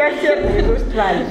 характерные густвали.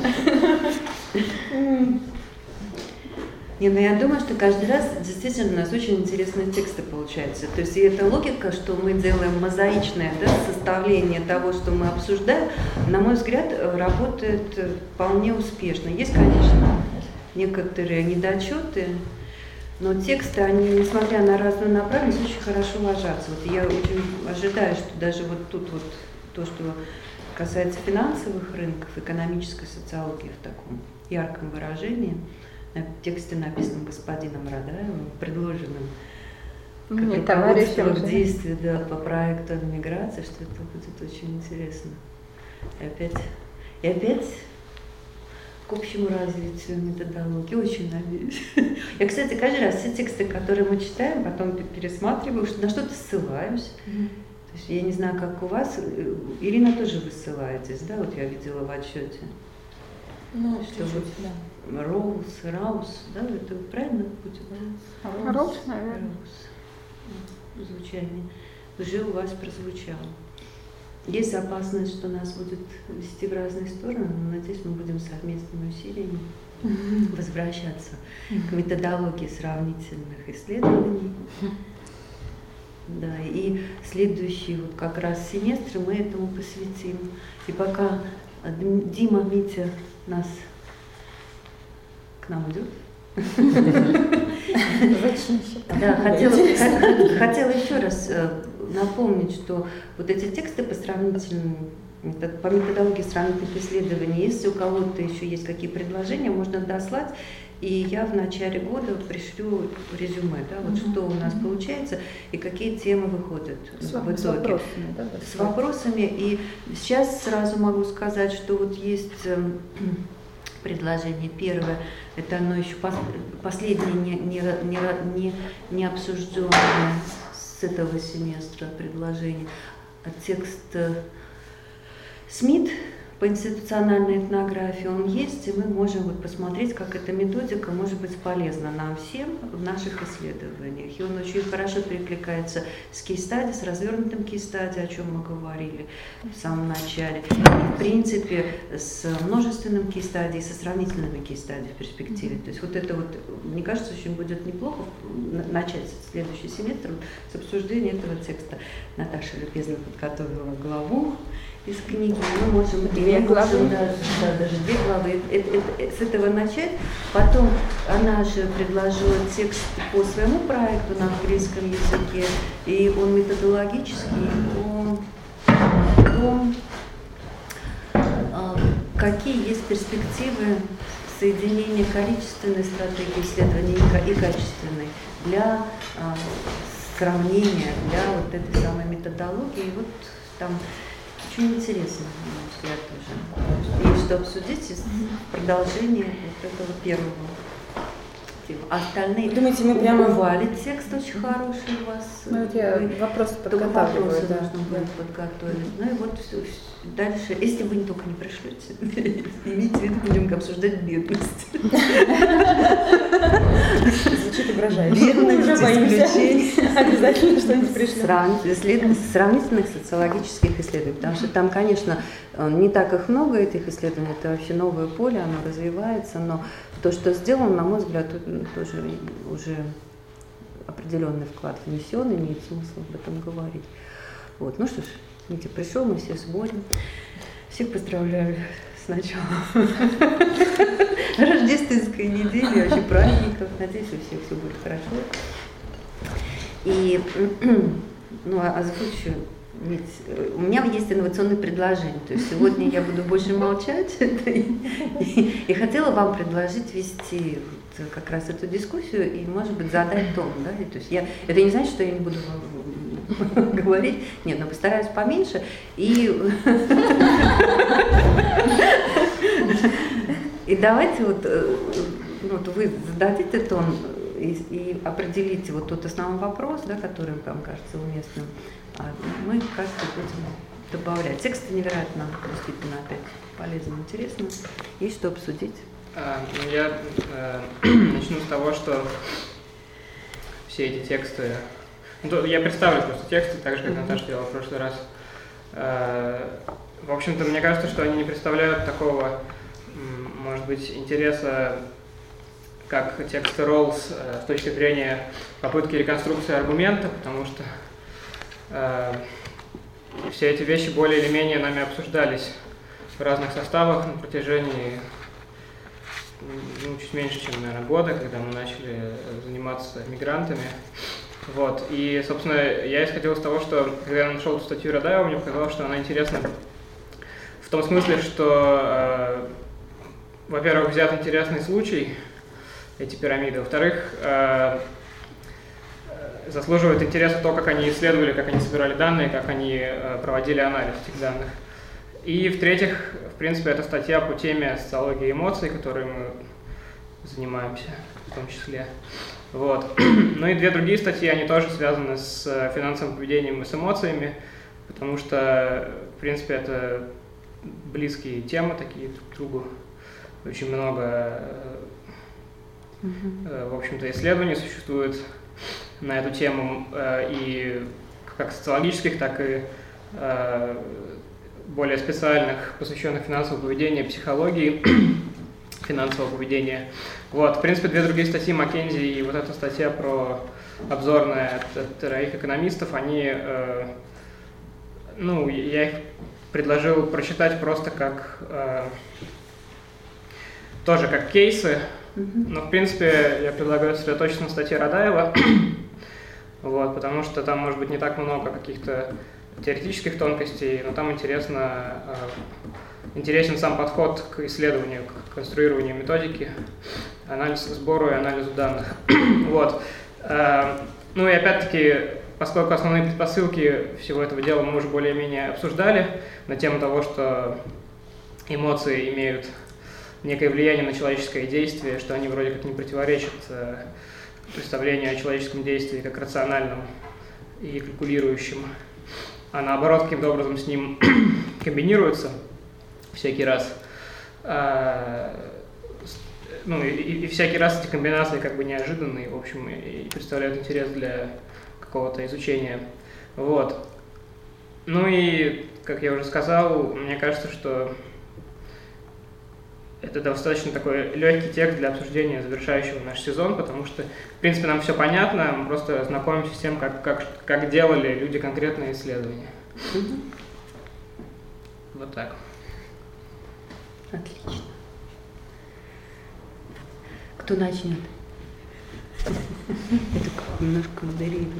Не, ну я думаю, что каждый раз действительно у нас очень интересные тексты получаются. То есть и эта логика, что мы делаем мозаичное, да, составление того, что мы обсуждаем, на мой взгляд, работает вполне успешно. Есть, конечно, некоторые недочеты, но тексты, они, несмотря на разную направленность, очень хорошо ложатся. Вот я очень ожидаю, что даже вот тут вот то, что касается финансовых рынков, экономической социологии в таком ярком выражении, в тексте, написанном господином Радаевым, предложенным как руководство к действию, да, по проекту миграции, что это будет очень интересно. И опять к общему развитию методологии. Очень надеюсь. Я, кстати, каждый раз все тексты, которые мы читаем, потом пересматриваю, на что-то ссылаюсь. То есть я не знаю, как у вас. Ирина, тоже вы ссылаетесь, да? Вот я видела в отчете. Ну, что вот, да. Раус, да, это правильно будет? Раус, наверное. Звучание уже у вас прозвучало. Есть опасность, что нас будет вести в разные стороны, но надеюсь, мы будем совместными усилиями возвращаться к методологии сравнительных исследований. Да, и следующий вот как раз семестр мы этому посвятим. И пока Дима, Митя нас к нам идет. Да, хотела еще раз напомнить, что вот эти тексты по методологии сравнительных исследований, если у кого-то еще есть какие предложения, можно дослать, и я в начале года пришлю резюме, да, вот что у нас получается и какие темы выходят в итоге. С вопросами. И сейчас сразу могу сказать, что вот есть предложение первое, это оно еще последнее, не обсужденное с этого семестра предложение. Текст Смит по институциональной этнографии, он есть, и мы можем вот посмотреть, как эта методика может быть полезна нам всем в наших исследованиях. И он очень хорошо перекликается с кейс-стади, с развернутым кейс-стади, о чем мы говорили в самом начале. И, в принципе, с множественным кейс-стади и со сравнительными кейс-стади в перспективе. То есть вот это вот, мне кажется, очень будет неплохо начать следующий семестр вот с обсуждения этого текста. Наташа любезно подготовила главу из книги, мы можем даже 2 главы с этого начать. Потом она же предложила текст по своему проекту на английском языке, и он методологический, какие есть перспективы соединения количественной стратегии исследования и качественной для сравнения, для вот этой самой методологии. И вот там очень интересно, на мой взгляд, тоже. Есть что обсудить из продолжения вот этого первого. А остальные... Думаете, мы прямо... Валит текст очень хороший у вас. Ну, вот я вопросы подготавливаю. Вопросы должны быть подготовить. Ну и вот все, дальше, если вы только не пришлете, имейте в виду, будем обсуждать бедность. Звучит угрожающе. Бедность, исключение. Обязательно что-нибудь пришлем. Сравнительных социологических исследований. Потому что там, конечно, не так их много, этих исследований. Это вообще новое поле, оно развивается. Но то, что сделано, на мой взгляд, тоже уже определенный вклад внесен, имеет смысл об этом говорить. Вот. Ну что ж, Митя пришел, мы все сборим. Всех поздравляю с началом рождественской недели, вообще праздников. Надеюсь, у всех все будет хорошо. И, ну, озвучу. У меня есть инновационные предложения. То есть сегодня я буду больше молчать и хотела вам предложить вести вот как раз эту дискуссию и, может быть, задать тон. Да? То есть это не значит, что я не буду говорить. Нет, но постараюсь поменьше. И давайте вот вы зададите тон и определите вот тот основной вопрос, да, который вам кажется уместным. А мы как-то будем добавлять. Тексты невероятно, действительно, опять полезно, интересно. Есть что обсудить? Я начну с того, что все эти тексты... Я представлю просто тексты, так же, как Наташа делала в прошлый раз. в общем-то, мне кажется, что они не представляют такого, может быть, интереса, как тексты Роллс с точки зрения попытки реконструкции аргумента, потому что все эти вещи более или менее нами обсуждались в разных составах на протяжении чуть меньше, чем, наверное, года, когда мы начали заниматься мигрантами. Вот. И, собственно, я исходил из того, что когда я нашел эту статью Радаева, мне показалось, что она интересна в том смысле, что, во-первых, взят интересный случай, эти пирамиды, во-вторых, заслуживает интереса то, как они исследовали, как они собирали данные, как они проводили анализ этих данных. И, в-третьих, в принципе, это статья по теме социологии эмоций, которой мы занимаемся в том числе. Вот. Ну и две другие статьи, они тоже связаны с финансовым поведением и с эмоциями, потому что, в принципе, это близкие темы такие друг к другу. Очень много, в общем-то, исследований существует на эту тему, и как социологических, так и более специальных, посвященных финансовому поведению, психологии финансового поведения. Вот, в принципе, две другие статьи Маккензи и вот эта статья про обзорная от троих экономистов, они, я их предложил прочитать просто как, тоже как кейсы, но, в принципе, я предлагаю сосредоточиться на статье Радаева, вот, потому что там, может быть, не так много каких-то теоретических тонкостей, но там интересен сам подход к исследованию, к конструированию методики, сбору и анализу данных. Вот. Ну и опять-таки, поскольку основные предпосылки всего этого дела мы уже более-менее обсуждали на тему того, что эмоции имеют некое влияние на человеческое действие, что они вроде как не противоречат представлению о человеческом действии как рациональном и калькулирующем, а наоборот каким-то образом с ним комбинируются всякий раз. И всякий раз эти комбинации как бы неожиданные, в общем, и представляют интерес для какого-то изучения. Вот. Ну и, как я уже сказал, мне кажется, что это достаточно такой легкий текст для обсуждения, завершающего наш сезон, потому что, в принципе, нам все понятно, мы просто знакомимся с тем, как делали люди конкретные исследования. Вот так. Отлично. Кто начнет? Я только немножко модерирую.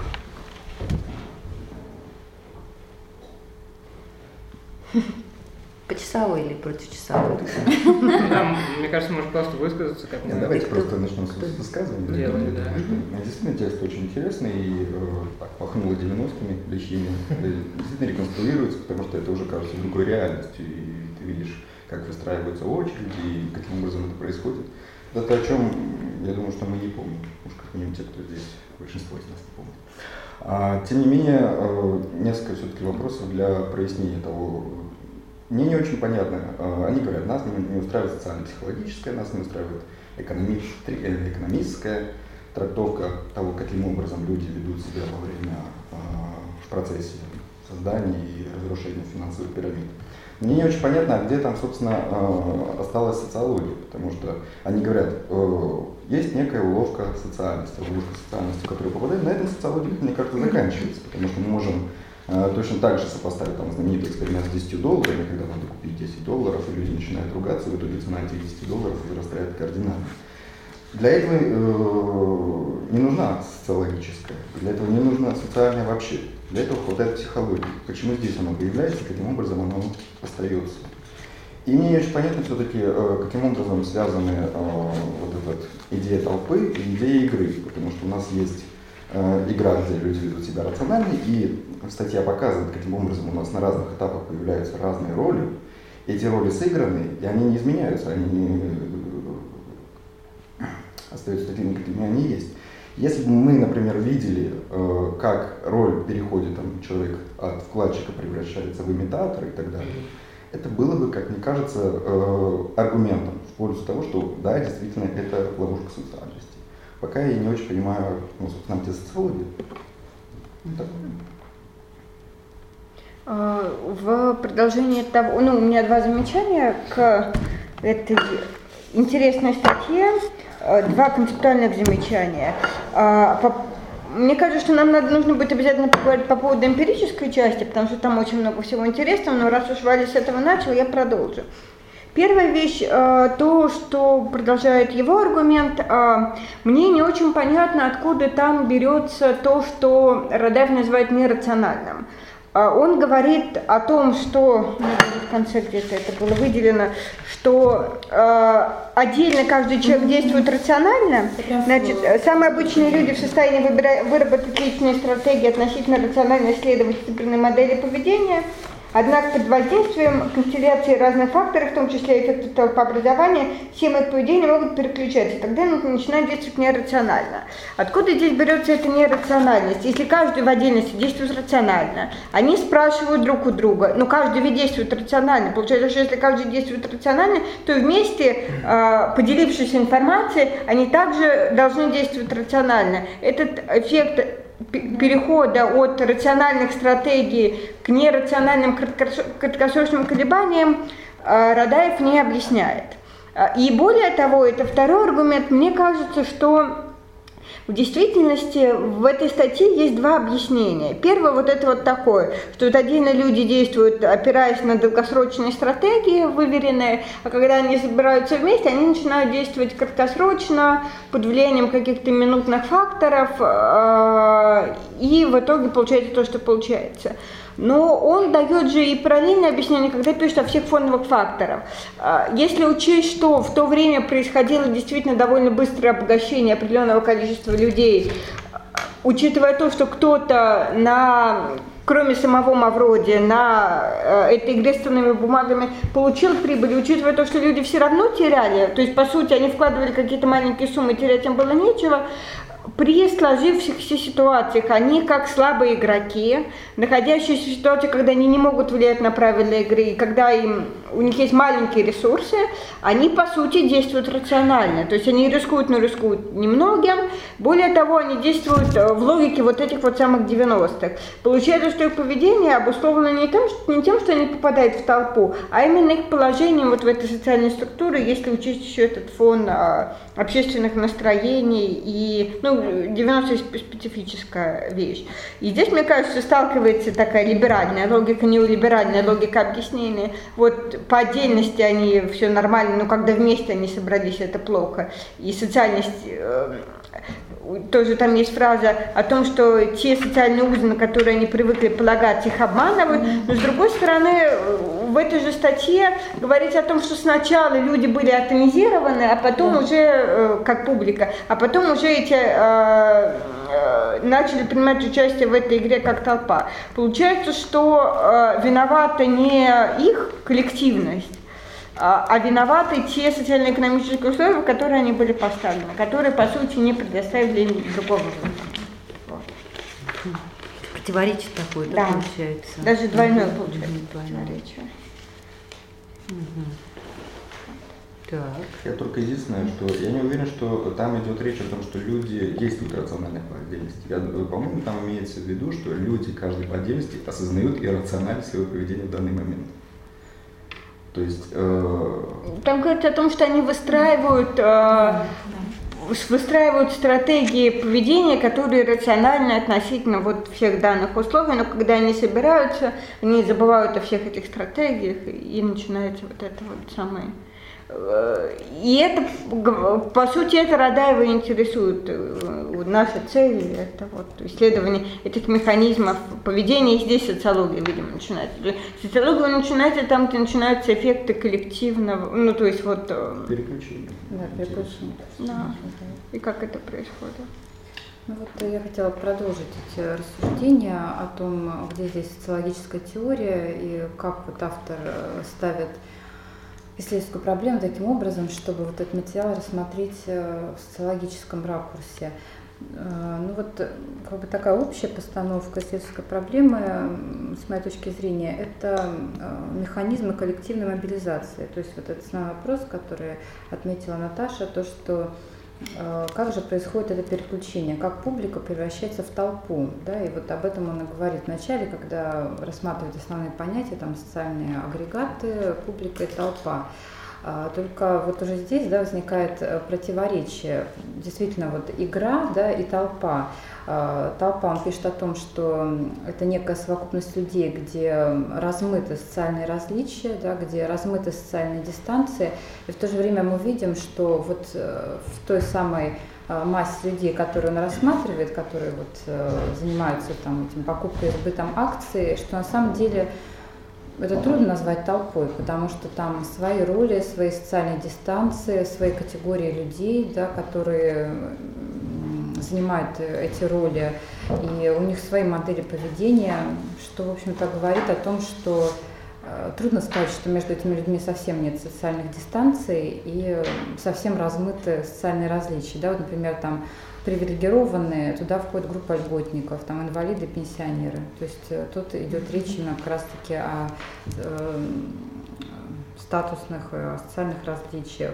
Почасовой или противочасовой? Мне кажется, можно просто высказаться. Давайте просто начнем с высказывания. Да. Действительно, текст очень интересный и пахнуло 90-ми лихими. Действительно реконструируется, потому что это уже кажется другой реальностью. И ты видишь, как выстраиваются очереди и каким образом это происходит. Это о чем, я думаю, что мы не помним. Уж как минимум те, кто здесь, большинство из нас не помнит. Тем не менее, несколько все-таки вопросов для прояснения того. Мне не очень понятно. Они говорят, нас не устраивает социально-психологическая, нас не устраивает экономическая трактовка того, каким образом люди ведут себя во время, в процессе создания и разрушения финансовых пирамид. Мне не очень понятно, где там, собственно, осталась социология, потому что они говорят, есть некая уловка социальности, в которую попадаем, на этом социология, мне кажется, заканчивается, потому что мы можем точно так же сопоставить там знаменитый эксперимент с $10, когда надо купить $10, и люди начинают ругаться, и в итоге цена этих $10 возрастает кардинально. Для этого не нужна социологическая, для этого не нужна социальная вообще. Для этого хватает психологии. Почему здесь оно появляется, каким образом оно остается. И мне не очень понятно все-таки, каким образом связаны вот эта идея толпы и идея игры, потому что у нас есть игра, где люди ведут себя рационально, и статья показывает, каким образом у нас на разных этапах появляются разные роли. Эти роли сыграны, и они не изменяются, они не остаются такими, какими они есть. Если бы мы, например, видели, как роль переходит, там, человек от вкладчика превращается в имитатора и так далее, это было бы, как мне кажется, аргументом в пользу того, что да, действительно, это ловушка социальности. Пока я не очень понимаю, собственно, где социология. В продолжение того, у меня два замечания к этой интересной статье, два концептуальных замечания. Мне кажется, что нам нужно будет обязательно поговорить по поводу эмпирической части, потому что там очень много всего интересного, но раз уж Валя с этого начал, я продолжу. Первая вещь, то, что продолжает его аргумент, мне не очень понятно, откуда там берется то, что Радаев называет нерациональным. Он говорит о том, что, в конце где-то это было выделено, что отдельно каждый человек действует рационально. Значит, самые обычные люди в состоянии выработать личные стратегии относительно рациональной исследовательной модели поведения. Однако под воздействием констелляции разных факторов, в том числе эффекта толпообразования, схемы поведения могут переключаться, тогда они начинают действовать нерационально. Откуда здесь берется эта нерациональность? Если каждый в отдельности действует рационально, они спрашивают друг у друга, каждый ведь действует рационально, получается, что если каждый действует рационально, то вместе, поделившись информацией, они также должны действовать рационально. Этот эффект перехода от рациональных стратегий к нерациональным краткосрочным колебаниям Радаев не объясняет. И более того, это второй аргумент, мне кажется, что в действительности в этой статье есть два объяснения. Первое вот это вот такое, что вот отдельно люди действуют, опираясь на долгосрочные стратегии выверенные, а когда они собираются вместе, они начинают действовать краткосрочно, под влиянием каких-то минутных факторов, и в итоге получается то, что получается. Но он дает же и параллельное объяснение, когда пишет о всех фоновых факторах. Если учесть, что в то время происходило действительно довольно быстрое обогащение определенного количества людей, учитывая то, что кто-то кроме самого Мавроди, на этой игре с ценными бумагами получил прибыль, учитывая то, что люди все равно теряли, то есть, по сути, они вкладывали какие-то маленькие суммы, терять им было нечего, при сложившихся ситуациях они, как слабые игроки, находящиеся в ситуации, когда они не могут влиять на правила игры, и когда у них есть маленькие ресурсы, они, по сути, действуют рационально. То есть они рискуют, но рискуют немногим. Более того, они действуют в логике вот этих вот самых 90-х. Получается, что их поведение обусловлено не тем, что они попадают в толпу, а именно их положением вот в этой социальной структуре, если учесть еще этот фон общественных настроений и, 90 специфическая вещь. И здесь, мне кажется, сталкивается такая либеральная логика, неолиберальная логика объяснения. Вот по отдельности они все нормально, но когда вместе они собрались, это плохо. И социальность, тоже там есть фраза о том, что те социальные узы, на которые они привыкли полагаться, их обманывают. Но с другой стороны, в этой же статье говорится о том, что сначала люди были атомизированы, а потом уже, как публика, а потом уже эти начали принимать участие в этой игре как толпа. Получается, что виновата не их коллективность, а виноваты те социально-экономические условия, в которые они были поставлены, которые, по сути, не предоставили им другого выбора. Противоречие такое, да, получается? Даже двойное получается противоречие. Так. Я только единственное, что я не уверен, что там идет речь о том, что люди действуют рационально по отдельности. По-моему, там имеется в виду, что люди, каждый по отдельности, осознают иррациональность своего поведения в данный момент. То есть... Там говорится о том, что они выстраивают стратегии поведения, которые рациональны относительно вот всех данных условий, но когда они собираются, они забывают о всех этих стратегиях, и начинается вот это вот самое... И это, по сути, это Радаева интересует. Наша цель – это вот исследование этих механизмов поведения, и здесь социология, видимо, начинается. Социология начинается там, где начинаются эффекты коллективного, то есть вот… Переключение. Да, переключение. Да. И как это происходит? Я хотела продолжить эти рассуждения о том, где здесь социологическая теория и как вот автор ставит исследовательскую проблему таким образом, чтобы вот этот материал рассмотреть в социологическом ракурсе. Такая общая постановка исследовательской проблемы, с моей точки зрения, это механизмы коллективной мобилизации. То есть вот этот основной вопрос, который отметила Наташа, то, что как же происходит это переключение, как публика превращается в толпу, да, и вот об этом он и говорит в начале, когда рассматривает основные понятия, там социальные агрегаты, публика и толпа. Только вот уже здесь, да, возникает противоречие. Действительно, вот игра, да, и толпа. Толпа, он пишет о том, что это некая совокупность людей, где размыты социальные различия, да, где размыты социальные дистанции. И в то же время мы видим, что вот в той самой массе людей, которые он рассматривает, которые вот занимаются там этим покупкой и сбытом акций, что на самом деле это трудно назвать толпой, потому что там свои роли, свои социальные дистанции, свои категории людей, да, которые занимают эти роли, и у них свои модели поведения, что, в общем-то, говорит о том, что трудно сказать, что между этими людьми совсем нет социальных дистанций и совсем размыты социальные различия. Да, вот, например, там привилегированные, туда входит группа льготников, там инвалиды, пенсионеры. То есть тут идет речь именно как раз-таки о статусных, о социальных различиях.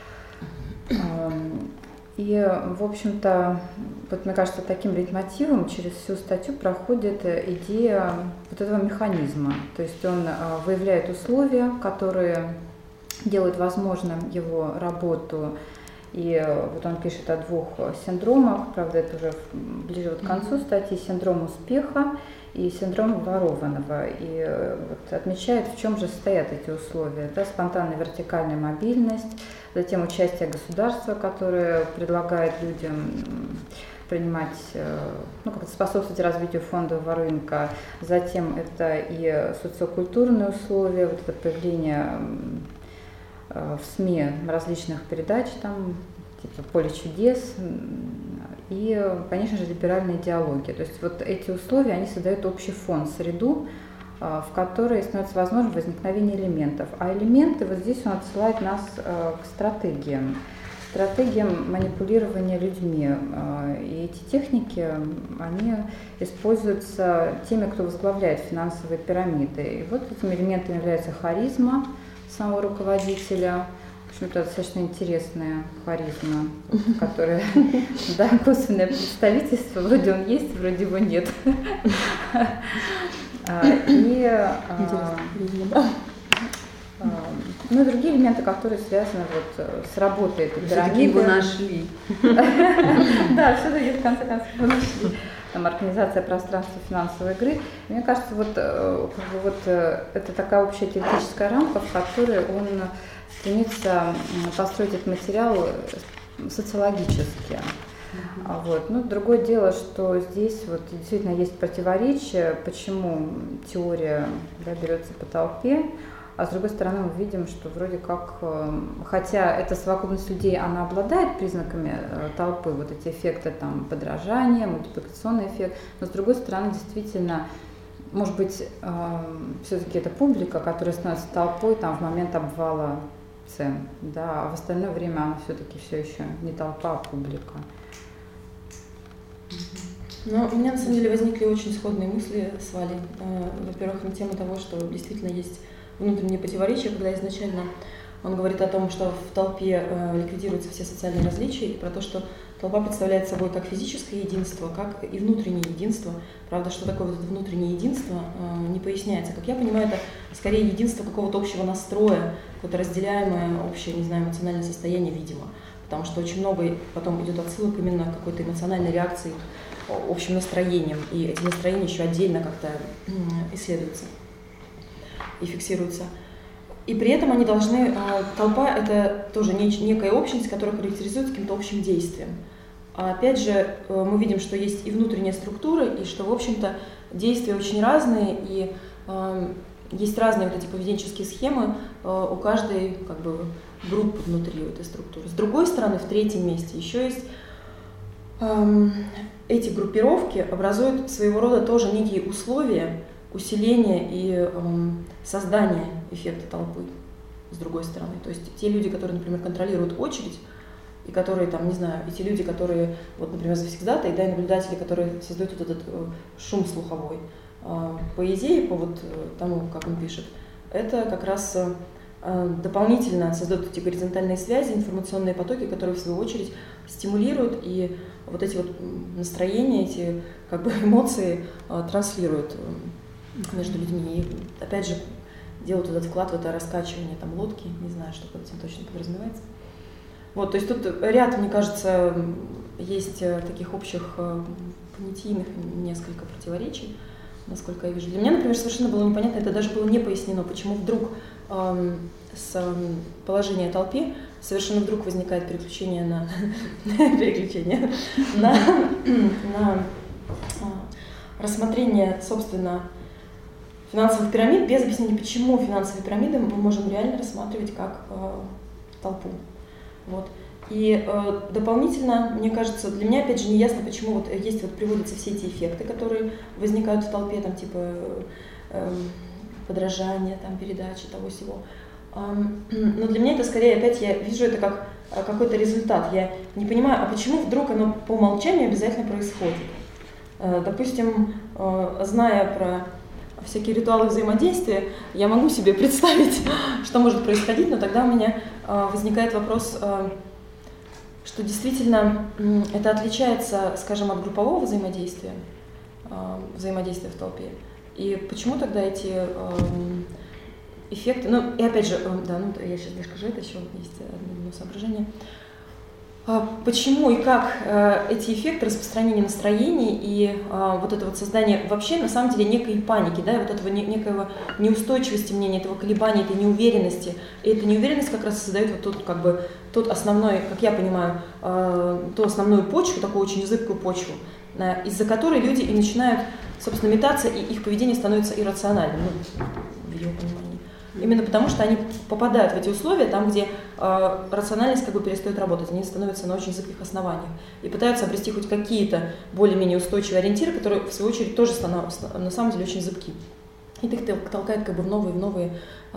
И, в общем-то, вот, мне кажется, таким лейтмотивом через всю статью проходит идея вот этого механизма. То есть он выявляет условия, которые делают возможным его работу. И вот он пишет о двух синдромах, правда, это уже ближе вот к концу статьи, синдром успеха и синдром ворованного. И вот отмечает, в чем же состоят эти условия. Да, спонтанная вертикальная мобильность, затем участие государства, которое предлагает людям принимать, ну, как-то способствовать развитию фондового рынка. Затем это и социокультурные условия, вот это появление в СМИ различных передач, там, типа «Поле чудес», и, конечно же, либеральная идеология. То есть вот эти условия, они создают общий фон, среду, в которой становится возможным возникновение элементов. А элементы, вот здесь он отсылает нас к стратегиям манипулирования людьми. И эти техники, они используются теми, кто возглавляет финансовые пирамиды. И вот этими элементами является харизма самого руководителя. В общем-то, достаточно интересная харизма, которая, да, косвенное представительство, вроде он есть, вроде его нет. Ну и другие элементы, которые связаны вот с работой этой пирамиды. Все-таки его нашли. Да, все-таки в конце концов его нашли. Там организация пространства финансовой игры. Мне кажется, вот это такая общая теоретическая рамка, в которой он стремится построить этот материал социологически. Вот. Ну, другое дело, что здесь вот действительно есть противоречие, почему теория, да, берется по толпе, а с другой стороны мы видим, что вроде как, хотя эта совокупность людей, она обладает признаками толпы, вот эти эффекты там подражания, мультипликационный эффект, но с другой стороны действительно, может быть, все-таки это публика, которая становится толпой там в момент обвала цен, да, а в остальное время она все-таки все еще не толпа, а публика. Но у меня на самом деле возникли очень сходные мысли с Валей. Во-первых, на тему того, что действительно есть внутренние противоречия, когда изначально он говорит о том, что в толпе ликвидируются все социальные различия, и про то, что толпа представляет собой как физическое единство, как и внутреннее единство. Правда, что такое вот это внутреннее единство, не поясняется. Как я понимаю, это скорее единство какого-то общего настроя, какое-то разделяемое общее, не знаю, эмоциональное состояние, видимо. Потому что очень много потом идет отсылок именно к какой-то эмоциональной реакции, общим настроением, и эти настроения еще отдельно как-то исследуются и фиксируются. И при этом они должны, толпа — это тоже некая общность, которая характеризуется каким-то общим действием. А опять же, мы видим, что есть и внутренняя структура, и что, в общем-то, действия очень разные, и есть разные вот эти поведенческие схемы у каждой как бы группы внутри этой структуры. С другой стороны, в третьем месте еще есть эти группировки образуют своего рода тоже некие условия усиления и создания эффекта толпы, с другой стороны. То есть те люди, которые, например, контролируют очередь, и которые, там, не знаю, и те люди, которые, вот, например, завсегдатаи, да, и наблюдатели, которые создают вот этот шум слуховой, по идее, по вот тому, как он пишет, это как раз дополнительно создает эти горизонтальные связи, информационные потоки, которые в свою очередь стимулируют и вот эти вот настроения, эти как бы эмоции транслируют между людьми. И опять же делают этот вклад в это раскачивание там лодки, не знаю, что под этим точно подразумевается. Вот, то есть тут ряд, мне кажется, есть таких общих понятийных несколько противоречий, насколько я вижу. Для меня, например, совершенно было непонятно, это даже было не пояснено, почему вдруг с положения толпе совершенно вдруг возникает переключение на рассмотрение, собственно, финансовых пирамид без объяснения, почему финансовые пирамиды мы можем реально рассматривать как толпу. Вот. И дополнительно, мне кажется, для меня опять же не ясно, почему вот есть вот приводятся все эти эффекты, которые возникают в толпе, там типа подражания, там передачи, того всего. Но для меня это скорее опять я вижу это как какой-то результат. Я не понимаю, а почему вдруг оно по умолчанию обязательно происходит. Допустим, зная про всякие ритуалы взаимодействия, я могу себе представить, что может происходить, но тогда у меня возникает вопрос, что действительно это отличается, скажем, от группового взаимодействия в толпе. И почему тогда эти эффекты, ну и опять же, да, ну я сейчас расскажу, это еще есть одно соображение. Почему и как эти эффекты распространения настроений и вот это вот создание вообще на самом деле некой паники, да, вот этого некого неустойчивости мнения, этого колебания, этой неуверенности. И эта неуверенность как раз создает вот тот, как бы, тот основной, как я понимаю, ту основную почву, такую очень зыбкую почву, из-за которой люди и начинают, собственно, метаться, и их поведение становится иррациональным, ну, в его понимании. Именно потому, что они попадают в эти условия, там, где рациональность как бы перестает работать, они становятся на очень зыбких основаниях и пытаются обрести хоть какие-то более-менее устойчивые ориентиры, которые, в свою очередь, тоже на самом деле очень зыбки. И их толкает как бы в новые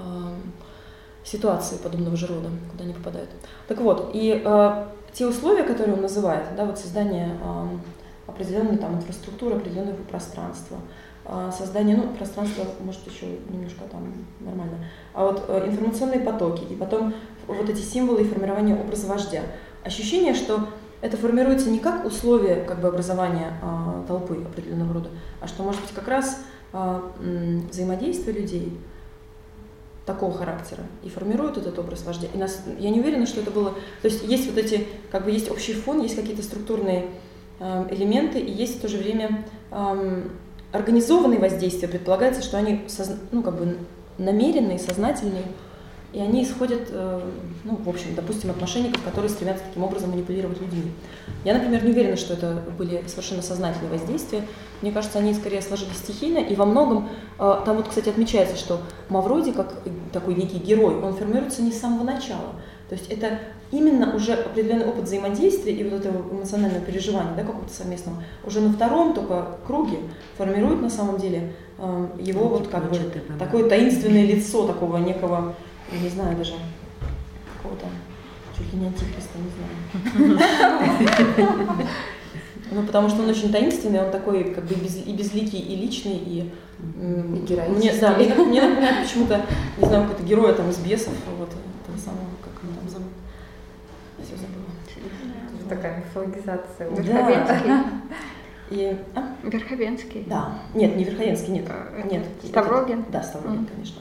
ситуации подобного же рода, куда они попадают. Так вот, и те условия, которые он называет, да, вот создание определенной там инфраструктуры, определенного пространства, создание, ну, пространство, может, еще немножко там нормально, а вот информационные потоки, и потом вот эти символы и формирование образа вождя. Ощущение, что это формируется не как условие как бы образования толпы определенного рода, а что, может быть, как раз взаимодействие людей такого характера и формирует этот образ вождя. И я не уверена, что это было... То есть есть вот эти, как бы есть общий фон, есть какие-то структурные элементы, и есть в то же время организованные воздействия. Предполагается, что они ну, как бы намеренные, сознательные, и они исходят, ну, в общем, допустим, от мошенников, которые стремятся таким образом манипулировать людьми. Я, например, не уверена, что это были совершенно сознательные воздействия. Мне кажется, они скорее сложились стихийно, и во многом, там вот, кстати, отмечается, что Мавроди, как такой некий герой, он формируется не с самого начала. То есть это именно уже определенный опыт взаимодействия и вот этого эмоционального переживания, да, какого-то совместного, уже на втором только круге формирует на самом деле его вот как бы такое таинственное лицо такого некого, я не знаю даже, какого-то, чуть ли не антихриста, не знаю. Ну, потому что он очень таинственный, он такой как бы и безликий, и личный, и героический. Да, мне напоминает почему-то, не знаю, какой-то героя там из «Бесов», вот, того самого, как он там зовут. Все забыла. Такая мифологизация. Верховенский. Верховенский. Да. Нет, не Верховенский, нет. Нет. Ставрогин? Да, Ставрогин, конечно.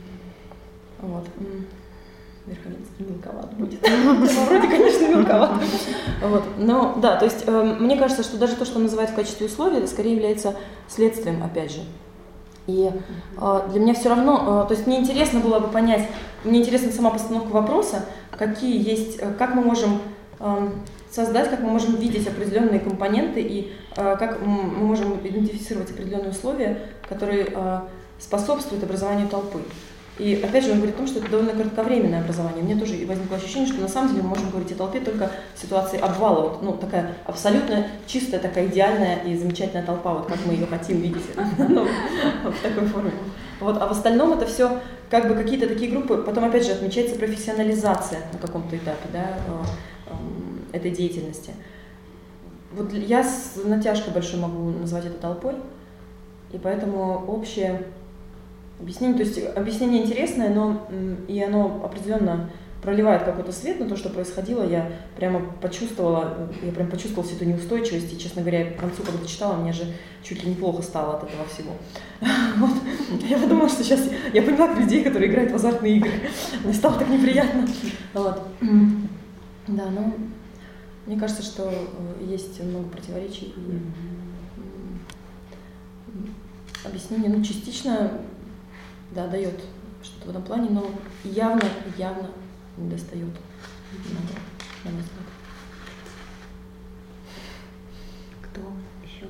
Вот. Верховенский мелковат будет. Вроде, конечно, мелковат. Вот. Но, да, то есть, мне кажется, что даже то, что он называет в качестве условия, это скорее является следствием, опять же. И для меня все равно, то есть мне интересно было бы понять, мне интересна сама постановка вопроса, какие есть, как мы можем создать, как мы можем видеть определенные компоненты и как мы можем идентифицировать определенные условия, которые способствуют образованию толпы. И опять же он говорит о том, что это довольно кратковременное образование. У меня тоже возникло ощущение, что на самом деле мы можем говорить о толпе только в ситуации обвала. Вот, ну, такая абсолютно чистая, такая идеальная и замечательная толпа, вот как мы ее хотим видеть в такой форме. Вот, а в остальном это все как бы какие-то такие группы. Потом опять же отмечается профессионализация на каком-то этапе, да, этой деятельности. Вот я с натяжкой большой могу назвать это толпой, и поэтому общее объяснение. То есть объяснение интересное, но и оно определенно проливает какой-то свет на то, что происходило. Я прям почувствовала всю эту неустойчивость, и, честно говоря, к концу, когда читала, мне же чуть ли неплохо стало от этого всего. Вот. Я подумала, что сейчас я поняла людей, которые играют в азартные игры. Мне стало так неприятно. Вот. Да, ну, мне кажется, что есть много противоречий и объяснение, ну, частично, да, дает что-то в этом плане, но явно не достает. На мой взгляд. Кто еще?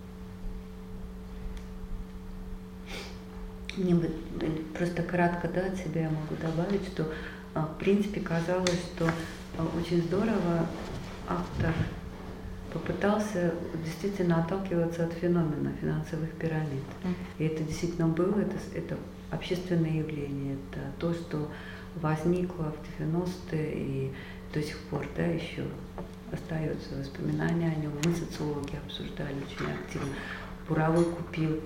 Мне бы просто кратко, да, от себя я могу добавить, что в принципе казалось, что очень здорово автор попытался действительно отталкиваться от феномена финансовых пирамид. И это действительно было, это общественное явление, это то, что возникло в 90-е и до сих пор, да, еще остается воспоминания о нем. Мы, социологи, обсуждали очень активно. Буровой купил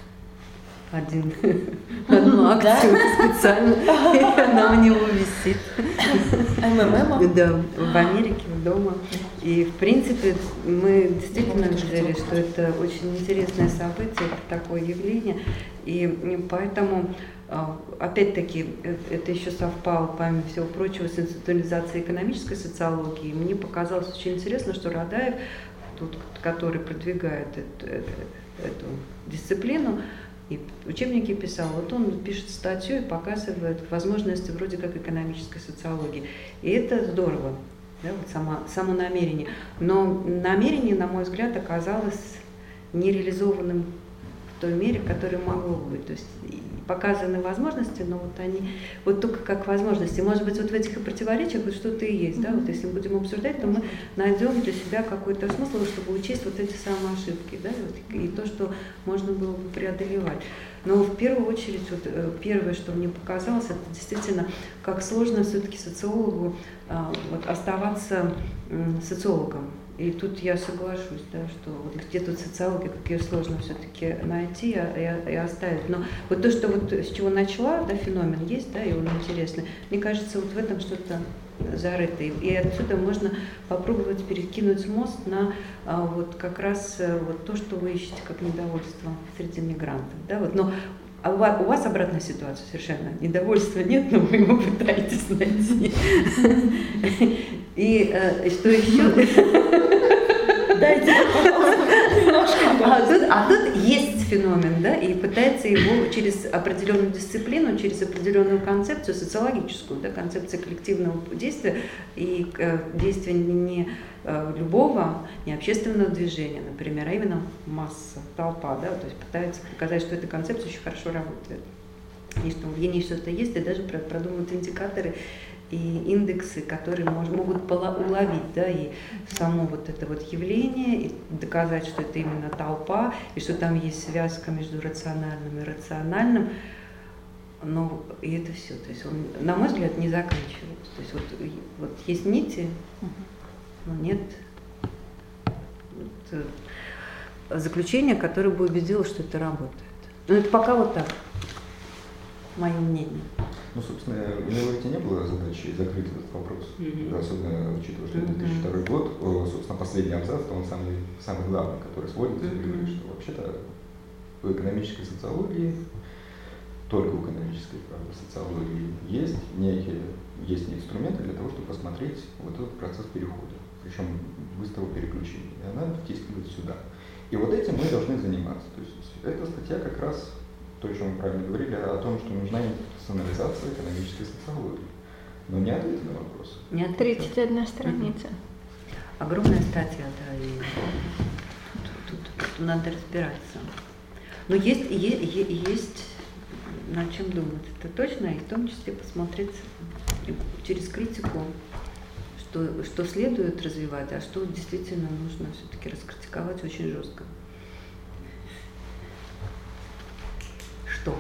одну акцию специально, и она у него висит. МММ? Да, в Америке, дома. И, в принципе, мы действительно видели, что это очень интересное событие, это такое явление. И поэтому, опять-таки, это еще совпало, помимо всего прочего, с институционализацией экономической социологии. Мне показалось очень интересно, что Радаев, тут, который продвигает эту дисциплину, и учебники писал, вот он пишет статью и показывает возможности вроде как экономической социологии. И это здорово, да, вот само намерение. Но намерение, на мой взгляд, оказалось нереализованным в той мере, в которой могло быть. То есть показаны возможности, но вот они вот только как возможности. Может быть, вот в этих противоречиях вот что-то и есть. Да? Вот если мы будем обсуждать, то мы найдем для себя какой-то смысл, чтобы учесть вот эти самые ошибки, да? Вот, и то, что можно было бы преодолевать. Но в первую очередь, вот, первое, что мне показалось, это действительно, как сложно все-таки социологу вот, оставаться социологом. И тут я соглашусь, да, что вот где тут социология, как ее сложно все-таки найти и оставить. Но вот то, что вот с чего начала, да, феномен есть, да, и он интересный, мне кажется, вот в этом что-то зарыто. И отсюда можно попробовать перекинуть мост на вот как раз вот то, что вы ищете как недовольство среди мигрантов. Да, вот. Но у вас обратная ситуация совершенно. Недовольства нет, но вы его пытаетесь найти. И что еще? Дайте, пожалуйста, немножко. А тут есть феномен, да, и пытается его через определенную дисциплину, через определенную концепцию социологическую, да, концепцию коллективного действия и действия не любого, не общественного движения, например, а именно масса, толпа, да, то есть пытается показать, что эта концепция очень хорошо работает, и что в ней что-то есть, и даже продумывают индикаторы и индексы, которые могут уловить, да, и само вот это вот явление, и доказать, что это именно толпа, и что там есть связка между рациональным и рациональным. Но и это все. То есть он, на мой взгляд, не заканчивается. То есть вот есть нити, но нет заключения, которое бы убедило, что это работает. Но это пока вот так, мое мнение. Ну, собственно, у него ведь и не было задачи закрыть этот вопрос, особенно учитывая, что 2002 год, собственно, последний абзац, он самый главный, который сводится и говорит, что вообще-то в экономической социологии, только в экономической, правда, социологии есть некие инструменты для того, чтобы посмотреть вот этот процесс перехода, причем быстрого переключения, и она втискивает сюда. И вот этим мы должны заниматься. То есть эта статья как раз то, о чем мы правильно говорили, о том, что нужна институционализация экономической социологии. Но не ответы на вопросы. 31 страница. Огромная статья, да, и тут надо разбираться. Но есть над чем думать, это точно, и в том числе посмотреть через критику, что следует развивать, а что действительно нужно все-таки раскритиковать очень жестко. Что?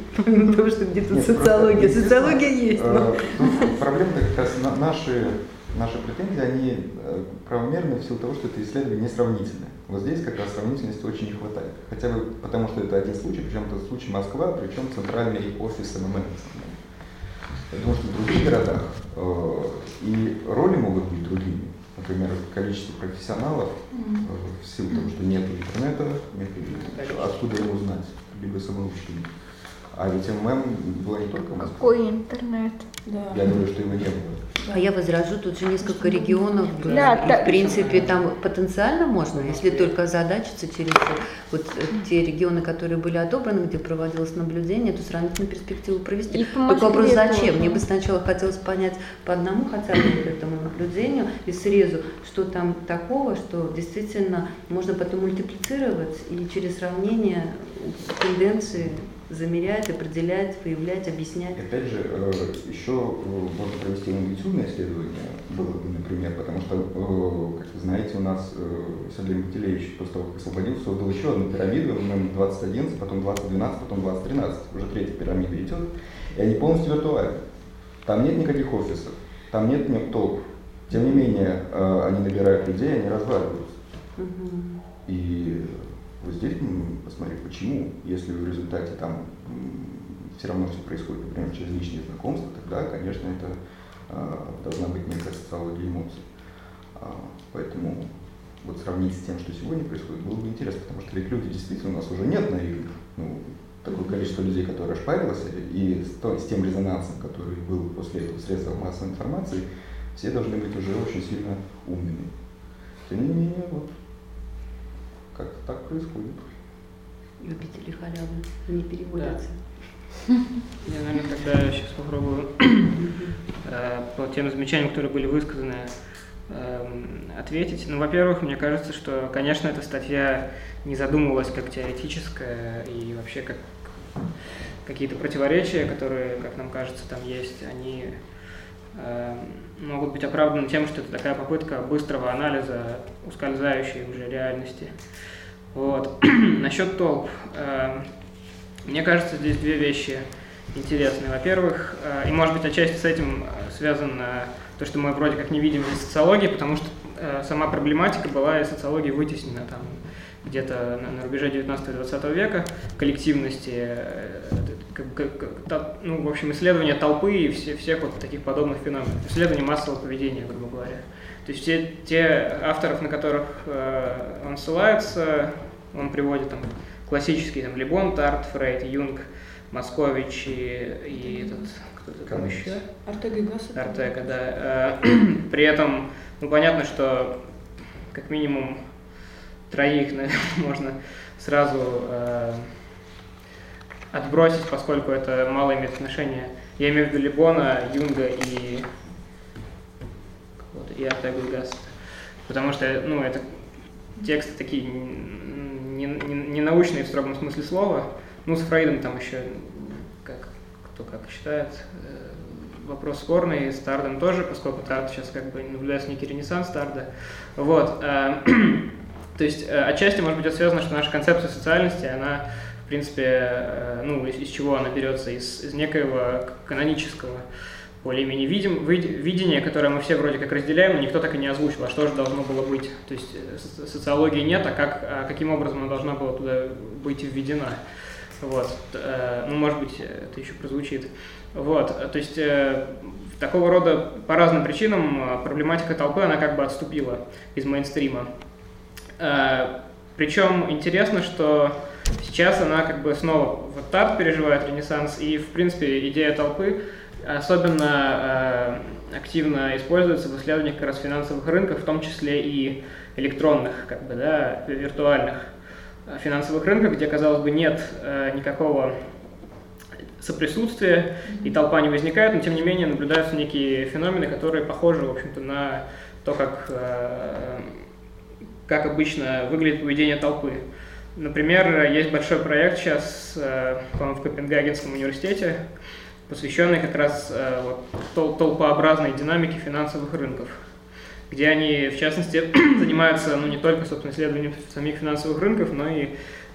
Потому что где-то социология. Социология есть. Проблема как раз наши наши претензии, они правомерны в силу того, что это исследование несравнительное. Вот здесь как раз сравнительности очень не хватает. Хотя бы потому, что это один случай, причем это случай Москва, причем центральный офис МММ. Потому что в других городах и роли могут быть другими. Например, количество профессионалов в силу того, что нет интернета, откуда его узнать, либо самоучками. А ведь МММ была не только Москва. Какой интернет? Да. Я говорю, что его не было. А я возражу, тут же несколько регионов было. Да, И, в принципе, там потенциально можно, если только озадачиться через вот те регионы, которые были отобраны, где проводилось наблюдение, эту сравнительную перспективу провести. И по Только вопрос, Москве зачем? тоже. Мне бы сначала хотелось понять по одному хотя бы вот этому наблюдению и срезу, что там такого, что действительно можно потом мультиплицировать и через сравнение тенденции замерять, определять, выявлять, объяснять. Опять же, еще можно провести лонгитюдное исследование, было бы, например, потому что, как вы знаете, у нас Сергей Мартелевич после того, как освободился, создал еще одну пирамиду, ММ-2011, потом 2012, потом 2013, уже третья пирамида идет, и они полностью виртуальны. Там нет никаких офисов, там нет толп. Тем не менее, они набирают людей, они разваливаются. И вот здесь мы посмотрим, почему, если в результате там все равно все происходит, например, через личные знакомства, тогда, конечно, это должна быть некая социология эмоций. Поэтому вот сравнить с тем, что сегодня происходит, было бы интересно, потому что ведь люди действительно у нас уже нет наивных. Такое количество людей, которые ошпарилось, и с тем резонансом, который был после этого средства массовой информации, все должны быть уже очень сильно умными. Тем не менее, вот как-то так происходит. Любители халявы не переводятся. Да. Я, наверное, тогда сейчас попробую по тем замечаниям, которые были высказаны, ответить. Ну, во-первых, мне кажется, что, конечно, эта статья не задумывалась как теоретическая, и вообще как какие-то противоречия, которые, как нам кажется, там есть, они могут быть оправданы тем, что это такая попытка быстрого анализа ускользающей уже реальности. Вот. Насчет толп. Мне кажется, здесь две вещи интересные. Во-первых, и может быть отчасти с этим связано то, что мы вроде как не видим из социологии, потому что сама проблематика была из социологии вытеснена там где-то на рубеже 19-20 века, коллективности, ну, в общем, исследования толпы и всех вот таких подобных феноменов, исследования массового поведения, грубо говоря. То есть все те авторов, на которых он ссылается, он приводит там классические, там, Лебон, Тарт, Фрейд, Юнг, Москович и этот, кто-то там еще? Ортега и Гассет. Ортега, да. При этом, ну, понятно, что как минимум троих, наверное, можно сразу отбросить, поскольку это мало имеет отношения. Я имею в виду Лебона, Юнга и Ортегу и Гассета. Потому что, ну, это тексты такие не научные в строгом смысле слова. Ну, с Фрейдом там еще, кто как считает, вопрос спорный, с Тардом тоже, поскольку Тард сейчас как бы наблюдается некий ренессанс Тарда. Вот. То есть отчасти, может быть, это связано, что наша концепция социальности, она, в принципе, ну, из чего она берется? Из некоего канонического более-менее видения, которое мы все вроде как разделяем, но никто так и не озвучил, а что же должно было быть. То есть социологии нет, а каким образом она должна была туда быть введена. Вот. Ну, может быть, это еще прозвучит. Вот. То есть такого рода по разным причинам проблематика толпы, она как бы отступила из мейнстрима. Причем интересно, что сейчас она как бы снова, вот Тарт переживает ренессанс, и, в принципе, идея толпы особенно активно используется в исследованиях как раз финансовых рынков, в том числе и электронных, как бы, да, виртуальных финансовых рынков, где, казалось бы, нет никакого соприсутствия, и толпа не возникает, но, тем не менее, наблюдаются некие феномены, которые похожи, в общем-то, на то, как обычно выглядит поведение толпы. Например, есть большой проект сейчас, по-моему, в Копенгагенском университете, посвященный как раз толпообразной динамике финансовых рынков, где они, в частности, занимаются, ну, не только, собственно, исследованием самих финансовых рынков, но и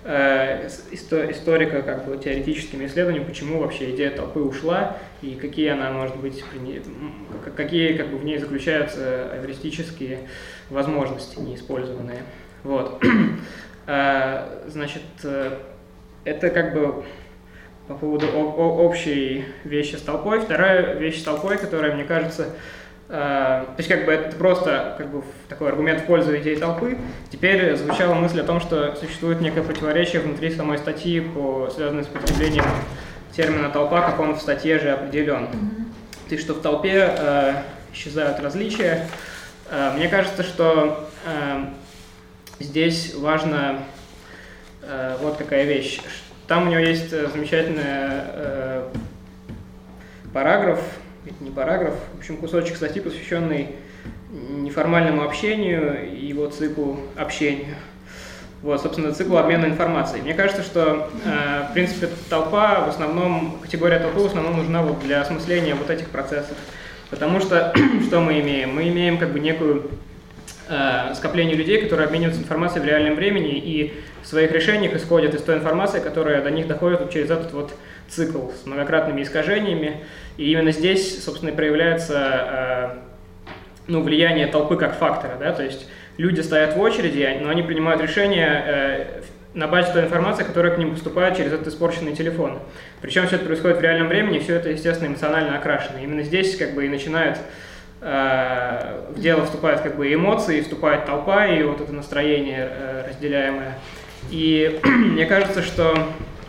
историка как бы теоретическими исследованиями, почему вообще идея толпы ушла и какие она может быть, какие как бы в ней заключаются эвристические возможности неиспользованные. Вот. Значит, это как бы по поводу общей вещи с толпой. Вторая вещь с толпой, которая, мне кажется, то есть как бы это просто как бы такой аргумент в пользу идеи толпы. Теперь звучала мысль о том, что существует некое противоречие внутри самой статьи, связанной с потреблением термина «толпа», как он в статье же определен. То есть что в толпе исчезают различия. Мне кажется, что здесь важно вот какая вещь. Там у него есть замечательный параграф, не параграф, в общем, кусочек статьи, посвященный неформальному общению и его циклу общения. Вот, собственно, циклу обмена информацией. Мне кажется, что, в принципе, толпа в основном, категория толпы в основном нужна вот для осмысления вот этих процессов. Потому что, что мы имеем? Мы имеем как бы некую скопление людей, которые обмениваются информацией в реальном времени и в своих решениях исходят из той информации, которая до них доходит вот через этот вот цикл с многократными искажениями. И именно здесь, собственно, и проявляется влияние толпы как фактора. Да? То есть люди стоят в очереди, но они принимают решения на базе той информации, которая к ним поступает через этот испорченный телефон. Причем все это происходит в реальном времени, и все это, естественно, эмоционально окрашено. Именно здесь как бы и начинает в дело вступают как бы эмоции, вступает толпа и вот это настроение разделяемое. И мне кажется, что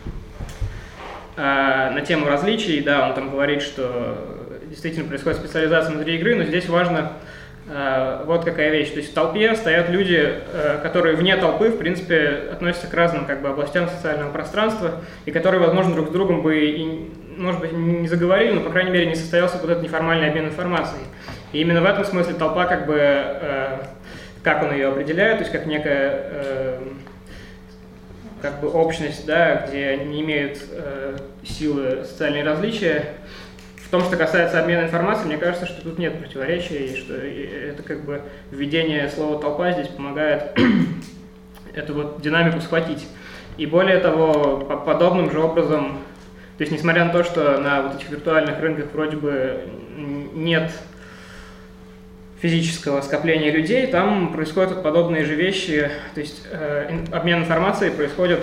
на тему различий, да, он там говорит, что действительно происходит специализация внутри игры, но здесь важно вот какая вещь. То есть в толпе стоят люди, которые вне толпы, в принципе, относятся к разным как бы областям социального пространства, и которые, возможно, друг с другом бы, и, может быть, не заговорили, но, по крайней мере, не состоялся вот этот неформальный обмен информацией. И именно в этом смысле толпа, как бы, как он ее определяет, то есть как некая как бы общность, да, где не имеют силы социальные различия. В том, что касается обмена информацией, мне кажется, что тут нет противоречия, и что это как бы введение слова «толпа» здесь помогает эту вот динамику схватить. И более того, подобным же образом, то есть несмотря на то, что на вот этих виртуальных рынках вроде бы нет физического скопления людей, там происходят подобные же вещи, то есть обмен информацией происходит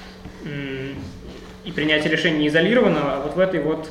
и принятие решений не изолированного, а вот в этой вот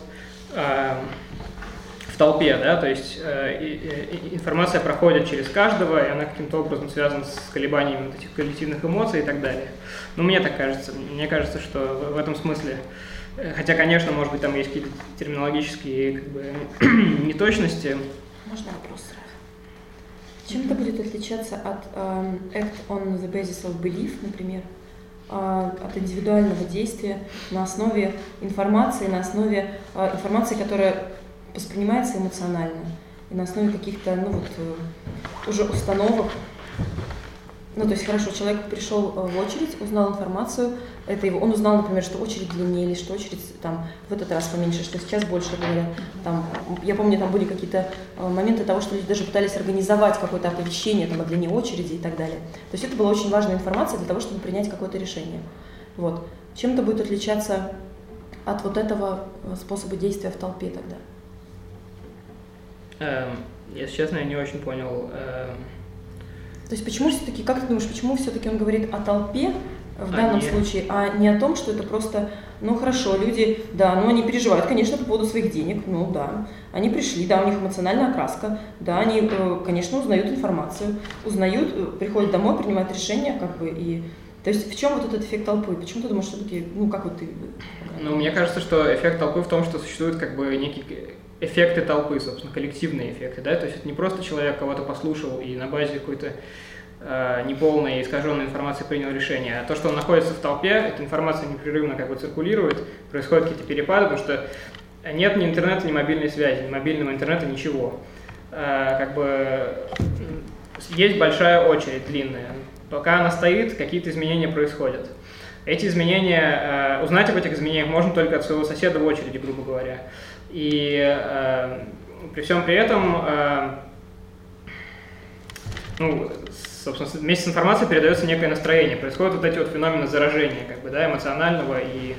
в толпе, да, то есть информация проходит через каждого, и она каким-то образом связана с колебаниями вот этих коллективных эмоций и так далее. Но мне так кажется. Мне кажется, что в этом смысле, хотя, конечно, может быть, там есть какие-то терминологические как бы неточности. Можно вопрос сразу? Чем это будет отличаться от act on the basis of belief, например, от индивидуального действия на основе информации, которая воспринимается эмоционально, и на основе каких-то, уже установок. То есть, хорошо, человек пришел в очередь, узнал информацию, он узнал, например, что очередь длиннее, или что очередь там в этот раз поменьше, что сейчас больше говорят. Я помню, там были какие-то моменты того, что люди даже пытались организовать какое-то оповещение о длине очереди и так далее. То есть это была очень важная информация для того, чтобы принять какое-то решение. Вот. Чем это будет отличаться от вот этого способа действия в толпе тогда? Если честно, я не очень понял. То есть почему все-таки, как ты думаешь, почему все-таки он говорит о толпе в данном случае, а не о том, что это просто, хорошо, люди, да, они переживают, конечно, по поводу своих денег, да, они пришли, да, у них эмоциональная окраска, да, они, конечно, узнают информацию, приходят домой, принимают решения, и... То есть в чем вот этот эффект толпы? Почему ты думаешь, все-таки, как вот ты... Мне кажется, что эффект толпы в том, что существуют некие эффекты толпы, собственно, коллективные эффекты, да, то есть это не просто человек кого-то послушал и на базе какой-то неполной и искаженной информации принял решение, а то, что он находится в толпе, эта информация непрерывно циркулирует, происходят какие-то перепады, потому что нет ни интернета, ни мобильной связи, ни мобильного интернета, ничего. Есть большая очередь длинная, пока она стоит, какие-то изменения происходят. Эти изменения, узнать об этих изменениях можно только от своего соседа в очереди, грубо говоря. И при всем при этом ну, собственно, вместе с информацией передается некое настроение. Происходят вот эти вот феномены заражения, как бы, да, эмоционального и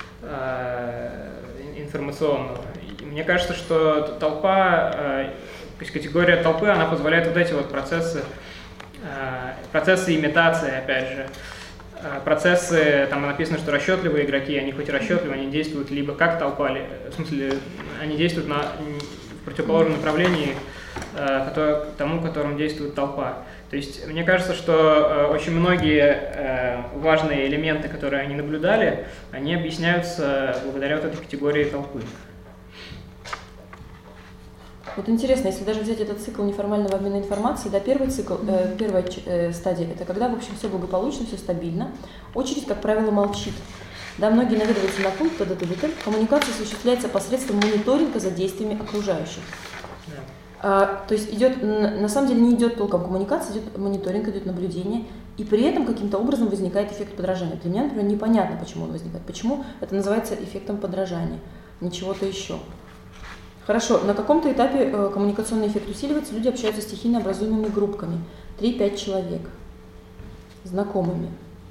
информационного. И мне кажется, что толпа, то есть категория толпы, она позволяет вот эти вот процессы имитации, опять же, процессы, там написано, что расчетливые игроки, они хоть и расчетливые, они действуют либо как толпа, в смысле, они действуют в противоположном направлении тому, которым действует толпа. То есть мне кажется, что очень многие важные элементы, которые они наблюдали, они объясняются благодаря вот этой категории толпы. Вот интересно, если даже взять этот цикл неформального обмена информацией, да, первый цикл, первая стадия, это когда, в общем, все благополучно, все стабильно, очередь, как правило, молчит. Да, многие наведываются на пункт, коммуникация осуществляется посредством мониторинга за действиями окружающих. То есть идет, на самом деле не идет толком коммуникация, идет мониторинг, идет наблюдение, и при этом каким-то образом возникает эффект подражания. Для меня, например, непонятно, почему он возникает. Почему это называется эффектом подражания, не чего-то еще. Хорошо, на каком-то этапе коммуникационный эффект усиливается, люди общаются стихийно образуемыми группками, 3-5 человек, знакомыми.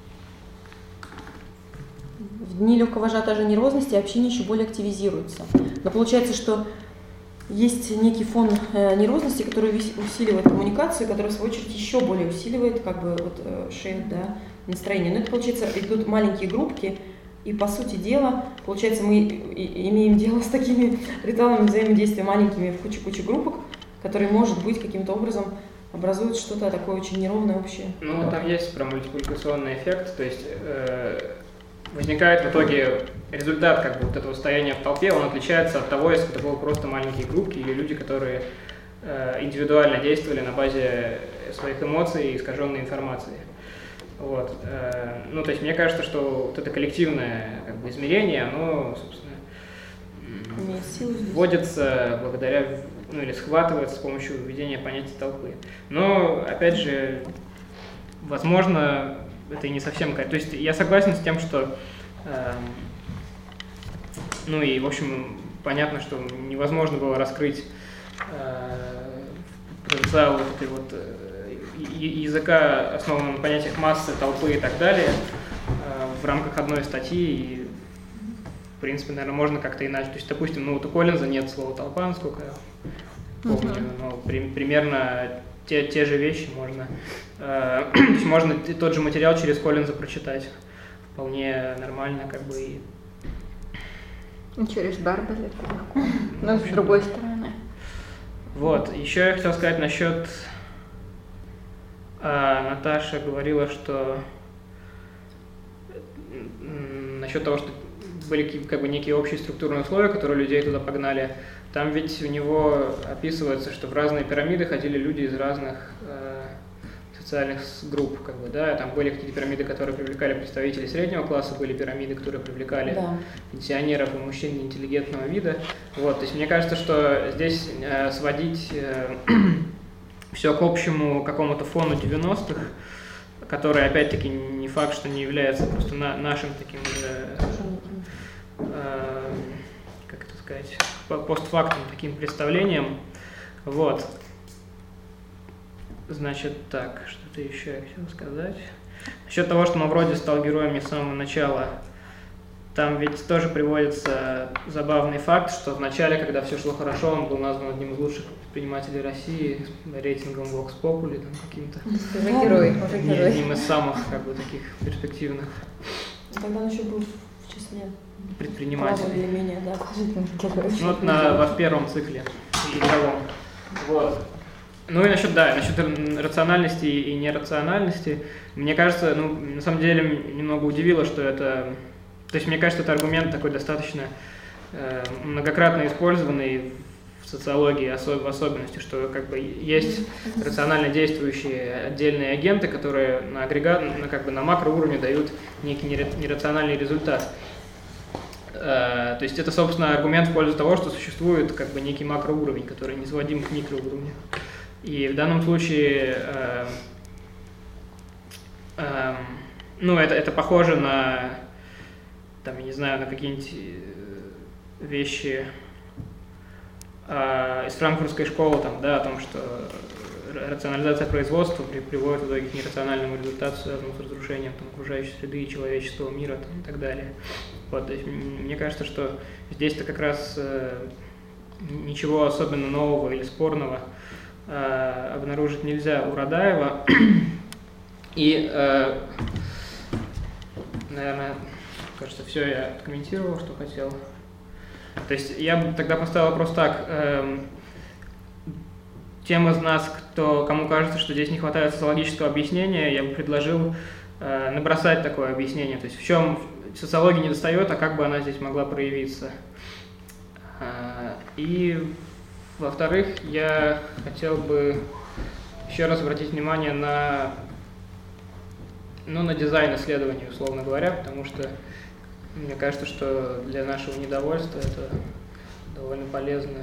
В дни легкого ажиотажа нервозности общение еще более активизируется. Но получается, что есть некий фон нервозности, который усиливает коммуникацию, который, в свою очередь, еще более усиливает как бы, вот, шейк, да, настроение. Но это, получается, идут маленькие группки, и, по сути дела, получается, мы имеем дело с такими ритуалами взаимодействия маленькими в куче группок, которые, может быть, каким-то образом образуют что-то такое очень неровное общее. Ну, там есть про мультипликационный эффект, то есть возникает в итоге результат как бы вот этого состояния в толпе, он отличается от того, если это было просто маленькие группки или люди, которые индивидуально действовали на базе своих эмоций и искаженной информации. Вот. Ну, то есть мне кажется, что вот это коллективное как бы, измерение, оно, собственно, вводится благодаря, ну, или схватывается с помощью введения понятия толпы. Но, опять же, возможно, это и не совсем... То есть я согласен с тем, что, ну и, в общем, понятно, что невозможно было раскрыть потенциал вот этой вот языка, основанного на понятиях массы, толпы и так далее, в рамках одной статьи. И, в принципе, наверное, можно как-то иначе. То есть, допустим, ну вот у Коллинза нет слова толпа, насколько я помню, но примерно те же вещи можно. Можно тот же материал через Коллинза прочитать. Вполне нормально, как бы. И через Барбаля, но с другой стороны. Вот, еще я хотел сказать насчет... Наташа говорила, что насчет того, что были как бы некие общие структурные условия, которые людей туда погнали. Там ведь у него описывается, что в разные пирамиды ходили люди из разных социальных групп, как бы, да, там были какие-то пирамиды, которые привлекали представителей среднего класса, были пирамиды, которые привлекали пенсионеров и мужчин интеллигентного вида. Вот, то есть мне кажется, что здесь сводить все к общему какому-то фону 90-х, который, опять-таки, не факт, что не является просто нашим таким же, как это сказать, постфактум таким представлением. Вот. Значит, так, что-то еще я хотел сказать. Насчет того, что Мавроди стал героем не с самого начала, там ведь тоже приводится забавный факт, что в начале, когда все шло хорошо, он был назван одним из лучших предпринимателей России рейтингом Vox Populi, там каким-то. Герой. Одним из самых, как бы, таких перспективных. Тогда он еще был в числе предпринимателей. Или менее, да. Ну, вот в первом цикле игровом. Вот. Ну и насчет рациональности и нерациональности, мне кажется, ну, на самом деле немного удивило, что это... То есть мне кажется, это аргумент такой достаточно многократно использованный в социологии в особенности, что как бы есть рационально действующие отдельные агенты, которые на агрегат, на макроуровне дают некий нерациональный результат. То есть это, собственно, аргумент в пользу того, что существует как бы некий макроуровень, который не сводим к микроуровню. И в данном случае, ну, это похоже на, там, я не знаю, на какие-нибудь вещи из франкфуртской школы, там, да, о том, что рационализация производства приводит в итоге к нерациональному результату, связанному с разрушением там, окружающей среды, человеческого мира там, и так далее. Вот, то есть, мне кажется, что здесь-то как раз ничего особенно нового или спорного обнаружить нельзя у Радаева. И, наверное, кажется, все я откомментировал, что хотел. То есть я бы тогда поставил вопрос так. Тем из нас, кому кажется, что здесь не хватает социологического объяснения, я бы предложил набросать такое объяснение. То есть в чем социология недостает, а как бы она здесь могла проявиться. И, во-вторых, я хотел бы еще раз обратить внимание на дизайн исследований, условно говоря, потому что мне кажется, что для нашего недовольства это довольно полезно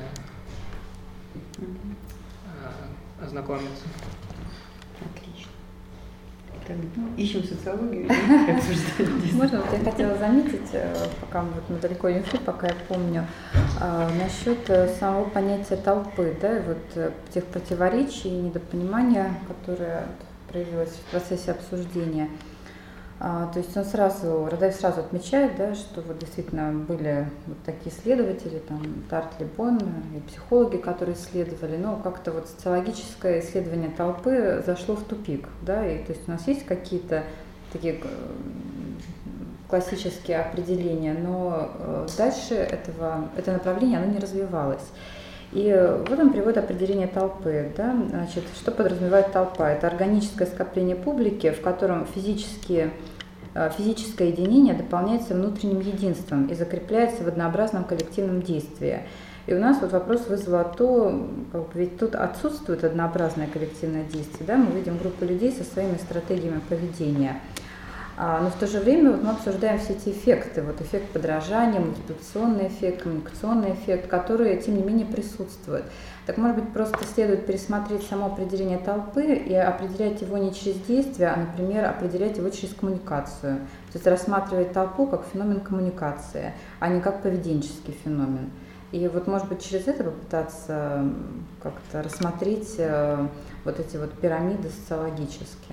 ознакомиться. Отлично. Ищем социологию и обсуждаем. Можно, вот я хотела заметить, пока мы далеко не ушли, пока я помню, насчет самого понятия толпы, да, и вот тех противоречий и недопонимания, которые проявилось в процессе обсуждения. То есть Радаев сразу отмечает, да, что вот действительно были вот такие исследователи, там Тарт, Лебон и психологи, которые исследовали, но как-то вот социологическое исследование толпы зашло в тупик, да, и то есть у нас есть какие-то такие классические определения, но дальше это направление оно не развивалось. И вот он приводит определение толпы. Да? Значит, что подразумевает толпа? Это органическое скопление публики, в котором физическое единение дополняется внутренним единством и закрепляется в однообразном коллективном действии. И у нас вот вопрос вызвало то, ведь тут отсутствует однообразное коллективное действие. Да? Мы видим группу людей со своими стратегиями поведения. Но в то же время вот мы обсуждаем все эти эффекты, вот эффект подражания, мультипликационный эффект, коммуникационный эффект, которые, тем не менее, присутствуют. Так, может быть, просто следует пересмотреть само определение толпы и определять его не через действие, а, например, определять его через коммуникацию. То есть рассматривать толпу как феномен коммуникации, а не как поведенческий феномен. И вот, может быть, через это попытаться как-то рассмотреть вот эти вот пирамиды социологические.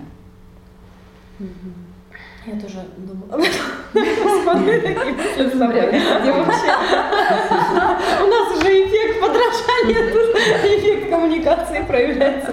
Я тоже думала об этом. Смотрю, такие мысли вообще. У нас уже эффект подражания, тут эффект коммуникации проявляется.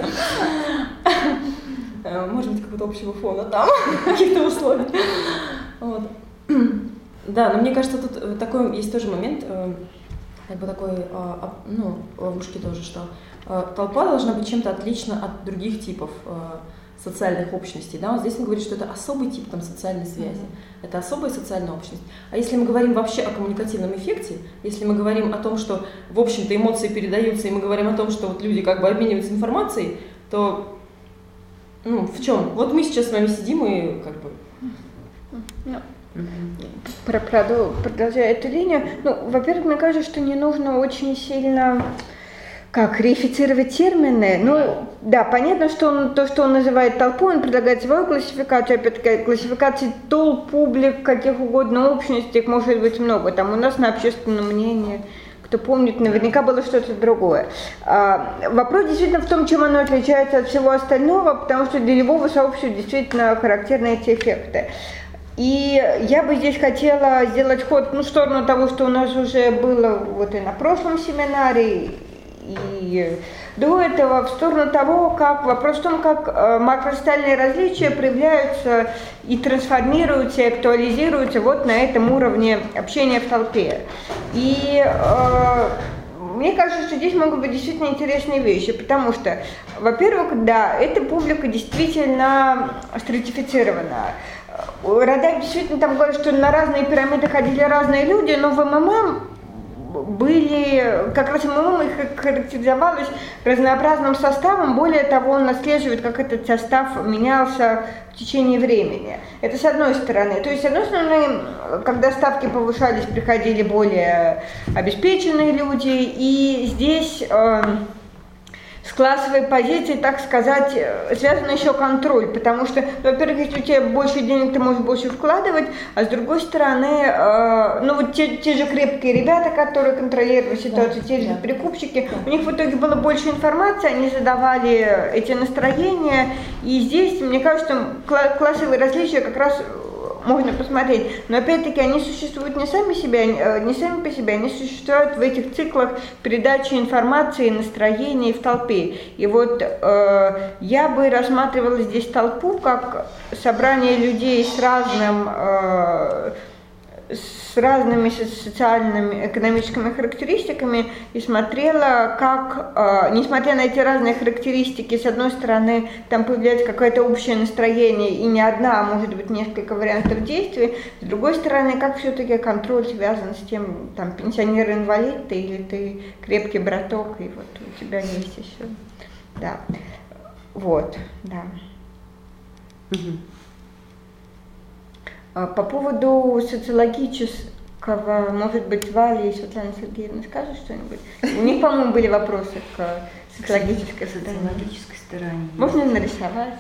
Может быть, какого-то общего фона там, каких-то условий. Вот. Да, но мне кажется, тут такой есть тоже момент, как бы такой, ловушки тоже, что толпа должна быть чем-то отлична от других типов социальных общностей. Да? Вот здесь он говорит, что это особый тип там, социальной связи, это особая социальная общность. А если мы говорим вообще о коммуникативном эффекте, если мы говорим о том, что, в общем-то, эмоции передаются, и мы говорим о том, что вот люди как бы обмениваются информацией, то в чем? Вот мы сейчас с вами сидим и как бы... Продолжая эту линию, во-первых, мне кажется, что не нужно очень сильно рефицировать термины. Да, понятно, что то, что он называет толпой, он предлагает свою классификацию, опять-таки, классификации толп, публик, каких угодно общностей, их может быть много. Там у нас на общественном мнении, кто помнит, наверняка было что-то другое. Вопрос действительно в том, чем оно отличается от всего остального, потому что для любого сообщества действительно характерны эти эффекты. И я бы здесь хотела сделать ход в сторону того, что у нас уже было вот и на прошлом семинаре, и до этого, в сторону того, вопрос в том, как макросоциальные различия проявляются и трансформируются, и актуализируются вот на этом уровне общения в толпе. И мне кажется, что здесь могут быть действительно интересные вещи, потому что, во-первых, да, эта публика действительно стратифицирована. Радаев действительно там говорит, что на разные пирамиды ходили разные люди, но в МММ как раз МММ их характеризовалось разнообразным составом, более того, он отслеживает, как этот состав менялся в течение времени. Это с одной стороны. То есть, с одной стороны, когда ставки повышались, приходили более обеспеченные люди, и здесь классовой позиции, так сказать, связан еще контроль, потому что, во-первых, если у тебя больше денег, ты можешь больше вкладывать, а с другой стороны, ну вот те же крепкие ребята, которые контролировали ситуацию, те же перекупщики, у них в итоге было больше информации, они задавали эти настроения, и здесь, мне кажется, классовые различия как раз можно посмотреть, но опять-таки они существуют не сами по себе, они существуют в этих циклах передачи информации, настроений в толпе. И вот я бы рассматривала здесь толпу как собрание людей с разными социальными, экономическими характеристиками и смотрела, как, несмотря на эти разные характеристики, с одной стороны, там появляется какое-то общее настроение и не одна, а может быть несколько вариантов действий, с другой стороны, как все-таки контроль связан с тем, там, пенсионер-инвалид ты или ты крепкий браток, и вот у тебя есть еще, да, вот, да. По поводу социологического, может быть, Валя и Светлана Сергеевна скажут что-нибудь? У них, по-моему, были вопросы к социологической стороне. Можно нарисовать?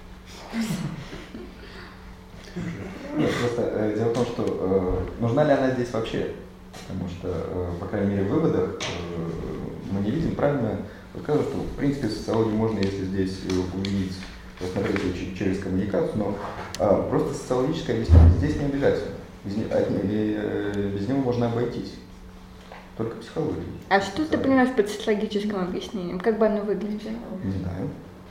Нет, просто дело в том, что нужна ли она здесь вообще? Потому что, по крайней мере, в выводах мы не видим правильно, сказано, что, в принципе, социологию можно, если здесь увидеть, посмотреть через коммуникацию, но просто социологическое объяснение здесь не обязательно. Без него можно обойтись. Только психология. А что ты понимаешь под социологическим объяснением? Как бы оно выглядело? Не знаю.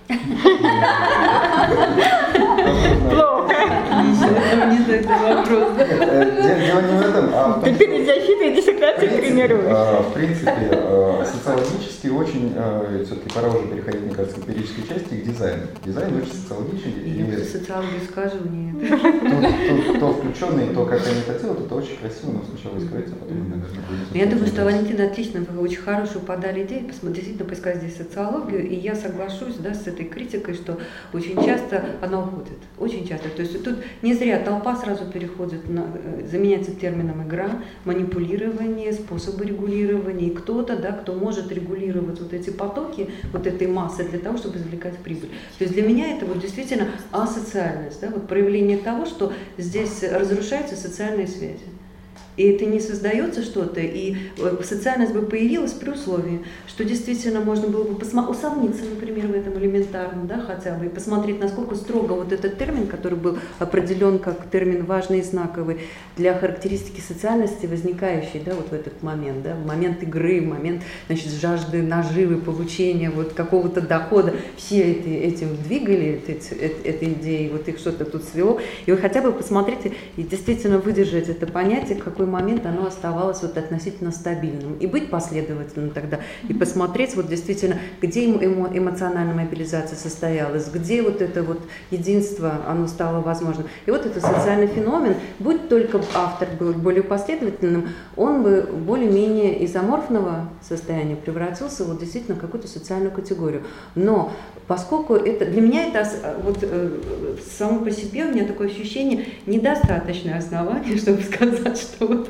Плохо. Это вопрос. Дело не в этом, а в том, ты перед защитой диссертации тренируешь. В принципе, социологически очень, все-таки пора уже переходить, мне кажется, к эмпирической части, к дизайну. Дизайн очень социологичный. И социологию скажу, нет. То включенные, то, как они это делают, это очень красиво, но сначала искать, а потом, наверное, будет. Я думаю, что Валентина отлично, вы очень хорошую подали идею, действительно поискать здесь социологию, и я соглашусь, да, с этой критикой, что очень часто она уходит, очень часто. То есть тут не зря толпа сразу переходит, заменяется термином игра, манипулирование, способы регулирования, и кто-то, да, кто может регулировать вот эти потоки, вот этой массы для того, чтобы извлекать прибыль. То есть для меня это вот действительно асоциальность, да, вот проявление того, что здесь разрушаются социальные связи. И это не создается что-то, и социальность бы появилась при условии, что действительно можно было бы усомниться, например, в этом элементарном, да, хотя бы, и посмотреть, насколько строго вот этот термин, который был определен как термин важный и знаковый для характеристики социальности, возникающей, да, вот в этот момент, да, в момент игры, в момент, значит, жажды наживы, получения вот какого-то дохода, все этим двигали, этой идеей, вот их что-то тут свело, и вы хотя бы посмотрите и действительно выдержать это понятие, какой момент оно оставалось вот относительно стабильным. И быть последовательным тогда, и посмотреть вот действительно, где эмоциональная мобилизация состоялась, где вот это вот единство, оно стало возможным. И вот этот социальный феномен, будь только автор был более последовательным, он бы более-менее из аморфного состояния превратился вот действительно в какую-то социальную категорию. Но поскольку это, для меня это вот само по себе, у меня такое ощущение, недостаточное основание, чтобы сказать,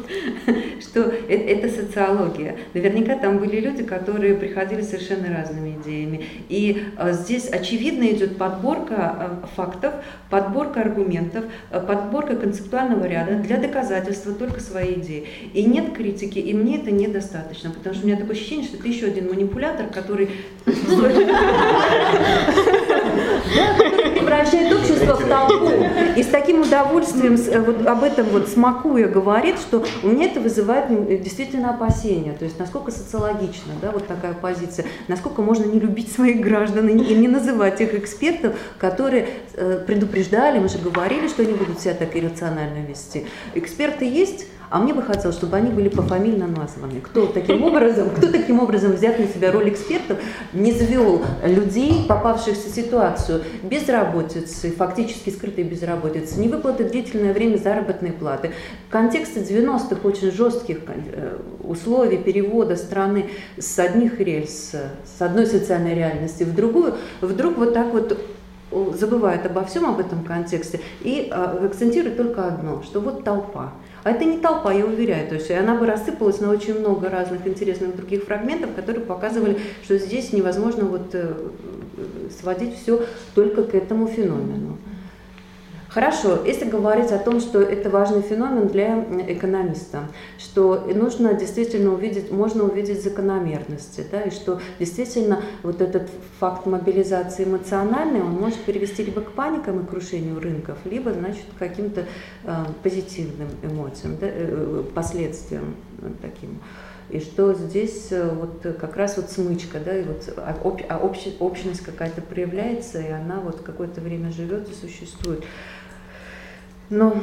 что это социология. Наверняка там были люди, которые приходили с совершенно разными идеями. И здесь очевидно идет подборка фактов, подборка аргументов, подборка концептуального ряда для доказательства только своей идеи. И нет критики, и мне это недостаточно, потому что у меня такое ощущение, что это еще один манипулятор, который превращает общество в толпу. И с таким удовольствием вот об этом вот смакуя говорит, что у меня это вызывает действительно опасения. То есть насколько социологично, да, вот такая позиция, насколько можно не любить своих граждан и не называть тех экспертов, которые предупреждали, мы же говорили, что они будут себя так иррационально вести. Эксперты есть, а мне бы хотелось, чтобы они были пофамильно названы. Кто таким образом, взяв на себя роль экспертов, не завел людей, попавших в ситуацию безработицы, фактически скрытой безработицы, невыплаты длительное время заработной платы. В контексте 90-х очень жестких условий перевода страны с одних рельс, с одной социальной реальности в другую, вдруг вот так вот забывают обо всем об этом контексте и акцентируют только одно, что вот толпа. А это не толпа, я уверяю, то есть она бы рассыпалась на очень много разных интересных других фрагментов, которые показывали, что здесь невозможно вот сводить все только к этому феномену. Хорошо, если говорить о том, что это важный феномен для экономиста, что нужно действительно увидеть, можно увидеть закономерности, да, и что действительно вот этот факт мобилизации эмоциональной, он может привести либо к паникам и крушению рынков, либо, значит, к каким-то позитивным эмоциям, да, последствиям таким. И что здесь вот как раз вот смычка, да, и вот общность какая-то проявляется, и она вот какое-то время живет и существует. Но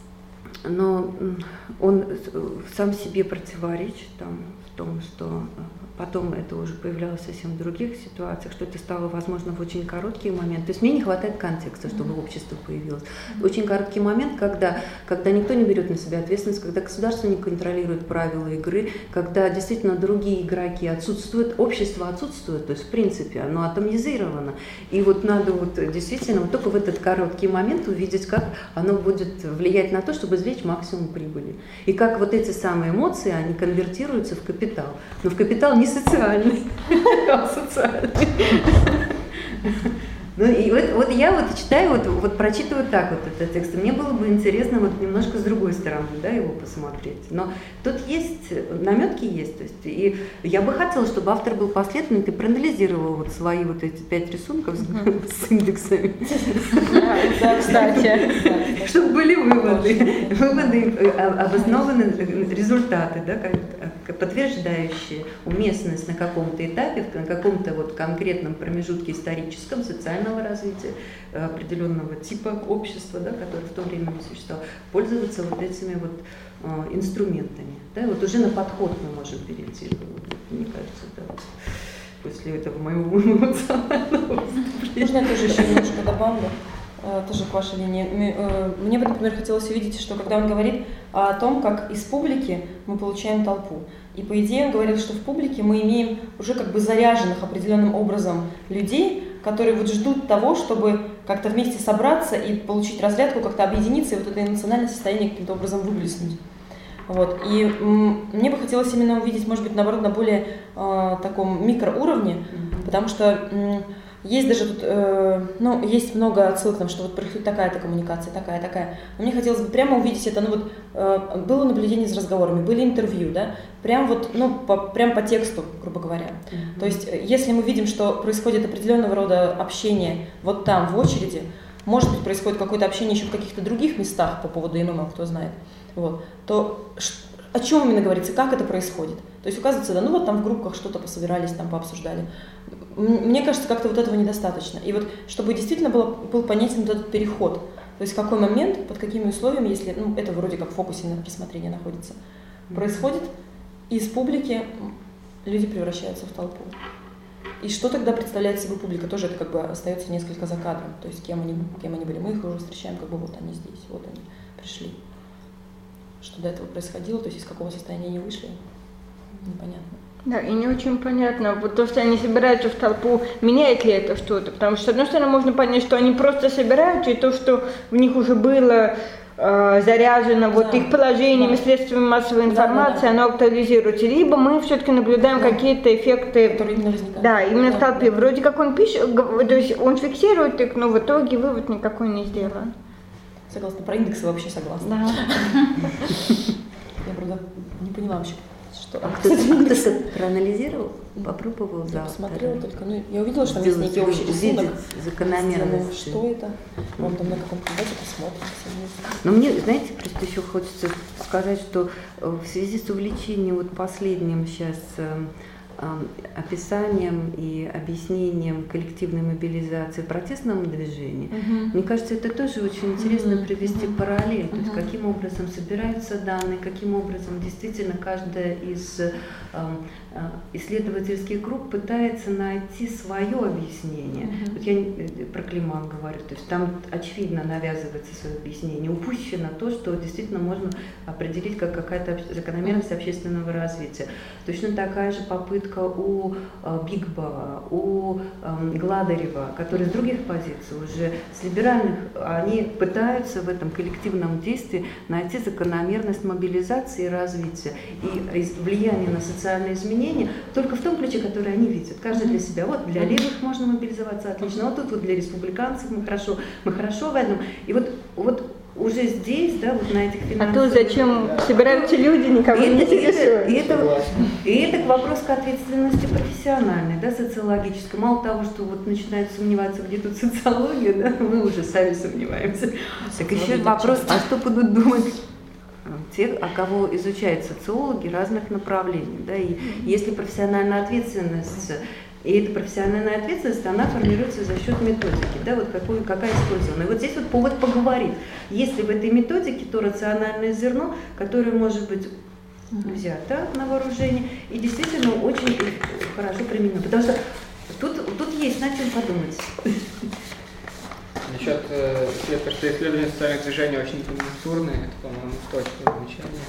он сам себе противоречит там, в том, что потом это уже появлялось совсем в других ситуациях, что это стало возможно в очень короткий момент. То есть мне не хватает контекста, чтобы общество появилось. Очень короткий момент, когда никто не берет на себя ответственность, когда государство не контролирует правила игры, когда действительно другие игроки отсутствуют, общество отсутствует, то есть в принципе оно атомизировано. И вот надо вот действительно вот только в этот короткий момент увидеть, как оно будет влиять на то, чтобы извлечь максимум прибыли. И как вот эти самые эмоции, они конвертируются в капитал. Но в капитал не социальный, а социальный. Ну и вот я вот читаю, вот прочитываю так вот этот текст. Мне было бы интересно вот немножко с другой стороны, да, его посмотреть. Но тут есть, наметки есть. То есть, и я бы хотела, чтобы автор был последовательный, ты проанализировал вот свои вот эти 5 рисунков с индексами. Да, кстати. Чтобы были выводы, обоснованные результаты, да, подтверждающие уместность на каком-то этапе, на каком-то вот конкретном промежутке историческом, социальном развития определенного типа общества, да, которое в то время не существовало, пользоваться вот этими вот инструментами. Да, вот уже на подход мы можем перейти. Мне кажется, да, после этого моего эмоционального выступления. Можно я тоже еще немножко добавлю? Тоже к вашей линии. Мне бы, например, хотелось увидеть, что когда он говорит о том, как из публики мы получаем толпу. И по идее он говорил, что в публике мы имеем уже как бы заряженных определенным образом людей, которые вот ждут того, чтобы как-то вместе собраться и получить разрядку, как-то объединиться и вот это эмоциональное состояние каким-то образом выплеснуть. Вот. И мне бы хотелось именно увидеть, может быть, наоборот, на более таком микроуровне, потому что есть даже тут, есть много отсылок, там, что вот происходит такая-то коммуникация, такая. Но мне хотелось бы прямо увидеть это, было наблюдение за разговорами, были интервью, да, прям вот, прям по тексту, грубо говоря. То есть, если мы видим, что происходит определенного рода общение вот там, в очереди, может быть, происходит какое-то общение еще в каких-то других местах по поводу ИММ, кто знает, вот, то о чем именно говорится, как это происходит? То есть, оказывается, да, вот там в группках что-то пособирались, там пообсуждали. Мне кажется, как-то вот этого недостаточно. И вот, чтобы действительно был понятен вот этот переход, то есть в какой момент, под какими условиями, если это вроде как в фокусе на рассмотрении находится, происходит, и из публики люди превращаются в толпу. И что тогда представляет собой публика? Тоже это как бы остается несколько за кадром. То есть кем они были. Мы их уже встречаем, как бы вот они здесь, вот они пришли. Что до этого происходило, то есть из какого состояния они вышли, непонятно. Да, и не очень понятно, вот то, что они собираются в толпу, меняет ли это что-то? Потому что, с одной стороны, можно понять, что они просто собираются, и то, что в них уже было заряжено вот их положениями, средствами массовой информации, оно актуализируется. Либо мы все-таки наблюдаем какие-то эффекты, которые именно возникают. Да, именно в толпе. Вроде как он пишет, то есть он фиксирует их, но в итоге вывод никакой не сделан. Согласна, про индексы вообще согласна. Да. Я, правда, не поняла вообще, что... А кто-то проанализировал, попробовал? Я посмотрела только, я увидела, что есть некий общий рисунок. Закономерность. Что это? Вам там на каком-то давайте посмотрим. Но мне, знаете, просто еще хочется сказать, что в связи с увлечением вот последним сейчас описанием и объяснением коллективной мобилизации в протестном движении, мне кажется, это тоже очень интересно привести параллель, то есть каким образом собираются данные, каким образом действительно каждая из исследовательский круг пытается найти свое объяснение. Вот я про Климан говорю, то есть там очевидно навязывается свое объяснение, упущено то, что действительно можно определить как какая-то закономерность общественного развития. Точно такая же попытка у Бигбова, у Гладарева, которые с других позиций, уже с либеральных, они пытаются в этом коллективном действии найти закономерность мобилизации и развития и влияние на социальные изменения только в том ключе, который они видят. Каждый для себя. Вот для левых можно мобилизоваться отлично, вот тут вот для республиканцев мы хорошо в этом. И вот уже здесь, да, вот на этих финансовых... А то зачем собираются люди, никого не интересует. И это вопрос к ответственности профессиональной, да, социологической. Мало того, что вот начинают сомневаться, где тут социология, да, мы уже сами сомневаемся. Так еще вопрос, а что будут думать те, кого изучают социологи разных направлений, да, и если профессиональная ответственность, и эта профессиональная ответственность, она формируется за счет методики, да, вот какая использована. И вот здесь вот повод поговорить, есть ли в этой методике то рациональное зерно, которое может быть взято на вооружение и действительно очень хорошо применено, потому что тут есть над чем подумать. Насчет что исследование социальных движений очень конъюнктурное, это, по-моему, точное замечание.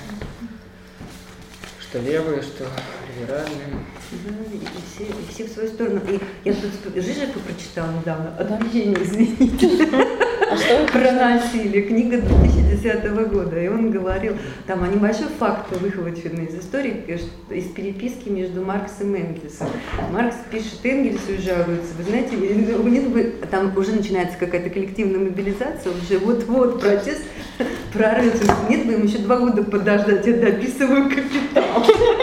Что левые, что либеральные. Да, и все в свою сторону. И я тут Жижика прочитала недавно, «Отмщение, извините». А что про насилие, книга 2010 года. И он говорил, там небольшой факт, выхваченный из истории, из переписки между Марксом и Энгельсом. Маркс пишет Энгельсу и жалуется. Вы знаете, там уже начинается какая-то коллективная мобилизация, уже вот-вот протест прорвется. Нет бы им еще 2 года подождать, я дописываю «Капитал».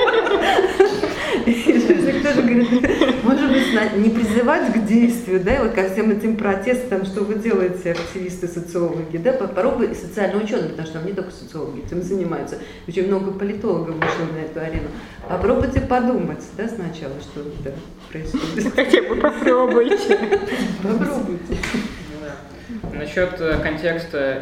И Жижик тоже говорит, может быть, не призывать к действию, да, и вот ко всем этим протестам, что вы делаете, активисты, социологи, да, попробуй, социальные ученые, потому что там не только социологи этим занимаются, очень много политологов вышло на эту арену. Попробуйте подумать, да, сначала, что да, происходит. Хотя бы попробуйте. Попробуйте. Насчет контекста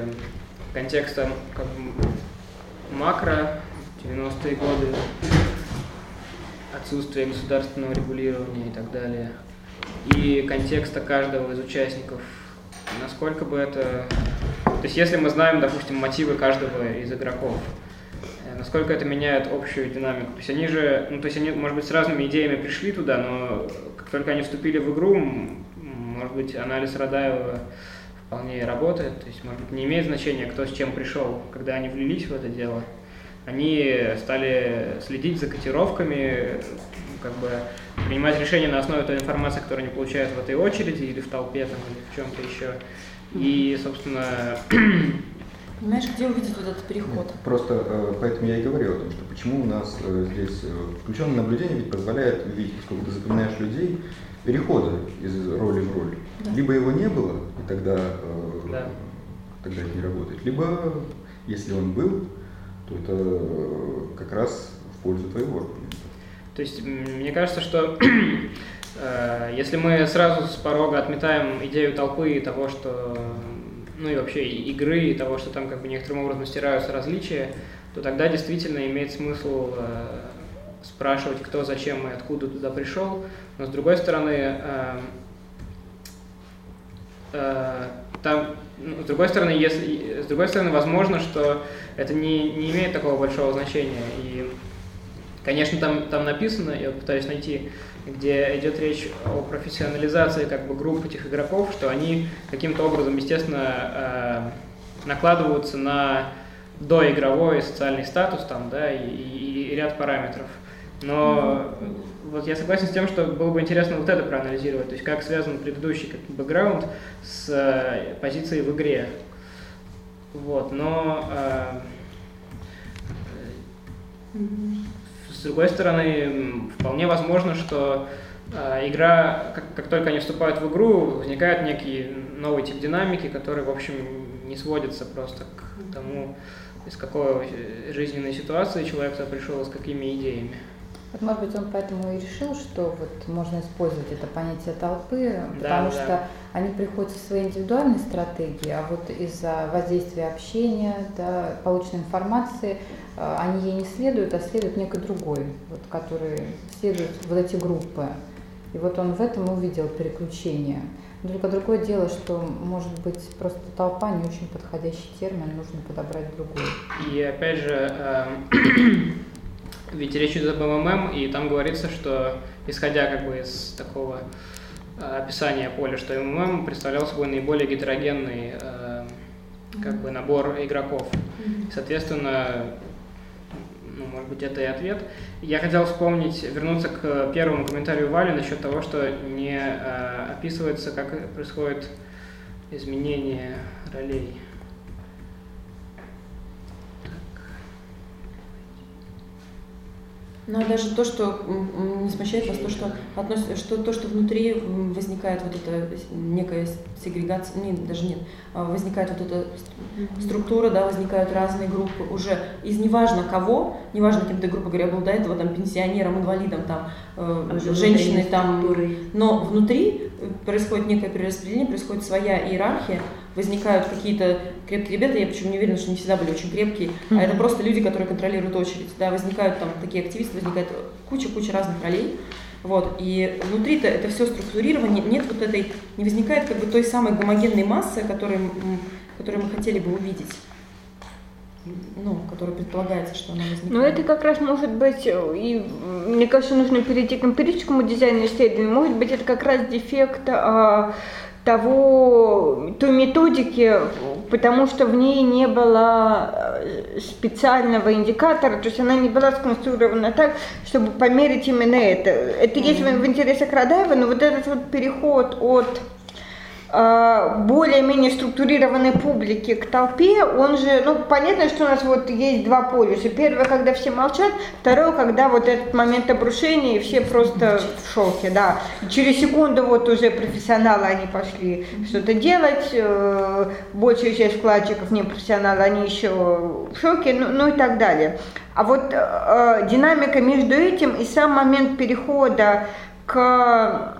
как бы, макро, 90-е годы, отсутствие государственного регулирования и так далее, и контекста каждого из участников, насколько бы это... То есть если мы знаем, допустим, мотивы каждого из игроков, насколько это меняет общую динамику. То есть они, может быть, с разными идеями пришли туда, но как только они вступили в игру, может быть, анализ Радаева вполне работает. То есть, может быть, не имеет значения, кто с чем пришел, когда они влились в это дело. Они стали следить за котировками, как бы принимать решения на основе той информации, которую они получают в этой очереди или в толпе, там, или в чем-то еще. И, собственно... Понимаешь, где увидеть вот этот переход? Просто поэтому я и говорил о том, что почему у нас здесь включенное наблюдение ведь позволяет увидеть, поскольку ты запоминаешь людей, перехода из роли в роль. Да. Либо его не было, и тогда это не работает, либо, если он был, то это как раз в пользу твоего аргумента. То есть, мне кажется, что если мы сразу с порога отметаем идею толпы и того, что, ну и вообще игры, и того, что там как бы некоторым образом стираются различия, то тогда действительно имеет смысл спрашивать, кто, зачем и откуда туда пришел. Но с другой стороны, с другой стороны, возможно, что это не имеет такого большого значения. И, конечно, там написано, я пытаюсь найти, где идет речь о профессионализации как бы групп этих игроков, что они каким-то образом, естественно, накладываются на доигровой социальный статус там, да, и ряд параметров. Но вот я согласен с тем, что было бы интересно вот это проанализировать, то есть как связан предыдущий бэкграунд с позицией в игре. Вот, но с другой стороны, вполне возможно, что игра, как только они вступают в игру, возникает некий новый тип динамики, который, в общем, не сводится просто к тому, из какой жизненной ситуации человек туда пришел, с какими идеями. Вот, может быть, он поэтому и решил, что вот можно использовать это понятие толпы, потому что они приходят со своей индивидуальной стратегией, а вот из-за воздействия общения, да, полученной информации, они ей не следуют, а следуют некой другой, вот, который следует вот эти группы. И вот он в этом увидел переключение. Но только другое дело, что, может быть, просто толпа не очень подходящий термин, нужно подобрать другой. И опять же, ведь речь идет об МММ, и там говорится, что, исходя как бы из такого описания поля, что МММ представлял собой наиболее гетерогенный как бы набор игроков. Соответственно, ну, может быть, это и ответ. Я хотел вспомнить, вернуться к первому комментарию Вали насчет того, что не описывается, как происходит изменение ролей. Но даже то, что не смущает вас, то, что внутри возникает вот эта некая сегрегация, даже нет, возникает вот эта структура, да, возникают разные группы уже из неважно кого, неважно, кем ты, грубо говоря, был до этого, там, пенсионером, инвалидом, там, женщиной, там, но внутри происходит некое перераспределение, происходит своя иерархия, возникают какие-то крепкие ребята, я почему не уверена, что не всегда были очень крепкие, а это просто люди, которые контролируют очередь, да, возникают там такие активисты, возникает куча разных ролей, вот, и внутри-то это все структурирование, нет вот этой, не возникает как бы той самой гомогенной массы, которую мы хотели бы увидеть, ну, которая предполагается, что она возникает. Ну, это как раз может быть, и мне кажется, нужно перейти к эмпирическому дизайну исследований, может быть, это как раз дефект той методики, потому что в ней не было специального индикатора, то есть она не была сконструирована так, чтобы померить именно это. Это есть в интересах Радаева, но вот этот вот переход от более-менее структурированной публики к толпе, он же, ну, понятно, что у нас вот есть два полюса. Первое, когда все молчат, второе, когда вот этот момент обрушения, и все просто в шоке, да. Через секунду вот уже профессионалы, они пошли что-то делать, большая часть вкладчиков, не профессионалы, они еще в шоке, ну и так далее. А вот динамика между этим и сам момент перехода к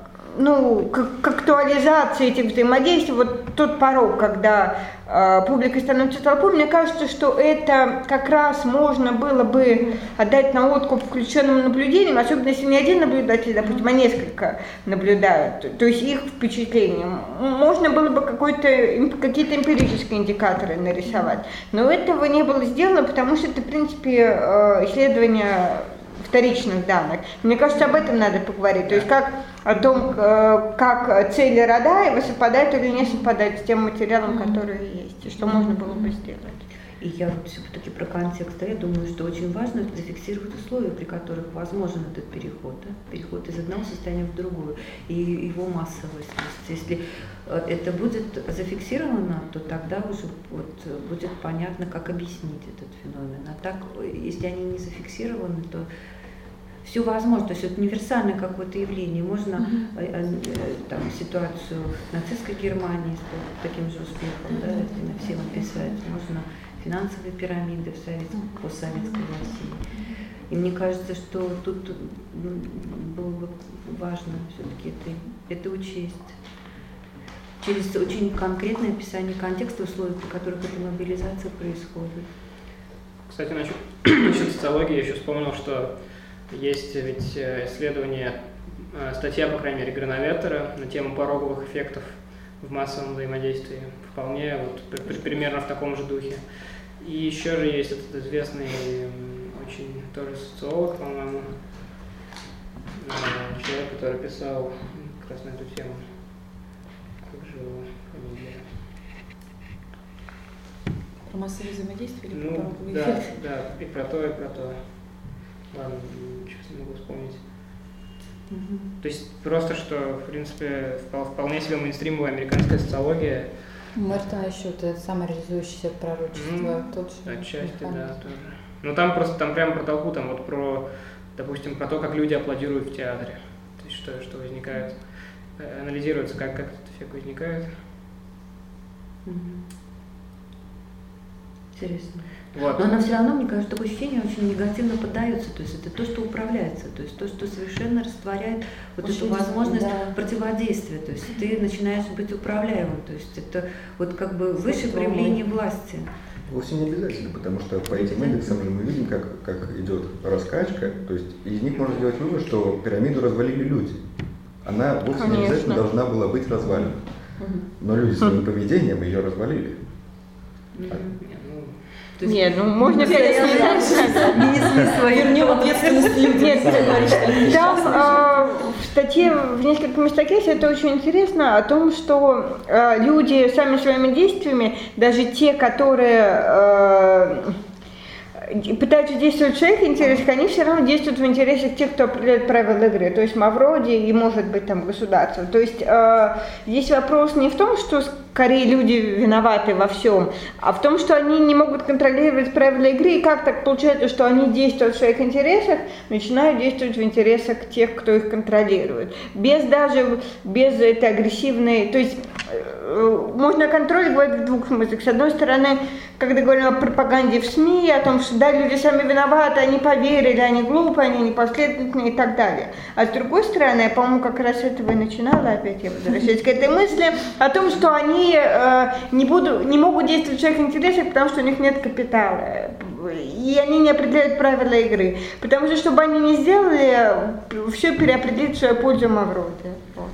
актуализации этих взаимодействий, вот тот порог, когда публика становится толпой, мне кажется, что это как раз можно было бы отдать на откуп включенным наблюдениям, особенно если не один наблюдатель, допустим, а несколько наблюдают, то есть их впечатлением. Можно было бы какие-то эмпирические индикаторы нарисовать, но этого не было сделано, потому что это, в принципе, исследование вторичных данных. Мне кажется, об этом надо поговорить. То есть о том, как цели Радаева совпадают или не совпадают с тем материалом, который есть, и что можно было бы сделать. И я вот все-таки про контекст, я думаю, что очень важно зафиксировать условия, при которых возможен этот переход, да? Переход из одного состояния в другое, и его массовость. Если это будет зафиксировано, то тогда уже будет понятно, как объяснить этот феномен. А так, если они не зафиксированы, то все возможно, то есть это универсальное какое-то явление. Можно там, ситуацию нацистской Германии с таким же успехом, да, на всем описать. Можно финансовые пирамиды в постсоветской России. И мне кажется, что тут было бы важно все-таки это учесть. Через очень конкретное описание контекста, условий, при которых эта мобилизация происходит. Кстати, насчет социологии я еще вспомнил, что есть ведь исследование, статья, по крайней мере, Грановеттера на тему пороговых эффектов в массовом взаимодействии. Вполне вот примерно в таком же духе. И еще же есть этот известный очень тоже социолог, по-моему, человек, который писал как раз на эту тему. Как же его фамилия? Про массовое взаимодействие или про пороговый эффект? Да, и про то, и про то. Ладно, сейчас не могу вспомнить. То есть просто, что, в принципе, вполне себе мейнстримовая американская социология. Мертон еще вот это самореализующееся пророчество, тот же. Отчасти, да, тоже. Ну там прямо про толпу, там вот про, допустим, про то, как люди аплодируют в театре. То есть что возникает, анализируется, как этот эффект возникает. Интересно. Вот. Но она все равно, мне кажется, такое ощущение очень негативно поддается. То есть это то, что управляется, то есть то, что совершенно растворяет вот очень эту возможность да. противодействия. То есть ты начинаешь быть управляемым. То есть это вот как бы выше проявление власти. Вовсе не обязательно, потому что по этим индексам же мы видим, как идет раскачка. То есть из них можно сделать вывод, что пирамиду развалили люди. Она вовсе не обязательно должна была быть развалена. Но люди своим поведением ее развалили. Нет, ну можно вернем ответственность людям. Нет, там в статье, в нескольких местах есть, это очень интересно, о том, что люди сами своими действиями, даже те, которые пытаются действовать в своих интересах, они все равно действуют в интересах тех, кто определяет правила игры, то есть Мавроди и, может быть, там государство. То есть здесь вопрос не в том, что скорее люди виноваты во всем, а в том, что они не могут контролировать правила игры, и как так получается, что они действуют в своих интересах, начинают действовать в интересах тех, кто их контролирует. Без этой агрессивной, то есть можно контроль говорить в двух смыслах. С одной стороны, когда говорим о пропаганде в СМИ, о том, что да, люди сами виноваты, они поверили, они глупые, они непоследовательные и так далее. А с другой стороны, я, по-моему, как раз с этого и начинала, опять я возвращаюсь к этой мысли, о том, что они не могут действовать в своих интересах, потому что у них нет капитала. И они не определяют правила игры. Потому что, чтобы они не сделали, все переопределить в свою пользу Мавроди. Вот.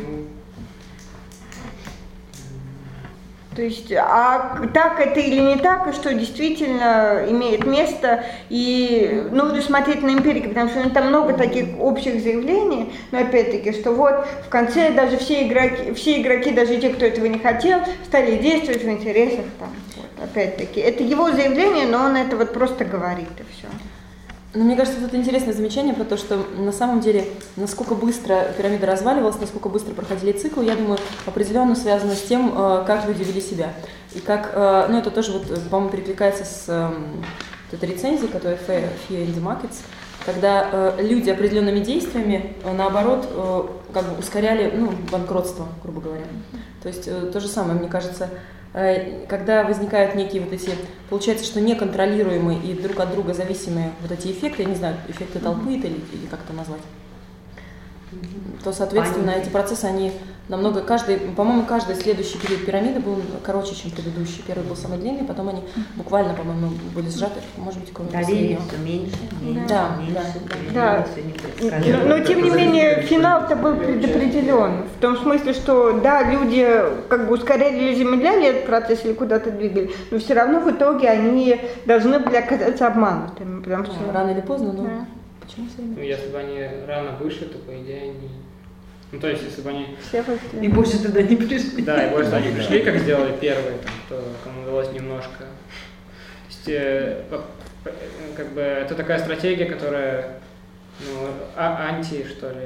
То есть, а так это или не так, и что действительно имеет место, и нужно смотреть на эмпирику, потому что там много таких общих заявлений, но опять-таки, что вот в конце даже все игроки, даже те, кто этого не хотел, стали действовать в интересах там. Вот, опять-таки, это его заявление, но он это вот просто говорит, и все. Ну, мне кажется, тут интересное замечание про то, что на самом деле, насколько быстро пирамида разваливалась, насколько быстро проходили циклы, я думаю, определенно связано с тем, как люди вели себя. И как, ну, это тоже, вот, по-моему, перекликается с этой рецензией, которая Fear in the Markets, когда люди определенными действиями, наоборот, как бы ускоряли, ну, банкротство, грубо говоря. То есть то же самое, мне кажется, когда возникают некие вот эти, получается, что неконтролируемые и друг от друга зависимые вот эти эффекты, я не знаю, эффекты толпы или как это назвать, то, соответственно, эти процессы, они намного, по-моему, каждый следующий период пирамиды был короче, чем предыдущий. Первый был самый длинный, потом они буквально, по-моему, были сжаты, может быть, кроме доверие все меньше. Да. Но, тем не менее, финал-то был предопределен. В том смысле, что, да, люди как бы ускоряли или замедляли этот процесс, или куда-то двигали, но все равно в итоге они должны были оказаться обманутыми. Потому что... Рано или поздно, но... Да. Почему все время? Ну, если бы они рано вышли, то, по идее, они... Ну, то есть, если бы они... И больше туда не пришли. Да, и больше туда не пришли, как сделали первые, там, то кому удалось немножко. То есть, как бы, это такая стратегия, которая, ну, анти, что ли,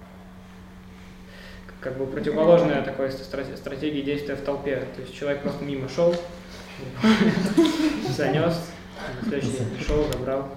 как бы противоположная такой стратегии действия в толпе. То есть, человек просто мимо шел, занес, следующий пришел, забрал.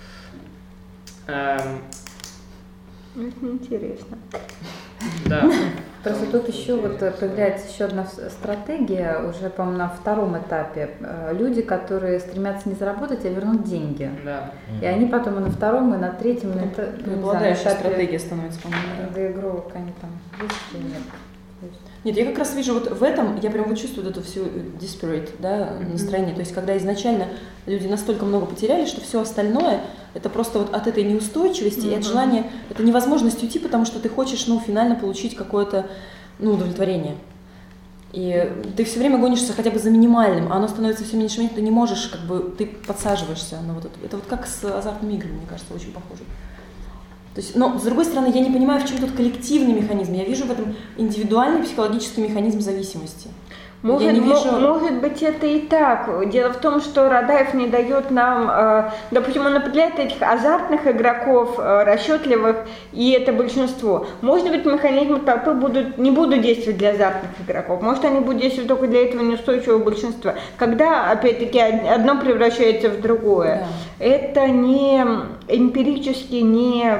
Это интересно. Да. Просто тут еще вот появляется еще одна стратегия, уже, по-моему, на втором этапе. Люди, которые стремятся не заработать, а вернуть деньги. Да. И они потом и на втором, и на третьем, и на преобладающая стратегия становится, по-моему. Доигровок они там есть или нет. Нет, я как раз вижу вот в этом, я прям вот чувствую эту всю disparate, да, настроение. То есть, когда изначально люди настолько много потеряли, что все остальное, это просто вот от этой неустойчивости и от желания, это невозможность уйти, потому что ты хочешь, ну, финально получить какое-то, ну, удовлетворение. И ты все время гонишься хотя бы за минимальным, а оно становится все меньше и меньше, ты не можешь, как бы, ты подсаживаешься на вот это. Это вот как с азартными играми, мне кажется, очень похоже. То есть, но, с другой стороны, я не понимаю, в чем тут коллективный механизм. Я вижу в этом индивидуальный психологический механизм зависимости. Может быть, это и так. Дело в том, что Радаев не дает нам, допустим, он определяет этих азартных игроков, расчетливых, и это большинство. Может быть, механизмы толпы не будут действовать для азартных игроков. Может, они будут действовать только для этого неустойчивого большинства. Когда, опять-таки, одно превращается в другое. Да. Это не эмпирически не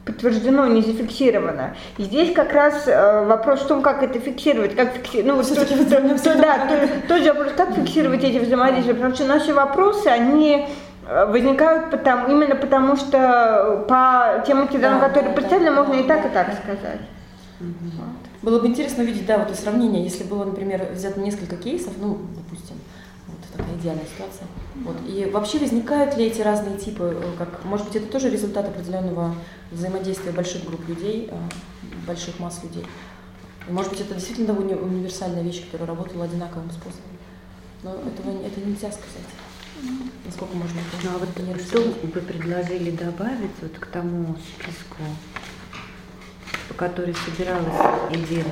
подтверждено, не зафиксировано. И здесь как раз вопрос в том, как это фиксировать, как фиксировать. Тот же вопрос, как фиксировать эти взаимодействия, потому что наши вопросы, они возникают именно потому, что по тем материалам, которые представлены, можно и так сказать. Было бы интересно увидеть, да, вот и сравнение, если было, например, взято несколько кейсов, ну, допустим, вот такая идеальная ситуация. Вот. И вообще возникают ли эти разные типы, как, может быть, это тоже результат определенного взаимодействия больших групп людей, больших масс людей. И, может быть, это действительно довольно универсальная вещь, которая работала одинаковым способом. Но это нельзя сказать. Насколько можно это а вот что вы предложили добавить вот к тому списку, по которой собиралась идея,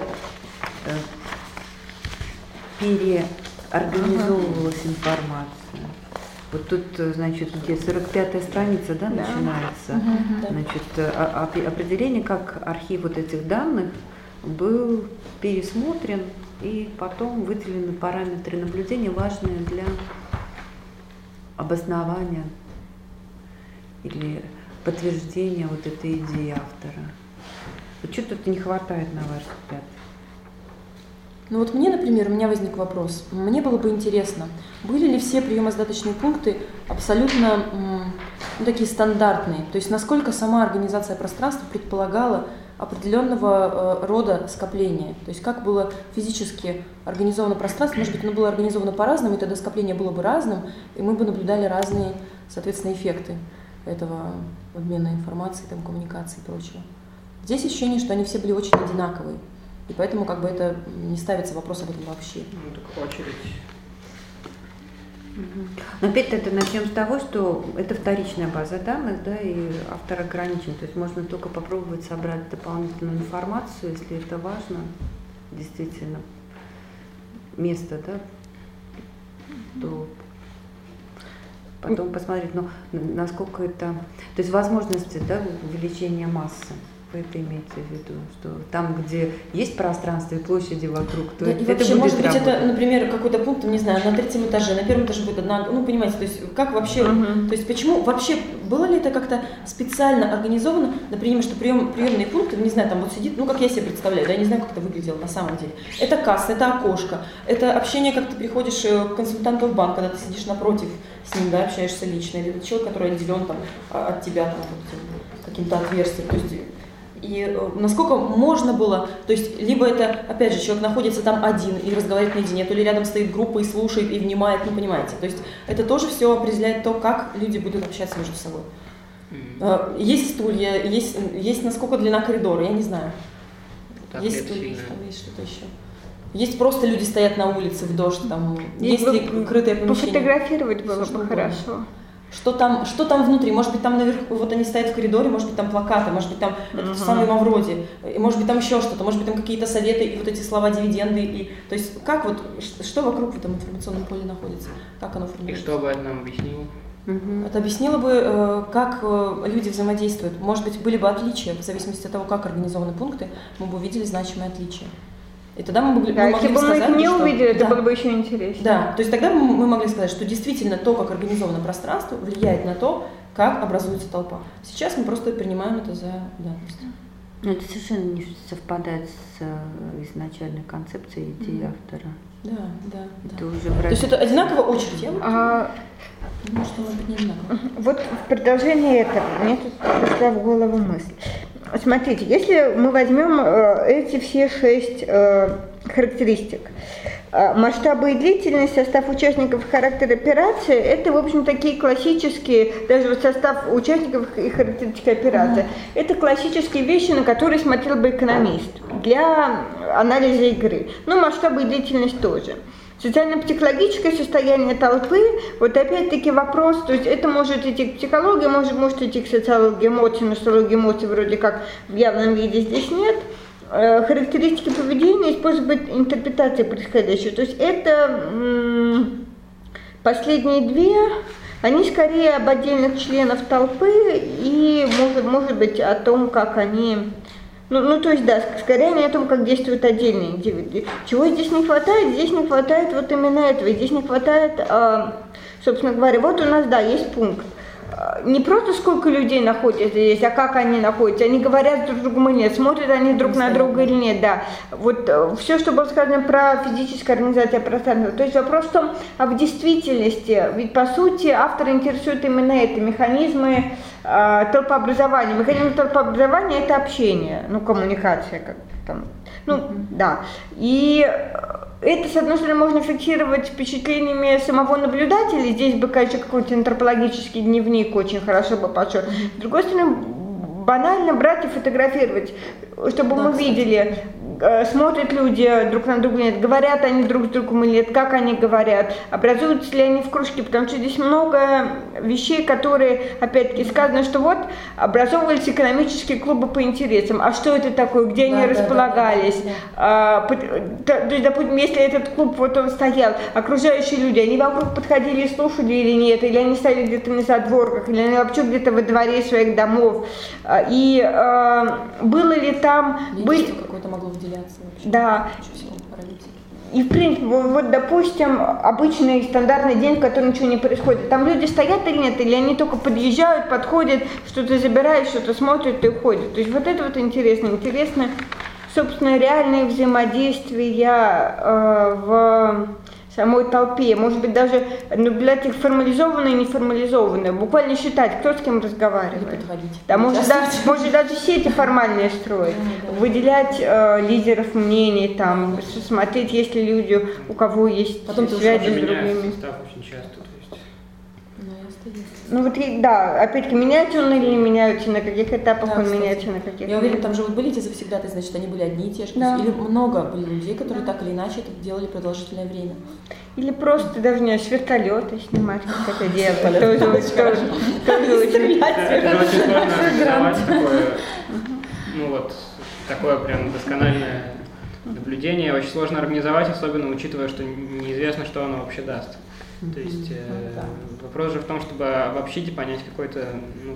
переорганизовывалась информация? Вот тут, значит, где 45-я страница, да, начинается, значит, определение, как архив вот этих данных был пересмотрен и потом выделены параметры наблюдения, важные для обоснования или подтверждения вот этой идеи автора. Вот что тут не хватает, на ваш взгляд? Ну вот мне, например, у меня возник вопрос. Мне было бы интересно, были ли все приемо-сдаточные пункты абсолютно такие стандартные? То есть насколько сама организация пространства предполагала определенного рода скопления? То есть как было физически организовано пространство? Может быть, оно было организовано по-разному, и тогда скопление было бы разным, и мы бы наблюдали разные, соответственно, эффекты этого обмена информацией, там, коммуникации и прочего. Здесь ощущение, что они все были очень одинаковые. И поэтому как бы это не ставится вопрос об этом вообще. Ну, так очередь. Но опять-то начнем с того, что это вторичная база данных, да, и автор ограничен. То есть можно только попробовать собрать дополнительную информацию, если это важно, действительно, место, да, то потом посмотреть, ну, насколько это, то есть возможности, да, увеличения массы. Вы это имеете в виду, что там, где есть пространство и площади вокруг, то да, это вообще, будет может быть, работать. это, например, какой-то пункт, не знаю, на 3-м этаже, на 1-м этаже будет одна, ну, понимаете, то есть как вообще, то есть почему, вообще, было ли это как-то специально организовано, например, что приемные пункты, не знаю, там вот сидит, ну, как я себе представляю, да, я не знаю, как это выглядело на самом деле. Это касса, это окошко, это общение, как ты приходишь к консультанту в банк, когда ты сидишь напротив с ним, да, общаешься лично, или человек, который отделен там от тебя, там, каким-то отверстием, то есть. И насколько можно было, то есть либо это, опять же, человек находится там один и разговаривает наедине, то ли рядом стоит группа и слушает, и внимает, ну понимаете. То есть это тоже все определяет то, как люди будут общаться между собой. Есть стулья, есть насколько длина коридора, я не знаю. Так, есть стулья, там есть что-то еще. Есть просто люди стоят на улице в дождь, там, есть ли крытое помещение. Пофотографировать было бы хорошо. Что там внутри? Может быть, там наверху, вот они стоят в коридоре, может быть, там плакаты, может быть, там в самой Мавроди, может быть, там еще что-то, может быть, там какие-то советы и вот эти слова дивиденды. И, то есть, как вот, что вокруг в этом информационном поле находится? Как оно формируется? И что бы это нам объяснило? Это объяснило бы, как люди взаимодействуют. Может быть, были бы отличия, в зависимости от того, как организованы пункты, мы бы увидели значимые отличия. И тогда мы могли если бы мы их не увидели, это было бы еще интереснее. Да, то есть тогда мы могли сказать, что действительно то, как организовано пространство, влияет на то, как образуется толпа. Сейчас мы просто принимаем это за данность. Но это совершенно не совпадает с изначальной концепцией идеи автора. Да. Это уже то есть это одинаковая очередь? Я думаю, что может быть не одинаково. Вот в продолжение этого мне тут пришла в голову мысль. Смотрите, если мы возьмем эти все 6 характеристик, масштабы и длительность, состав участников и характер операции, это, в общем, такие классические, даже вот состав участников и характеристики операции, это классические вещи, на которые смотрел бы экономист для анализа игры. Ну, масштабы и длительность тоже. Социально-психологическое состояние толпы, вот опять-таки вопрос, то есть это может идти к психологии, может идти к социологии эмоций, но социологии эмоций вроде как в явном виде здесь нет. Характеристики поведения и способы интерпретации происходящего. То есть это последние 2, они скорее об отдельных членах толпы и, может быть, о том, как они... Ну, то есть, да, скорее не о том, как действуют отдельные индивиды. Чего здесь не хватает? Здесь не хватает вот именно этого. Здесь не хватает, собственно говоря, вот у нас, да, есть пункт. не просто сколько людей находятся здесь, а как они находятся. Они говорят друг другу или нет, смотрят они друг на друга или нет, да. Вот все, что было сказано про физическую организацию пространства. То есть вопрос в том, а в действительности, ведь по сути автор интересует именно это, механизмы толпообразования. Механизм толпообразования – это общение, коммуникация как там. Да. И это, с одной стороны, можно фиксировать впечатлениями самого наблюдателя. Здесь бы, конечно, какой-то антропологический дневник очень хорошо бы пошел. С другой стороны, банально брать и фотографировать, чтобы мы видели, смотрят люди друг на друга или нет, говорят они друг с другом или нет, как они говорят, образуются ли они в кружки, потому что здесь много вещей, которые, опять-таки, сказано, что вот образовывались экономические клубы по интересам. А что это такое, где они располагались? То есть, допустим, если этот клуб, вот он стоял, окружающие люди, они вокруг подходили и слушали или нет, или они стояли где-то на задворках, или они вообще где-то во дворе своих домов. И было ли там... Какое-то могло выделяться вообще. Да. И, в принципе, вот, допустим, обычный стандартный день, в котором ничего не происходит. Там люди стоят или нет, или они только подъезжают, подходят, что-то забирают, что-то смотрят и уходят. То есть вот это вот интересно. Интересно, собственно, реальные взаимодействия в самой толпе. Может быть, даже наблюдать их формализованные и неформализованные. Буквально считать, кто с кем разговаривает. Да, может даже сети формальные строить. Выделять лидеров мнений, там, смотреть, есть ли люди, у кого есть связи с другими. Состав очень часто, то Вот, есть. да, опять-таки, меняется он или не меняется, на каких этапах он меняется, на каких. Я уверена, там же вот были эти завсегдаты, значит, они были одни и те же. Да. Или много были людей, которые так или иначе это делали продолжительное время. Или просто даже не с вертолета снимать, как это делать. Тоже очень такое прям доскональное наблюдение. Очень сложно организовать, особенно учитывая, что неизвестно, что оно вообще даст. То есть вопрос же в том, чтобы обобщить и понять какой-то,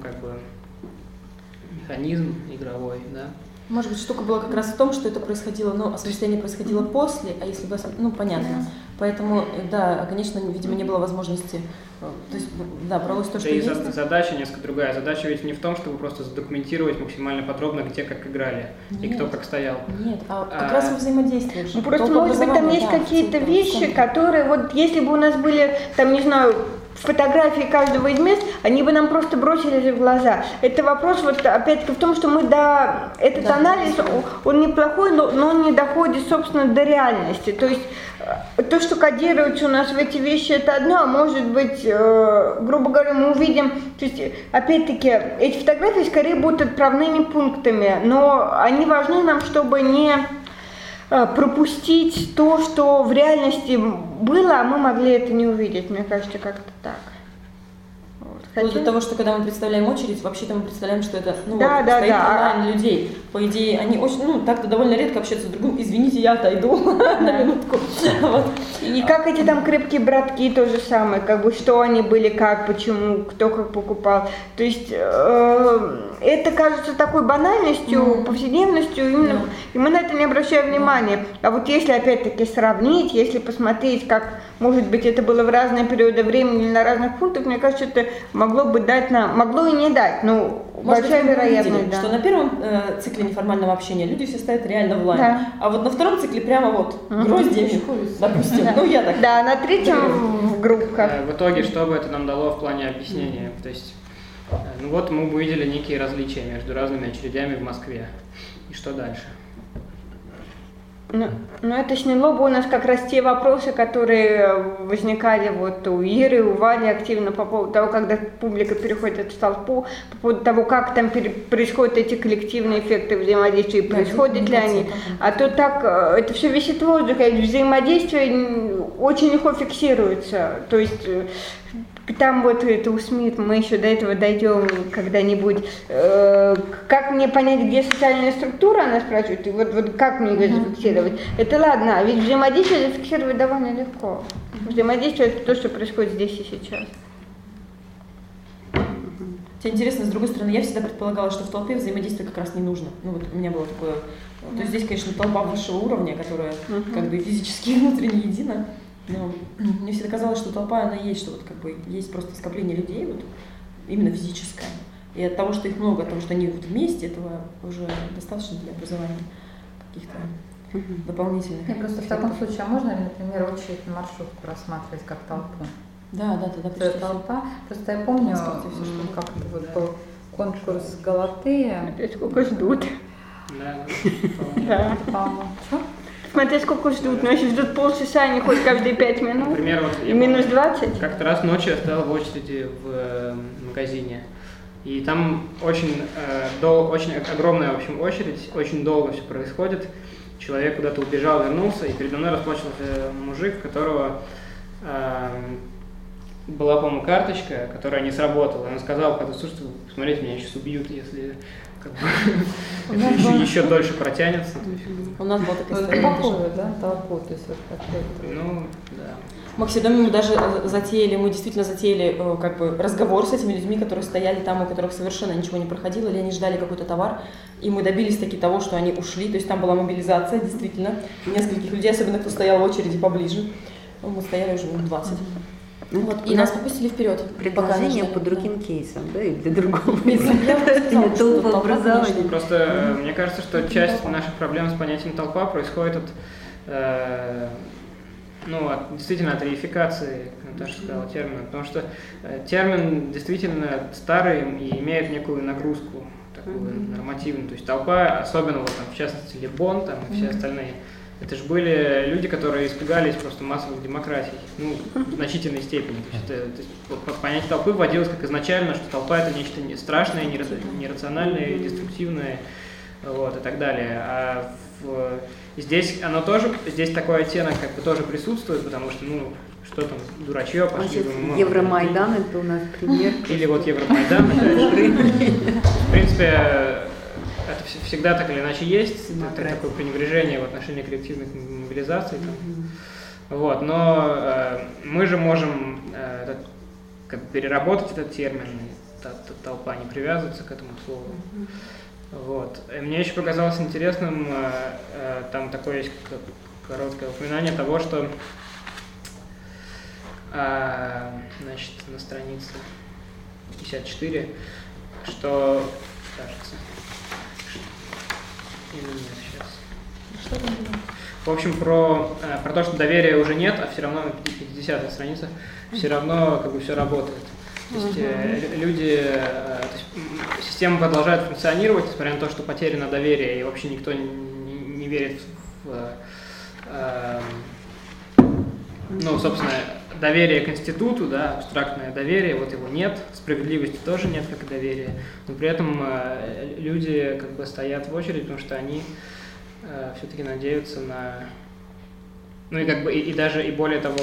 механизм игровой, да. Может быть, штука была как раз в том, что это происходило, осмысление происходило после, а если бы, понятно. Поэтому, да, конечно, видимо, не было возможности, то есть, да, бралось то, что есть. И задача несколько другая. Задача ведь не в том, чтобы просто задокументировать максимально подробно, где как играли и кто как стоял. Нет, как раз взаимодействуешь. Просто, может быть, там есть какие-то вещи, которые, вот если бы у нас были, там, не знаю, фотографии каждого из мест, они бы нам просто бросились в глаза. Это вопрос, вот опять-таки, в том, что мы этот анализ, он неплохой, но он не доходит, собственно, до реальности. То есть то, что кодируется у нас в эти вещи, это одно, а может быть, грубо говоря, мы увидим, то есть, опять-таки, эти фотографии скорее будут отправными пунктами, но они важны нам, чтобы не пропустить то, что в реальности было, а мы могли это не увидеть. Мне кажется, как-то так. Вплоть до того, что когда мы представляем очередь, вообще-то мы представляем, что это стоит онлайн людей. По идее, они очень, так-то довольно редко общаются с другим. Извините, я отойду на минутку. И как эти там крепкие братки, то же самое, что они были, как, почему, кто как покупал. То есть это кажется такой банальностью, повседневностью, именно, и мы на это не обращаем внимания. А вот если опять-таки сравнить, если посмотреть, как, может быть, это было в разные периоды времени или на разных пунктах, мне кажется, это могло бы дать нам, могло и не дать, но большая вероятность, что на первом цикле неформального общения люди все стоят реально в лайн, а вот на втором цикле прямо гроздьями, допустим, я так. Да, на третьем в группках. В итоге, что бы это нам дало в плане объяснения? То есть, мы увидели некие различия между разными очередями в Москве. И что дальше? Ну, это сняло бы у нас как раз те вопросы, которые возникали у Иры, у Вали активно по поводу того, когда публика переходит в толпу, по поводу того, как там происходят эти коллективные эффекты взаимодействия, происходят ли они. А то так, это все висит в воздухе, взаимодействие очень легко фиксируется. То есть там это у Смит, мы еще до этого дойдем когда-нибудь. Как мне понять, где социальная структура, она спрашивает, и вот как мне ее зафиксировать? Это ладно, ведь взаимодействие зафиксировать довольно легко. Взаимодействие – это то, что происходит здесь и сейчас. Хотя интересно, с другой стороны, я всегда предполагала, что в толпе взаимодействие как раз не нужно. У меня было такое. То есть здесь, конечно, толпа высшего уровня, которая физически и внутренне едина. Но мне всегда казалось, что толпа, она есть, что есть просто скопление людей, именно физическое. И от того, что их много, от того, что они вместе, этого уже достаточно для образования каких-то дополнительных. Нет, просто в таком случае, а можно ли, например, очередь на маршрутку рассматривать как толпу? Да. Это толпа. Просто я помню, как это вот был конкурс Галатея. Сколько ждут. Да. Что? Смотри, сколько ждут. Но если ждут полчаса, они ходят каждые 5 минут. Например, вот и минус 20. Как-то раз ночью я стоял в очереди в магазине. И там очень огромная, в общем, очередь, очень долго все происходит. Человек куда-то убежал, вернулся, и передо мной расплачивался мужик, у которого была, по-моему, карточка, которая не сработала. Он сказал, слушайте, посмотрите, меня сейчас убьют, если еще дольше протянется. У нас была такая история. Похоже, да, толпу, то есть вот как-то. Ну, да. В Максидоме мы даже действительно затеяли как бы разговор с этими людьми, которые стояли там, у которых совершенно ничего не проходило, или они ждали какой-то товар, и мы добились таки того, что они ушли, то есть там была мобилизация, действительно, нескольких людей, особенно кто стоял в очереди поближе, мы стояли уже минут 20. Вот, и нас пропустили вперед. Предложение по другим кейсам, да, и для другого. Я толпообразование. Просто мне кажется, что часть наших проблем с понятием толпа происходит действительно от реификации, как Наташа сказала, термина, потому что термин действительно старый и имеет некую нагрузку, такую нормативную. То есть толпа, особенно вот, там, в частности Лебон там, и все остальные, это же были люди, которые испугались просто массовых демократий, в значительной степени. То есть понятие толпы вводилось как изначально, что толпа это нечто страшное, нерациональное, деструктивное, вот, и так далее. А здесь оно тоже, здесь такой оттенок как бы тоже присутствует, потому что, что там, дурачье, пошли. Евромайдан это у нас пример. Или вот Евромайдан. В принципе, это всегда так или иначе есть, это такое пренебрежение в отношении коллективных мобилизаций. Вот, но мы же можем переработать этот термин, толпа не привязываться к этому слову. Вот. И мне еще показалось интересным, там такое есть короткое упоминание того, что значит, на странице 54, что, кажется, или нет сейчас. Что там было? В общем, про то, что доверия уже нет, а все равно на 50-й странице все равно как бы все работает. То есть система продолжает функционировать, несмотря на то, что потеряно доверие, и вообще никто не верит собственно, доверие к институту, да, абстрактное доверие, вот его нет, справедливости тоже нет, как и доверия, но при этом люди как бы стоят в очередь, потому что они все-таки надеются на, и даже, и более того,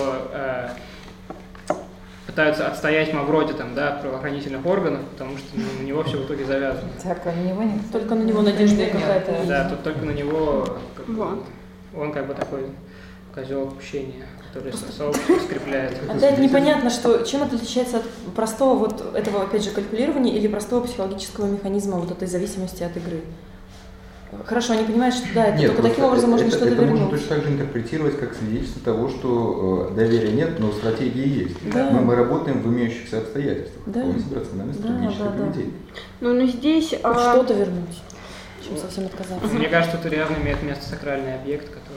пытаются отстоять Мавроди там, да, от правоохранительных органов, потому что на него все в итоге завязано. Так, на него нет. Только на него надежда какая-то. Да, тут только на него, он как бы такой козел отпущения, который сообщество скрепляет. Опять непонятно, чем это отличается от простого вот этого, опять же, калькулирования или простого психологического механизма вот этой зависимости от игры. Хорошо, они понимают, что да, это нет, только таким образом можно что-то вернуть. Это можно точно так же интерпретировать как свидетельство того, что доверия нет, но стратегии есть. Да. Мы работаем в имеющихся обстоятельствах. Да. Вполне себе рациональное стратегическое поведение. Но здесь... Что-то вернуть, чем совсем отказаться. Мне кажется, это реально имеет место сакральный объект, который...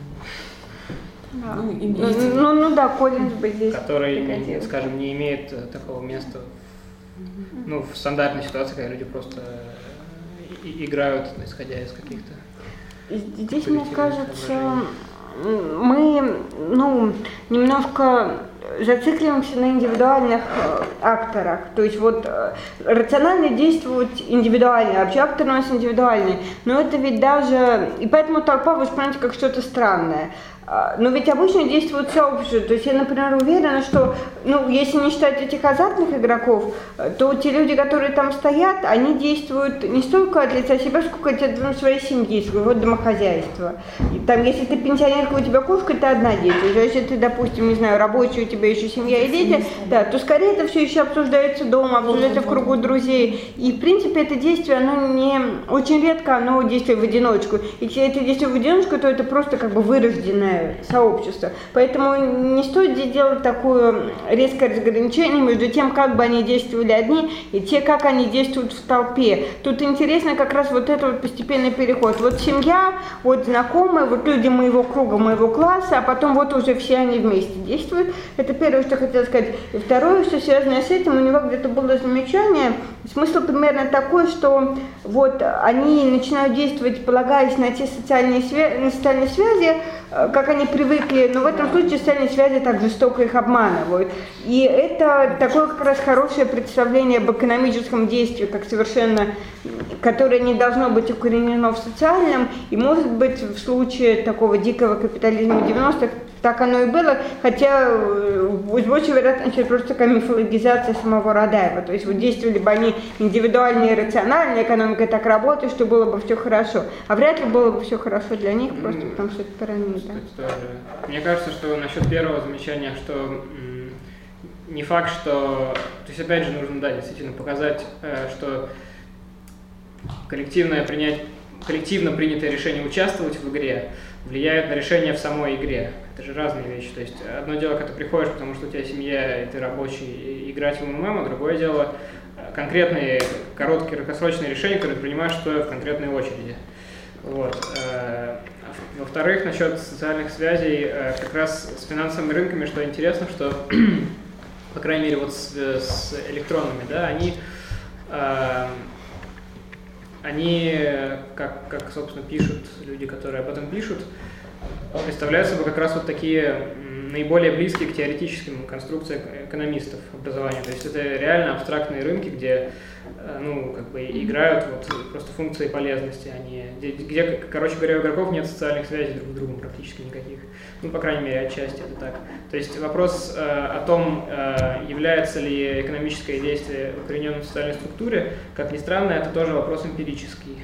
Да. Коллинз бы здесь... Который, скажем, не имеет такого места в стандартной ситуации, когда люди просто... играют, исходя из каких-то... Здесь, мне кажется, мы немножко зацикливаемся на индивидуальных акторах. То есть вот рационально действуют индивидуально, вообще акторы у нас индивидуальные. Но это ведь даже... И поэтому толпа воспринимается как что-то странное. Но ведь обычно действуют сообщества. То есть я, например, уверена, что, если не считать этих азартных игроков, то те люди, которые там стоят, они действуют не столько от лица себя, сколько от лица своей семьи, своего домохозяйства. И там, если ты пенсионерка, у тебя кошка, это одна деятельность. Если ты, допустим, не знаю, рабочий, у тебя еще семья и дети, да, то скорее это все еще обсуждается дома, обсуждается в кругу друзей. И в принципе это действие, оно не очень редко, оно действует в одиночку. И если это действует в одиночку, то это просто как бы вырожденное сообщество. Поэтому не стоит здесь делать такое резкое разграничение между тем, как бы они действовали одни, и те, как они действуют в толпе. Тут интересно как раз вот этот вот постепенный переход. Вот семья, вот знакомые, вот люди моего круга, моего класса, а потом вот уже все они вместе действуют. Это первое, что хотела сказать. И второе, что связано с этим, у него где-то было замечание, смысл примерно такой, что вот они начинают действовать, полагаясь на те социальные связи, как они привыкли, но в этом случае социальные связи так жестоко их обманывают. И это такое как раз хорошее представление об экономическом действии, как совершенно, которое не должно быть укоренено в социальном, и может быть в случае такого дикого капитализма 90-х так оно и было, хотя с большей вероятностью просто такая мифологизация самого Радаева. То есть вот действовали бы они индивидуально и рационально, экономика так работает, что было бы все хорошо. А вряд ли было бы все хорошо для них, просто потому что это пирамида. Мне кажется, что насчет первого замечания, что не факт, что... То есть опять же нужно, да, действительно показать, что коллективно принятое решение участвовать в игре влияет на решение в самой игре. Это же разные вещи. То есть одно дело, когда ты приходишь, потому что у тебя семья, и ты рабочий, и играть в МММ, а другое дело конкретные, короткие, краткосрочные решения, которые ты принимаешь стоя в конкретной очереди. Вот. Во-вторых, насчет социальных связей, как раз с финансовыми рынками, что интересно, что, по крайней мере, вот с электронными, да, они как, собственно, пишут люди, которые об этом пишут, представляют собой как раз вот такие наиболее близкие к теоретическим конструкциям экономистов образования. То есть это реально абстрактные рынки, где играют вот просто функции полезности, где, короче говоря, у игроков нет социальных связей друг с другом практически никаких. Ну, по крайней мере, отчасти это так. То есть вопрос о том, является ли экономическое действие укорененным в социальной структуре, как ни странно, это тоже вопрос эмпирический,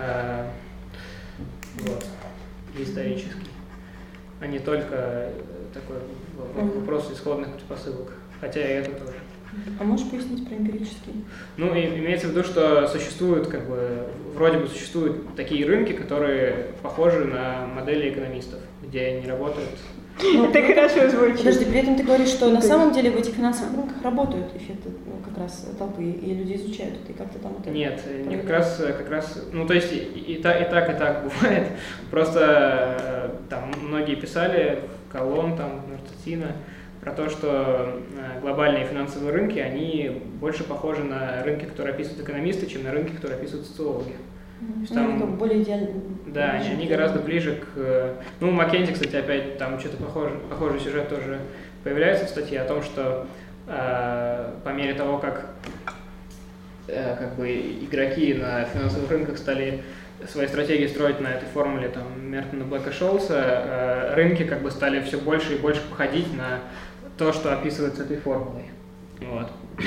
исторический, а не только такой вопрос исходных предпосылок, хотя и это тоже. А можешь пояснить про эмпирический? Ну, имеется в виду, что вроде бы существуют такие рынки, которые похожи на модели экономистов, где они работают. Это хорошо звучит. Подожди, при этом ты говоришь, что на самом деле в этих финансовых рынках работают эффекты как раз толпы, и люди изучают это, и как-то там это... Нет, не как раз, ну то есть и так бывает. Просто там многие писали, Колон, там, Нортатина, про то, что глобальные финансовые рынки, они больше похожи на рынки, которые описывают экономисты, чем на рынки, которые описывают социологи. Там более идеально. Да, они гораздо ближе к... Ну, Маккензи, кстати, опять там что-то похожий сюжет тоже появляется в статье о том, что по мере того, как игроки на финансовых рынках стали свои стратегии строить на этой формуле там Мертона, Блэка, Шоулса, рынки стали все больше и больше походить на то, что описывается этой формулой. Вот.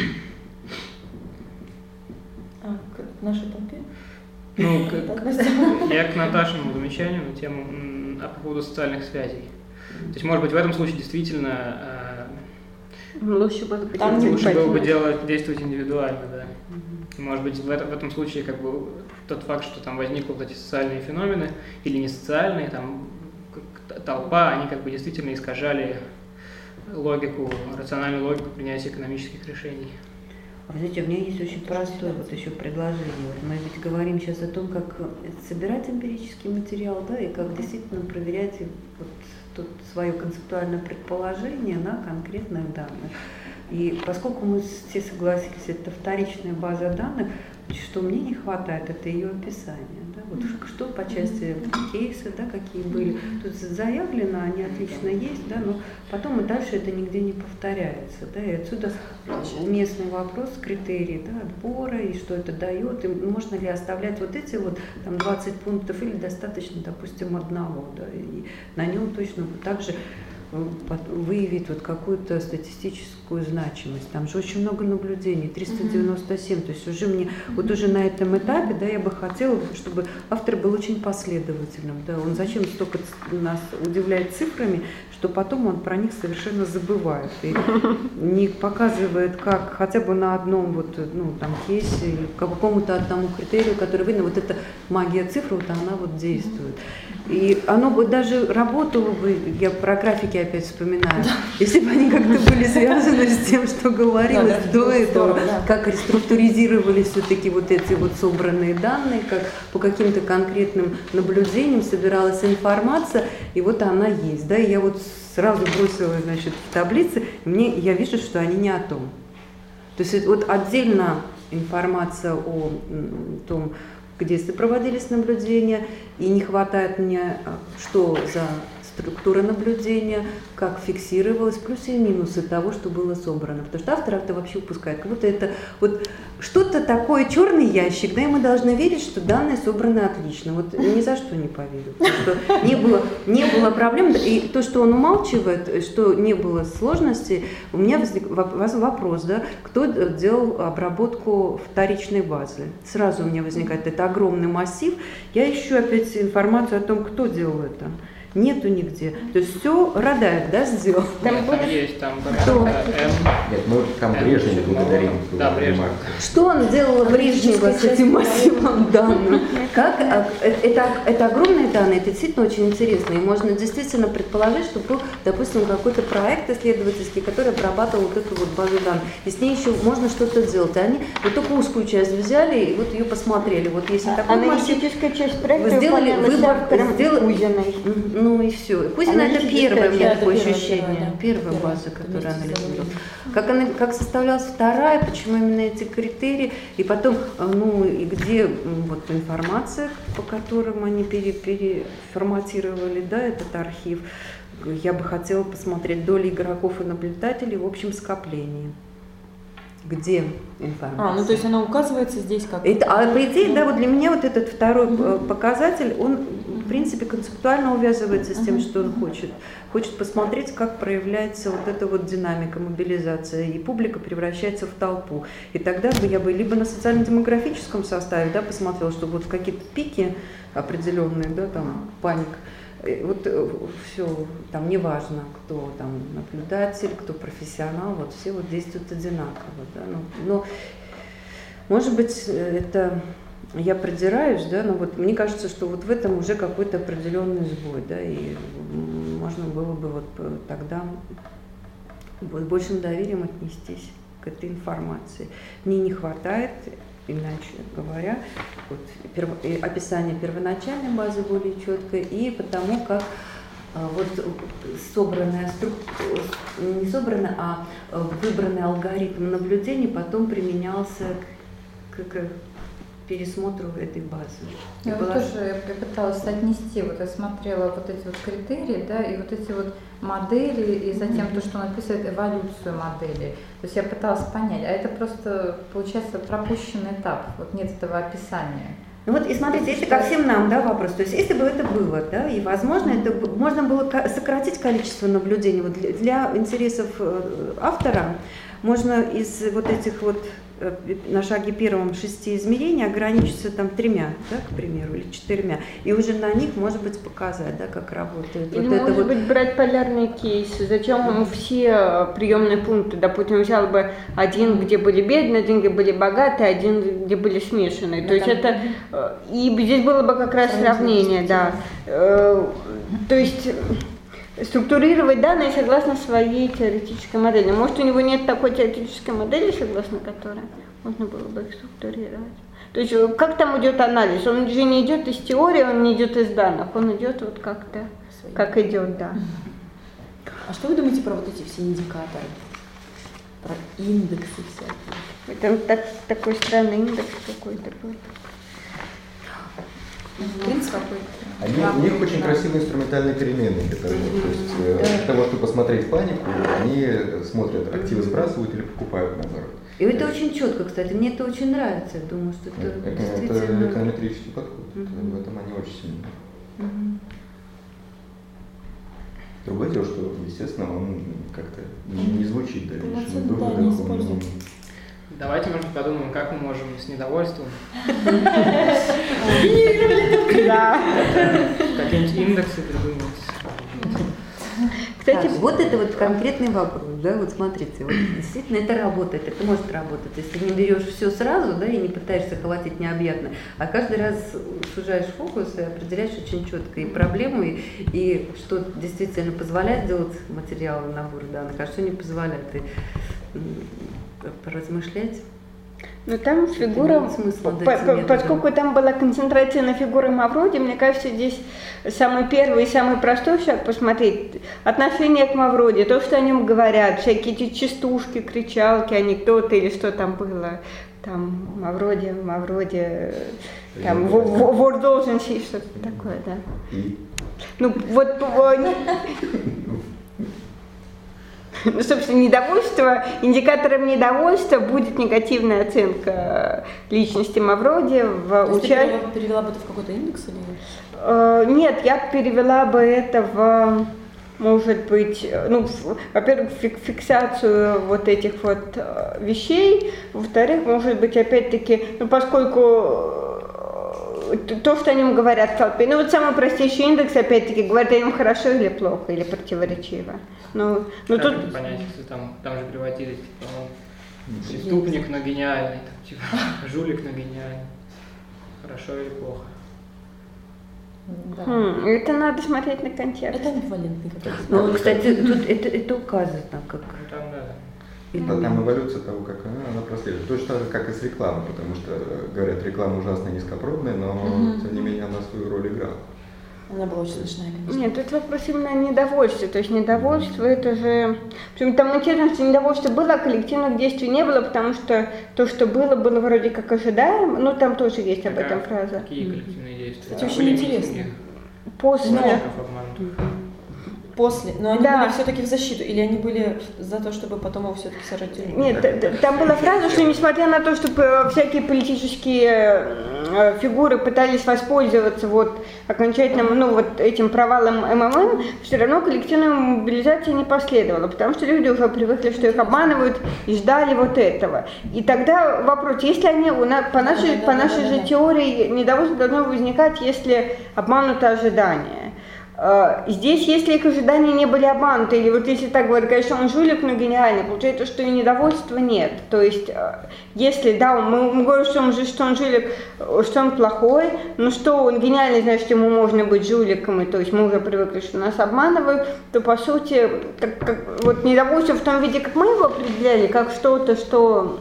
А к нашей толпе? Ну, я к Наташиному замечанию на тему по поводу социальных связей. То есть, может быть, в этом случае действительно лучше было бы действовать индивидуально, да. Может быть, в этом случае тот факт, что там возникли вот эти социальные феномены, или не социальные, там толпа, они действительно искажали логику, рациональную логику принятия экономических решений. Вы знаете, у меня есть очень простое еще предложение. Мы ведь говорим сейчас о том, как собирать эмпирический материал, да, и как действительно проверять свое концептуальное предположение на конкретных данных. И поскольку мы все согласились, это вторичная база данных, что мне не хватает, это ее описание. Да? Вот что по части кейса, да, какие были. Тут заявлено, они отлично есть, да, но потом и дальше это нигде не повторяется. Да? И отсюда уместный вопрос, критерии, да, отбора, и что это дает, и можно ли оставлять вот эти там 20 пунктов, или достаточно, допустим, одного. Да? И на нем точно так же выявить вот какую-то статистическую значимость. Там же очень много наблюдений, 397. То есть уже мне, вот уже на этом этапе, да, я бы хотела, чтобы автор был очень последовательным. Да, он зачем столько нас удивляет цифрами, что потом он про них совершенно забывает и не показывает, как хотя бы на одном вот, ну, там, кейсе или по какому-то одному критерию, который видно, вот эта магия цифр, вот она вот действует. И оно бы даже работало бы, я про графики опять вспоминаю, если бы они как-то были связаны с тем, что говорилось до этого, как реструктуризировались все-таки вот эти вот собранные данные, как по каким-то конкретным наблюдениям собиралась информация, и вот она есть, да, и я вот сразу бросила, значит, в таблицы, и я вижу, что они не о том. То есть вот отдельно информация о том, где проводились наблюдения, и не хватает мне, что за структура наблюдения, как фиксировалось, плюсы и минусы того, что было собрано. Потому что автор это вообще упускает. Как будто это вот что-то такое, черный ящик, да, и мы должны верить, что данные собраны отлично. Вот ни за что не поверю. Что не было проблем. И то, что он умалчивает, что не было сложностей, у меня возник вопрос, да, кто делал обработку вторичной базы. Сразу у меня возникает это огромный массив. Я ищу опять информацию о том, кто делал это. Нету нигде. То есть все Радаев, да, сделал? Там есть, там Нет, мы там Брежнева благодарим. Да, Брежнева. Что он делал Брежнева с этим массивом данных? Как, это огромные данные, это действительно очень интересно. И можно действительно предположить, что был, допустим, какой-то проект исследовательский, который обрабатывал вот эту вот базу данных. И с ней еще можно что-то делать. И они вот только узкую часть взяли и вот ее посмотрели. Вот если такой аналитическая часть проекта сделали выбор, Кузиной. Ну и все. Кузина это первое, у меня такое ощущение, первая база, которая анализировала. Как составлялась вторая, почему именно эти критерии, и потом, ну и где вот информация, по которым они переформатировали, да, этот архив. Я бы хотела посмотреть доли игроков и наблюдателей в общем скоплении. Где информация? Ну то есть она указывается здесь как... По идее, да, вот для меня вот этот второй показатель, он в принципе концептуально увязывается с тем, что он хочет. Хочет посмотреть, как проявляется вот эта вот динамика, мобилизация, и публика превращается в толпу. И тогда бы я бы либо на социально-демографическом составе, да, посмотрела, что вот какие-то пики определенные, да, там паник. Вот все, там неважно, кто там наблюдатель, кто профессионал, вот все вот действуют одинаково, да, но может быть это я придираюсь, да, но вот мне кажется, что вот в этом уже какой-то определенный сбой, да, и можно было бы вот тогда с большим доверием отнестись к этой информации. Мне не хватает, иначе говоря, вот, описание первоначальной базы более четкое, и потому как вот собранная структура, не собранная, а выбранный алгоритм наблюдений потом применялся к пересмотру этой базы. Я вот тоже пыталась соотнести, вот я смотрела вот эти вот критерии, да, и вот эти вот модели, и затем то, что он описывает эволюцию моделей. То есть я пыталась понять, а это просто, получается, пропущенный этап, вот нет этого описания. Ну вот и смотрите, если ко всем нам, да, вопрос, то есть если бы это было, да, и возможно, это можно было сократить количество наблюдений, вот для интересов автора можно из вот этих вот на шаге первом 6 измерений ограничиться там 3, да, к примеру, или 4, и уже на них, может быть, показать, да, как работает. Или вот может это быть вот брать полярные кейсы, зачем все приемные пункты, допустим, взял бы один, где были бедные, один, где были богатые, один, где были смешанные, то есть это, и здесь было бы как раз сравнение, да, то есть структурировать данные согласно своей теоретической модели. Может, у него нет такой теоретической модели, согласно которой можно было бы их структурировать. То есть как там идет анализ? Он же не идет из теории, он не идет из данных, он идет вот как-то, как идет, да. А что вы думаете про вот эти все индикаторы? Про индексы всякие? Это такой странный индекс какой-то был. Принцип У них очень красивые инструментальные переменные, которые, то есть для того, чтобы посмотреть панику, они смотрят, активы сбрасывают или покупают наоборот. И это очень четко, кстати, мне это очень нравится, я думаю, что это действительно... Это эконометрический подход, в этом они очень сильны. Другое дело, что, естественно, он как-то не звучит дальнейшим да, не используется. Давайте, может, подумаем, как мы можем с недовольством какие-нибудь индексы придумать. Кстати, вот это вот конкретный вопрос, да, вот смотрите, вот действительно это работает, это может работать, если не берешь все сразу, да, и не пытаешься колотить необъятно, а каждый раз сужаешь фокус и определяешь очень четко и проблему, и что действительно позволяет делать материалы, набор данных, а что не позволяет, и поразмышлять. Но там фигура, поскольку там была концентрация на фигуре Мавроди, мне кажется, здесь самый первый и самый простой шаг посмотреть отношение к Мавроди, то, что о нем говорят, всякие эти частушки, кричалки, анекдоты или что там было, там Мавроди, там вор должен сесть, что-то такое, да. Ну вот. Ну, собственно, недовольство, индикатором недовольства будет негативная оценка личности Мавроди в участии. Ты перевела бы это в какой-то индекс или? Нет, я перевела бы это в, может быть, ну, во-первых, фиксацию вот этих вот вещей, во-вторых, может быть, опять-таки, ну, поскольку то, что о нем говорят в толпе. Ну вот самый простейший индекс, опять-таки, говорит о нем хорошо или плохо, или противоречиво. Ну как тут... это понять, если там же приводили, типа, преступник, но гениальный, там, типа, жулик, но гениальный. Хорошо или плохо? Да. Это надо смотреть на контекст. Это амбивалентный какой-то. Ну, кстати, тут это указано как... Там, да. Да, там эволюция того, как она прослеживает. Точно так же, как и с рекламой, потому что, говорят, реклама ужасно низкопробная, но, тем не менее, она свою роль играла. Она была очень смешная, конечно. Нет, тут вопрос именно недовольства. То есть недовольство это же... Причем там интересно, что недовольство было, а коллективных действий не было, потому что то, что было вроде как ожидаемо. Ну, там тоже есть об этом фраза. Какие коллективные действия? Кстати, очень интересно. После... После, но они были все-таки в защиту, или они были за то, чтобы потом его все-таки сажать в тюрьму? Нет, там была фраза, что несмотря на то, что всякие политические фигуры пытались воспользоваться вот окончательным, ну вот этим провалом МММ, все равно коллективная мобилизация не последовала, потому что люди уже привыкли, что их обманывают и ждали вот этого. И тогда вопрос, если они, по нашей же теории, недовольство должно возникать, если обмануто ожидание. Здесь, если их ожидания не были обмануты, или вот если так говорить, конечно, он жулик, но гениальный, получается, что и недовольства нет. То есть, если, да, мы говорим, что он жулик, что он плохой, но что он гениальный, значит, ему можно быть жуликом, и то есть мы уже привыкли, что нас обманывают, то, по сути, вот недовольство в том виде, как мы его определяли, как что-то, что,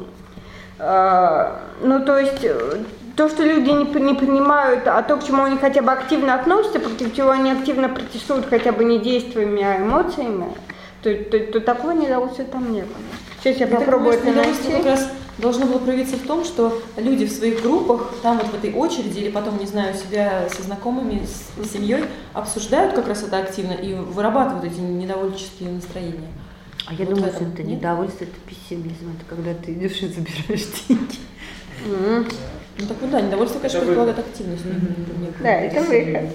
ну, то есть... То, что люди не принимают, а то, к чему они хотя бы активно относятся, против чего они активно протестуют хотя бы не действиями, а эмоциями, то такого недовольствия там не было. Сейчас я попробую это найти. Как раз должно было проявиться в том, что люди в своих группах, там вот в этой очереди, или потом, не знаю, себя со знакомыми, с семьей, обсуждают как раз это активно и вырабатывают эти недовольческие настроения. А я думаю, что это недовольство, это пессимизм, это когда ты идешь и забираешь деньги. Ну так да, недовольство, конечно, предполагает активность. Да, это выход.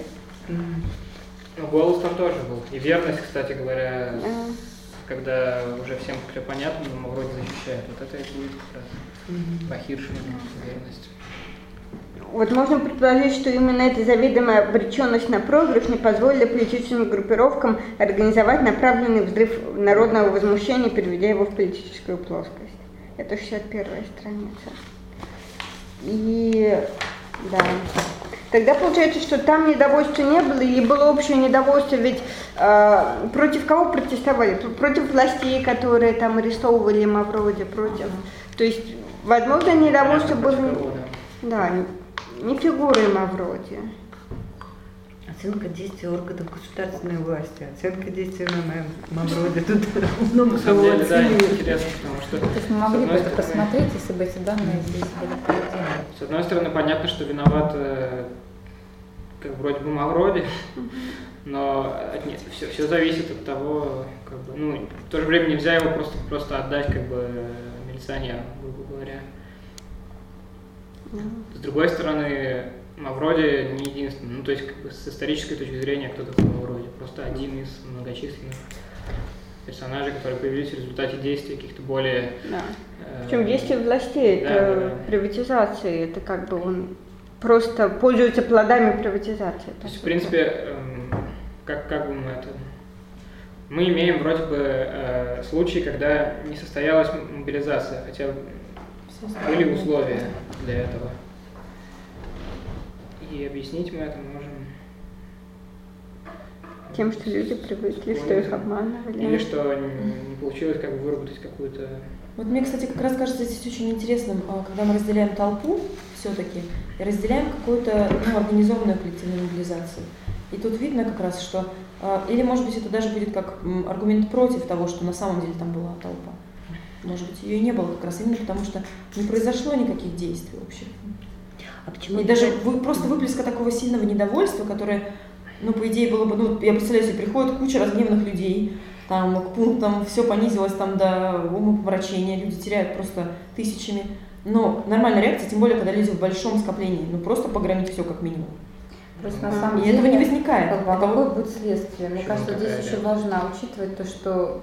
Ну, голос там тоже был. И верность, кстати говоря, когда уже всем все понятно, но вроде защищает. Вот это и будет как раз бахиршина верность. Вот можно предположить, что именно эта заведомая обреченность на проигрыш не позволила политическим группировкам организовать направленный взрыв народного возмущения, переведя его в политическую плоскость. Это 61-я страница. И да, тогда получается, что там недовольства не было, или было общее недовольство, ведь против кого протестовали? Против властей, которые там арестовывали Мавроди, против. То есть, возможно, недовольство было не фигурой Мавроди. Оценка действий органов государственной власти, оценка действий Мавроди. Тут много всего интересно, потому что... То есть мы могли бы это посмотреть, если бы эти данные здесь были приведены. С одной стороны, понятно, что виноват как вроде бы Мавроди, но нет, все зависит от того, как бы, ну, в то же время нельзя его просто отдать как бы милиционеру, грубо говоря. С другой стороны, Мавроди не единственный. Ну, то есть, как бы с исторической точки зрения, кто такой Мавроди? Просто один из многочисленных персонажей, которые появились в результате действий каких-то более... Да. Причем действия властей, это приватизация, это как бы он просто пользуется плодами приватизации. То есть, в принципе, как бы мы это... Мы имеем вроде бы случаи, когда не состоялась мобилизация, хотя были условия для этого. И объяснить мы это можем... Тем, что люди привыкли, что их обманывали. Или что не получилось как бы выработать какую-то... Вот мне, кстати, как раз кажется здесь очень интересным, когда мы разделяем толпу все-таки и разделяем какую-то организованную коллективную мобилизацию. И тут видно как раз, что... Или, может быть, это даже будет как аргумент против того, что на самом деле там была толпа. Может быть, ее и не было как раз именно потому, что не произошло никаких действий общих. А почему? И даже просто выплеска такого сильного недовольства, которое, ну, по идее, было бы... Ну, я представляю себе, приходит куча разгневанных людей, там, к пунктам все понизилось там до умопомрачения, люди теряют просто тысячами. Но нормальная реакция, тем более, когда люди в большом скоплении, ну, просто погромить все как минимум. Просто на самом деле этого не возникает. Какое будет следствие? Мне кажется, здесь такая еще важно учитывать то, что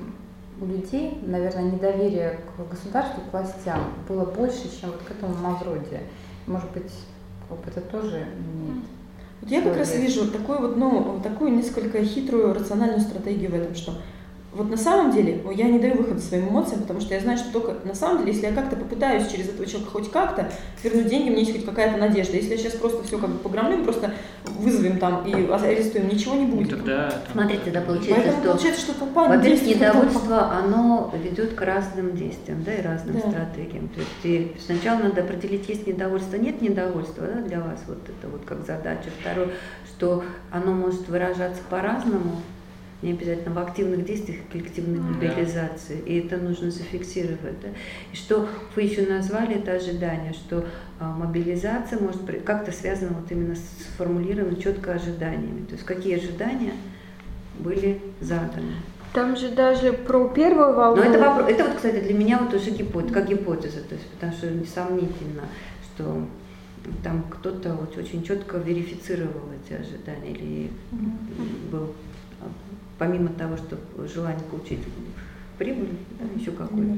у людей, наверное, недоверие к государству, к властям было больше, чем вот к этому Мавроди. Может быть, это тоже имеет. Вот я как раз вижу такую вот, ну, такую несколько хитрую рациональную стратегию в этом, что вот на самом деле я не даю выхода своим эмоциям, потому что я знаю, что только на самом деле, если я как-то попытаюсь через этого человека хоть как-то вернуть деньги, у меня есть хоть какая-то надежда. Если я сейчас просто все как бы погромлю, просто вызовем там и арестуем, ничего не будет. Тогда, смотрите, тогда получается, поэтому получается, что толпа... Во-первых, недовольство, оно ведет к разным действиям, да, и разным стратегиям. То есть сначала надо определить, есть недовольство, нет недовольства, да, для вас, вот это вот как задача. Второе, что оно может выражаться по-разному, не обязательно в активных действиях коллективной мобилизации, и это нужно зафиксировать. Да? И что вы еще назвали, это ожидание, что мобилизация может как-то связана вот именно с сформулированными четко ожиданиями. То есть какие ожидания были заданы. Там же даже про первую волну... Но это вот, кстати, для меня вот уже как гипотеза, то есть, потому что несомнительно, что там кто-то вот очень четко верифицировал эти ожидания или был... Помимо того, что желание получить прибыль, да, еще какой-то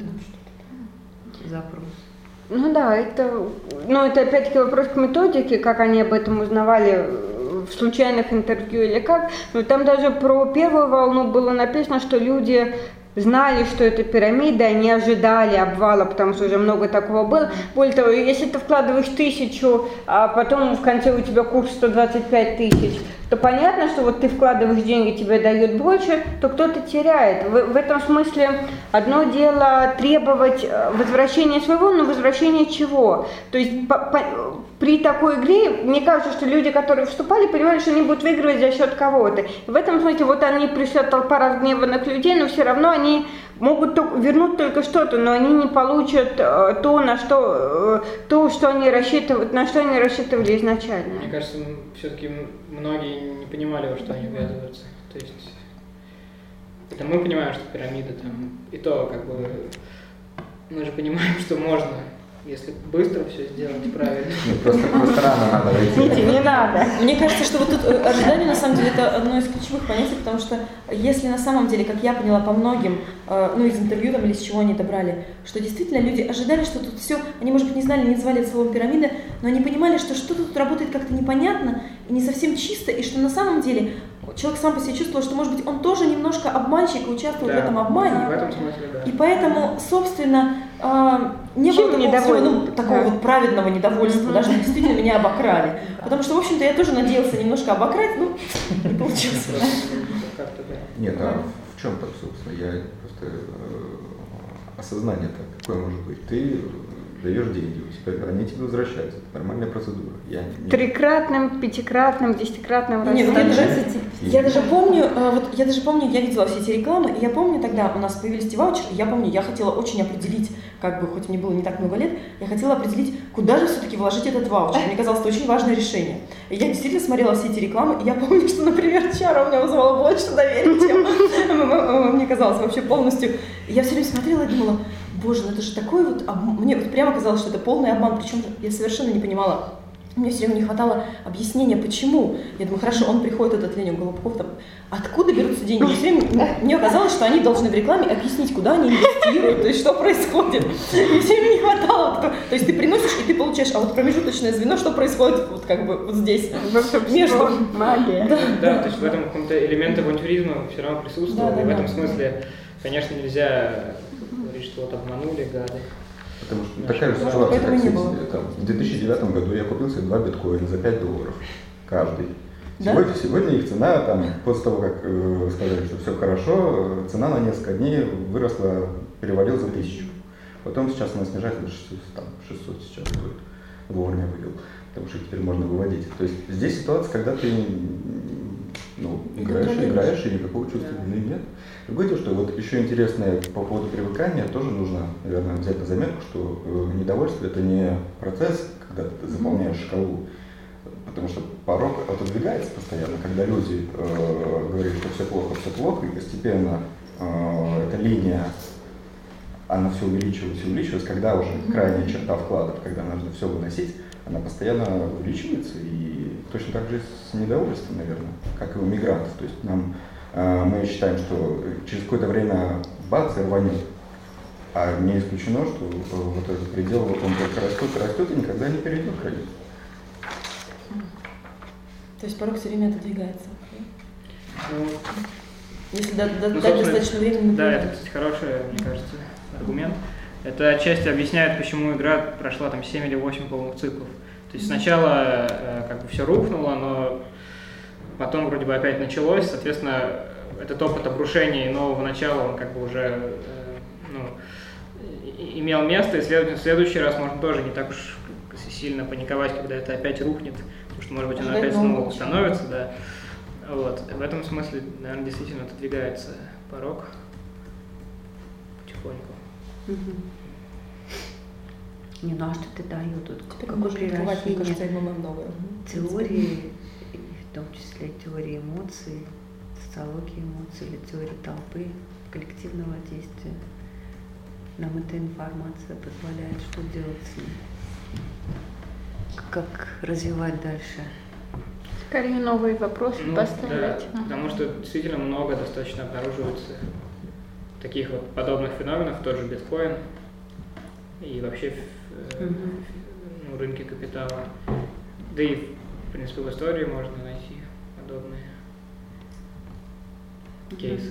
запрос. Ну да, это опять-таки вопрос к методике, как они об этом узнавали в случайных интервью или как. Но там даже про первую волну было написано, что люди знали, что это пирамида, они ожидали обвала, потому что уже много такого было. Более того, если ты вкладываешь 1000, а потом в конце у тебя курс 125 тысяч, то понятно, что вот ты вкладываешь деньги, тебе дают больше, то кто-то теряет. В этом смысле одно дело требовать возвращения своего, но возвращения чего? То есть при такой игре, мне кажется, что люди, которые вступали, понимали, что они будут выигрывать за счет кого-то. И в этом смысле вот они пришла толпа разгневанных людей, но все равно они могут вернуть только что-то, но они не получат то, что они рассчитывают, на что они рассчитывали изначально. Мне кажется, все-таки многие не понимали, во что они ввязываются. То есть это мы понимаем, что пирамида там, и то как бы мы же понимаем, что можно, если быстро все сделать правильно. Просто рано надо войти. Не надо. Мне кажется, что вот тут ожидание, на самом деле, это одно из ключевых понятий, потому что если на самом деле, как я поняла по многим, из интервью там или с чего они это брали, что действительно люди ожидали, что тут все, они, может быть, не знали, не называли это словом пирамида, но они понимали, что что-то тут работает как-то непонятно и не совсем чисто, и что на самом деле человек сам по себе чувствовал, что, может быть, он тоже немножко обманщик и участвует в этом обмане. В этом смысле, да. И поэтому, собственно, не было такого вот праведного недовольства, даже действительно меня обокрали. Потому что, в общем-то, я тоже надеялся немножко обократь, но не получилось. Нет, а в чем так, собственно? Я просто осознание-то какое может быть? Ты даешь деньги, они тебе возвращаются. Это нормальная процедура. Трикратным, пятикратным, десятикратным я даже помню, я видела все эти рекламы, и я помню тогда у нас появились эти ваучеры, я хотела очень определить, как бы, хоть мне было не так много лет, я хотела определить, куда же все-таки вложить этот ваучер. Мне казалось, это очень важное решение. И я действительно смотрела все эти рекламы, и я помню, что, например, чара у меня вызывала больше доверия, чем мне казалось вообще полностью. И я все время смотрела и думала, боже, ну это же такой вот обман. Мне вот прямо казалось, что это полный обман, причем я совершенно не понимала, Мне все время не хватало объяснения, почему. Я думаю, хорошо, он приходит, этот Леня Голубков, там, откуда берутся деньги? Мне казалось, что они должны в рекламе объяснить, куда они инвестируют, то есть что происходит. И все время не хватало. То есть ты приносишь, и ты получаешь, а вот промежуточное звено, что происходит вот как бы вот здесь. Между... Магия. Да, то есть в этом каком-то элемент авантюризма все равно присутствовал, и в этом смысле, конечно, нельзя говорить, что вот обманули, гады. Потому что такая же ситуация, как в 2009 году я купил себе 2 биткоина за $5 каждый. Да? Сегодня их цена, там, после того, как сказали, что все хорошо, цена на несколько дней выросла, перевалила за 1000. Потом сейчас она снижается до 600 сейчас стоит. Вовремя вывел, потому что теперь можно выводить. То есть здесь ситуация, когда ты играешь, и никакого чувства вины нет. Другое дело, что вот еще интересное по поводу привыкания, тоже нужно, наверное, взять на заметку, что недовольство это не процесс, когда ты заполняешь шкалу, потому что порог отодвигается постоянно, когда люди говорят, что все плохо, и постепенно эта линия, она все увеличивается, когда уже крайняя черта вкладов, когда нужно все выносить, она постоянно увеличивается, и точно так же с недовольством, наверное, как и у мигрантов. То есть мы считаем, что через какое-то время бац и рванет, а не исключено, что вот этот предел, он только растет и никогда не перейдет границу. То есть порог все время отодвигается. Если дать собственно, достаточно времени. Да, это, кстати, хороший, мне кажется, аргумент. Это отчасти объясняет, почему игра прошла там 7 или 8 полных циклов. То есть сначала как бы все рухнуло, но потом вроде бы опять началось, соответственно, этот опыт обрушения и нового начала, он как бы уже имел место, и, следовательно, в следующий раз можно тоже не так уж сильно паниковать, когда это опять рухнет, потому что, может быть, оно опять снова становится, да. Вот. В этом смысле, наверное, действительно отодвигается порог потихоньку. Не, ну а что это дает? Тут какое превращение теории, в том числе теории эмоций, социологии эмоций или теории толпы, коллективного действия. Нам эта информация позволяет что делать с ней? Как развивать дальше? Скорее новые вопросы поставлять. Да, потому что действительно много достаточно обнаруживается таких вот подобных феноменов, тот же биткоин и вообще в рынке капитала. Да и, в принципе, в истории можно найти подобные кейсы.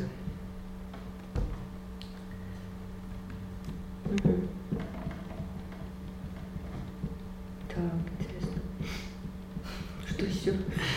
Так, интересно. Что еще?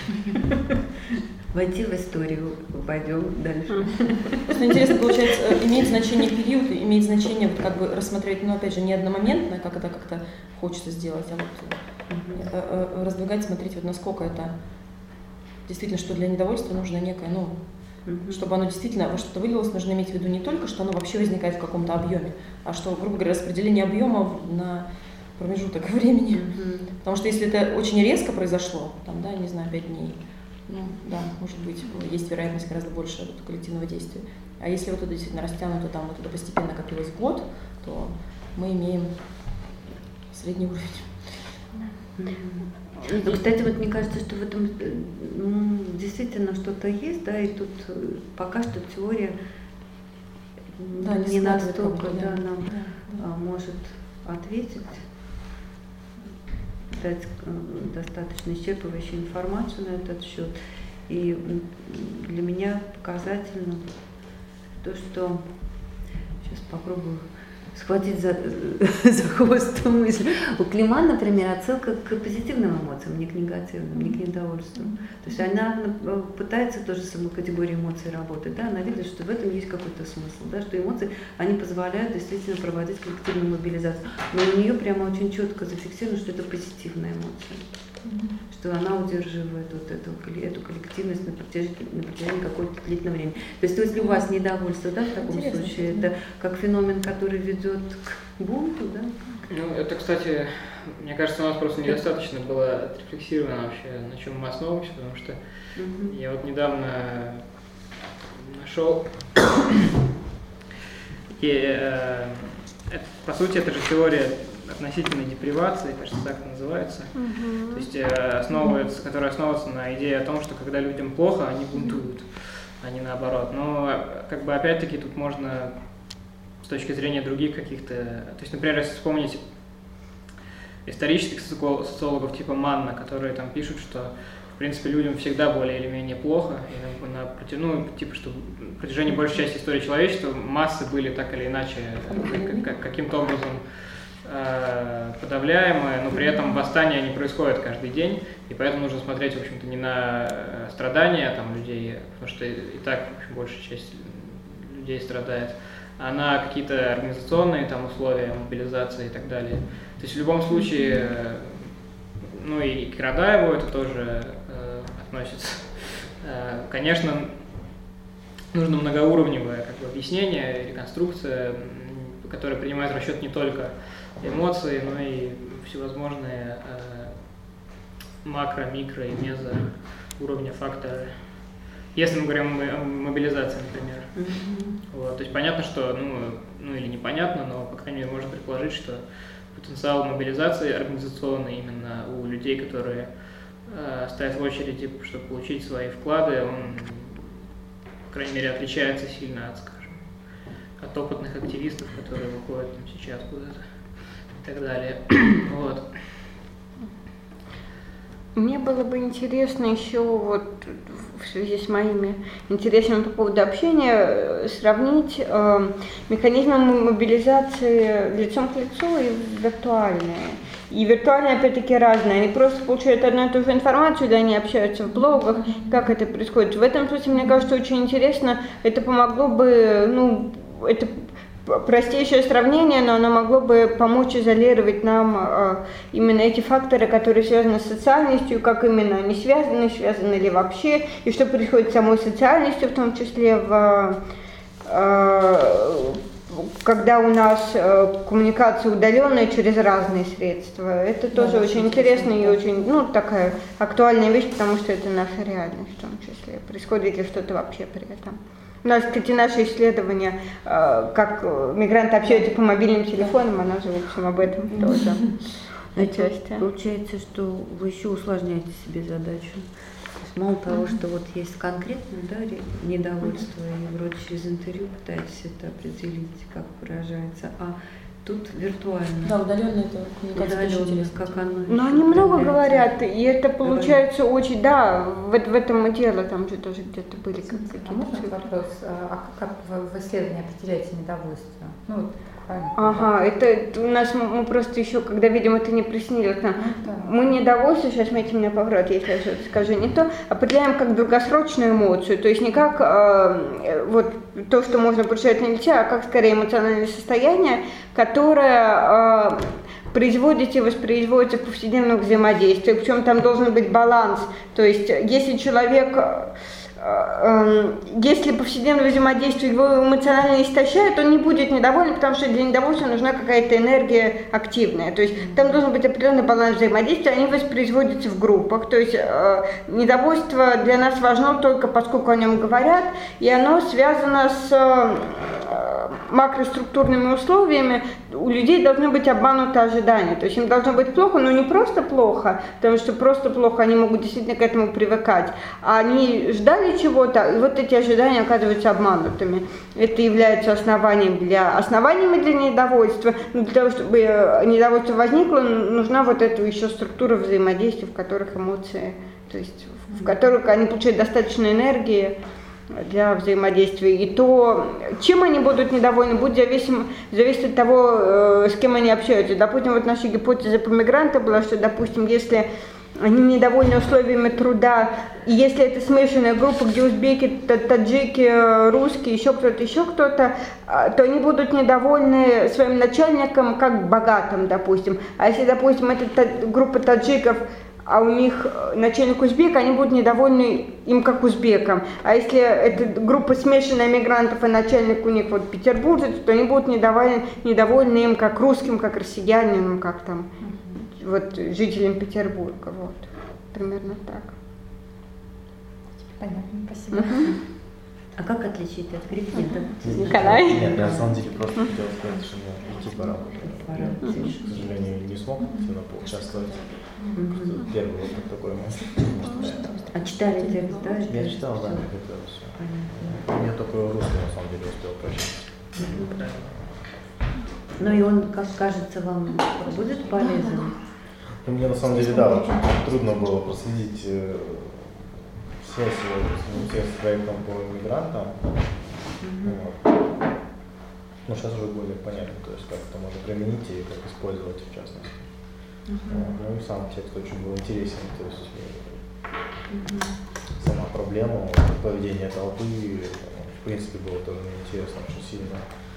Войти в историю, пойдем дальше. Просто интересно, получается, имеет значение период, имеет значение вот как бы рассмотреть, но опять же не одномоментно, как это как-то хочется сделать, а вот раздвигать, смотреть, вот насколько это действительно, что для недовольства нужно некое, чтобы оно действительно во что-то вылилось, нужно иметь в виду не только, что оно вообще возникает в каком-то объеме, а что, грубо говоря, распределение объемов на промежуток времени. Потому что если это очень резко произошло, там, да, не знаю, 5 дней, да, может быть, есть вероятность гораздо больше коллективного действия. А если вот это действительно растянуто, там вот это постепенно копилось год, то мы имеем средний уровень. Ну, кстати, вот мне кажется, что в этом действительно что-то есть, да, и тут пока что теория не настолько нам может ответить, дать достаточно исчерпывающую информацию на этот счет. И для меня показательно то, что сейчас попробую схватить за хвост мысль. У Климан, например, отсылка к позитивным эмоциям, не к негативным, не к недовольству. То есть она пытается тоже с самой категорией эмоций работать, да, она видит, что в этом есть какой-то смысл, да, что эмоции, они позволяют действительно проводить коллективную мобилизацию. Но у нее прямо очень четко зафиксировано, что это позитивная эмоция, что она удерживает вот эту коллективность на протяжении какого-то длительного времени. То есть если у вас недовольство, да, в таком случае, это как феномен, который ведет к бунту, да? Ну, это, кстати, мне кажется, у нас просто недостаточно было отрефлексировано вообще, на чем мы основываемся, потому что я вот недавно нашел, и по сути, это же теория относительной депривации, кажется, так это называется. То есть которая основывается на идее о том, что когда людям плохо, они бунтуют, а не наоборот. Но как бы опять-таки тут можно с точки зрения других каких-то... То есть, например, если вспомнить исторических социологов типа Манна, которые там пишут, что в принципе людям всегда более или менее плохо, и что в протяжении большей части истории человечества массы были так или иначе каким-то образом подавляемые, но при этом восстания не происходят каждый день, и поэтому нужно смотреть, в общем-то, не на страдания там людей, потому что и так в общем, большая часть людей страдает, а на какие-то организационные там условия, мобилизации и так далее. То есть в любом случае, ну и к Радаеву это тоже относится. Конечно, нужно многоуровневое как бы, объяснение, реконструкция, которая принимает в расчет не только эмоции, но и всевозможные макро, микро и мезо уровня фактора. Если мы говорим о мобилизации, например. Вот, то есть понятно, что, ну или непонятно, но, по крайней мере, можно предположить, что потенциал мобилизации организационный именно у людей, которые стоят в очереди, чтобы получить свои вклады, он, по крайней мере, отличается сильно от, скажем, от опытных активистов, которые выходят там сейчас куда-то и так далее. Вот. Мне было бы интересно еще вот в связи с моими интересами по поводу общения сравнить механизмы мобилизации лицом к лицу и виртуальные. И виртуальные опять-таки разные. Они просто получают одну и ту же информацию, да, они общаются в блогах, как это происходит. В этом смысле, мне кажется, очень интересно. Это помогло бы, это простейшее сравнение, но оно могло бы помочь изолировать нам именно эти факторы, которые связаны с социальностью, как именно они связаны ли вообще, и что происходит с самой социальностью, в том числе когда у нас коммуникация удаленная через разные средства. Это тоже очень интересно и очень, такая актуальная вещь, потому что это наша реальность в том числе. Происходит ли что-то вообще при этом. У нас, кстати, наши исследования, как мигранты общаются по мобильным телефонам, оно же, в общем, об этом тоже. Получается, что вы еще усложняете себе задачу. То есть мало того, что вот есть конкретное, да, недовольство, и вроде через интервью пытаетесь это определить, как выражается, а тут виртуально. Да, удаленно это удаленно, как оно. Но они много говорят, и это получается очень, да, в этом и дело, там же тоже где-то были какие-то. А можно вопрос, как в исследовании определяете недовольство? Ага, это у нас мы просто еще, когда видим, это не приснилось нам. Мы недовольство, сейчас смотрите меня поворот, если я что-то скажу не то, определяем как долгосрочную эмоцию, то есть не как вот то, что можно прочитать на лите, а как скорее эмоциональное состояние, которое производится и воспроизводится в повседневном взаимодействии, причем там должен быть баланс, то есть если человек... Если повседневное взаимодействие его эмоционально истощает, он не будет недоволен, потому что для недовольства нужна какая-то энергия активная. То есть там должен быть определенный баланс взаимодействия, они воспроизводятся в группах. То есть недовольство для нас важно только поскольку о нем говорят, и оно связано с макроструктурными условиями. У людей должны быть обмануты ожидания. То есть им должно быть плохо, но не просто плохо, потому что просто плохо они могут действительно к этому привыкать, а они ждали чего-то, и вот эти ожидания оказываются обманутыми. Это является основаниями для недовольства. Но для того, чтобы недовольство возникло, нужна вот эта еще структура взаимодействия, в которых эмоции, то есть в которых они получают достаточно энергии для взаимодействия. И то, чем они будут недовольны, будет зависеть от того, с кем они общаются. Допустим, вот наша гипотеза по мигрантам была, что, допустим, если они недовольны условиями труда, и если это смешанная группа, где узбеки, таджики, русские, еще кто-то, то они будут недовольны своим начальником как богатым, допустим. А если, допустим, это группа таджиков, а у них начальник узбек, они будут недовольны им как узбекам. А если это группа смешанная мигрантов, и начальник у них вот петербуржец, то они будут недовольны им как русским, как россиянинам, как там вот жителям Петербурга. Вот. Примерно так. Понятно, спасибо. А как отличить от грибнета? Николай? Нет, я на самом деле просто хотел сказать, что мне идти пора. Я, к сожалению, не смог активно поучаствовать. Первый опыт такой мысли. А читали текст, да? Я читал, да, это все. Я только русский, на самом деле, успел прочитать. Ну и он, как кажется, вам будет полезен? Ну, мне на самом деле, да, очень трудно было проследить связь с проектом по мигрантам. Вот. Ну, сейчас уже более понятно, то есть как это можно применить и как использовать в частности. Ну и сам текст очень был интересен, то есть сама проблема поведения толпы, в принципе, было тоже интересно очень сильно.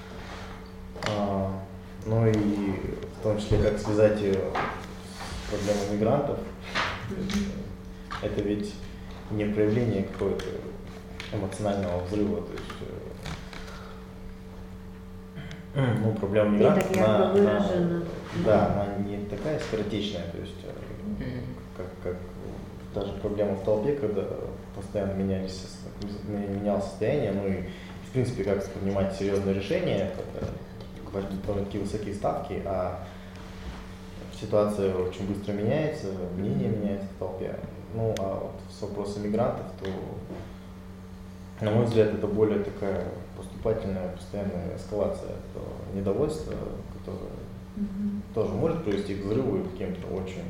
Ну и в том числе, как связать ее с проблемой мигрантов. Это ведь не проявление какого-то эмоционального взрыва, то есть ну, проблема мигрантов, она не такая скоротечная, то есть как даже проблема в толпе, когда постоянно менялось состояние, ну и в принципе как принимать серьезные решения, когда такие высокие ставки, а ситуация очень быстро меняется, мнение меняется в толпе. Ну а вот с вопросом мигрантов, то, на мой взгляд, это более такая поступательная, постоянная эскалация этого недовольства, которое тоже может привести к взрыву и к каким-то очень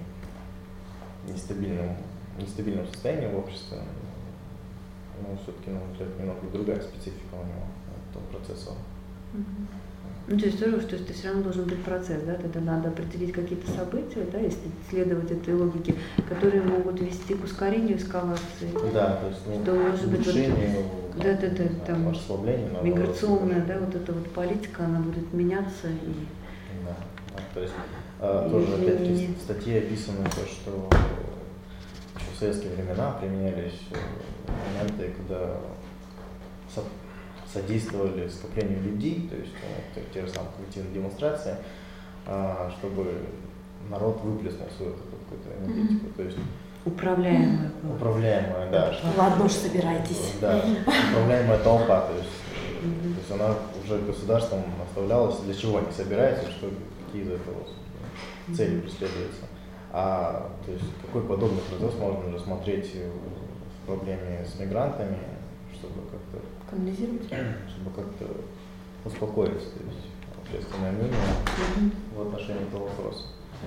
нестабильному состоянию в обществе. Но все-таки, на мой взгляд, немного другая специфика у него, этого процесса. Ну, то есть здорово, что это все равно должен быть процесс, да, тогда надо определить какие-то события, да, если следовать этой логике, которые могут вести к ускорению эскалации. Да, то есть, что, может быть, вот, там, ослаблению, миграционная, да, вот эта вот политика, она будет меняться и... Да, то есть тоже опять-таки в статье описано то, что в советские времена применялись моменты, когда содействовали скоплению людей, то есть те же самые коллективные демонстрации, чтобы народ выплеснул свою какую-то энергетику. То есть управляемая, да. Ладно уж, собирайтесь. Да, управляемая толпа, то есть она уже государством оставлялась, для чего они собираются, что, какие из этого цели преследуются. То есть какой подобный процесс можно рассмотреть в проблеме с мигрантами, чтобы как-то успокоить, то есть общественное мнение в отношении этого вопроса.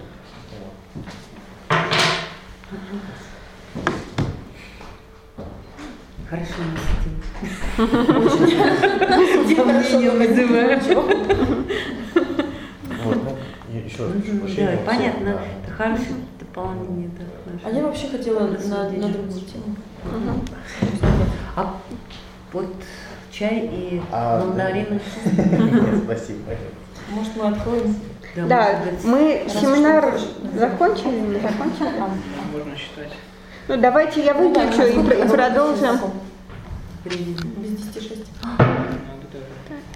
Хорошо мы сидим. Мнение вызываем. Вот, ну, еще раз прошу прощения. Да, понятно. Это хорошее дополнение. А я вообще хотела на другую тему. А вот чай и мандарины. Спасибо. Может, мы откроем? Да, мы семинар закончили, не закончили? Можно считать. Ну давайте я выключу и продолжим. Без 10:06.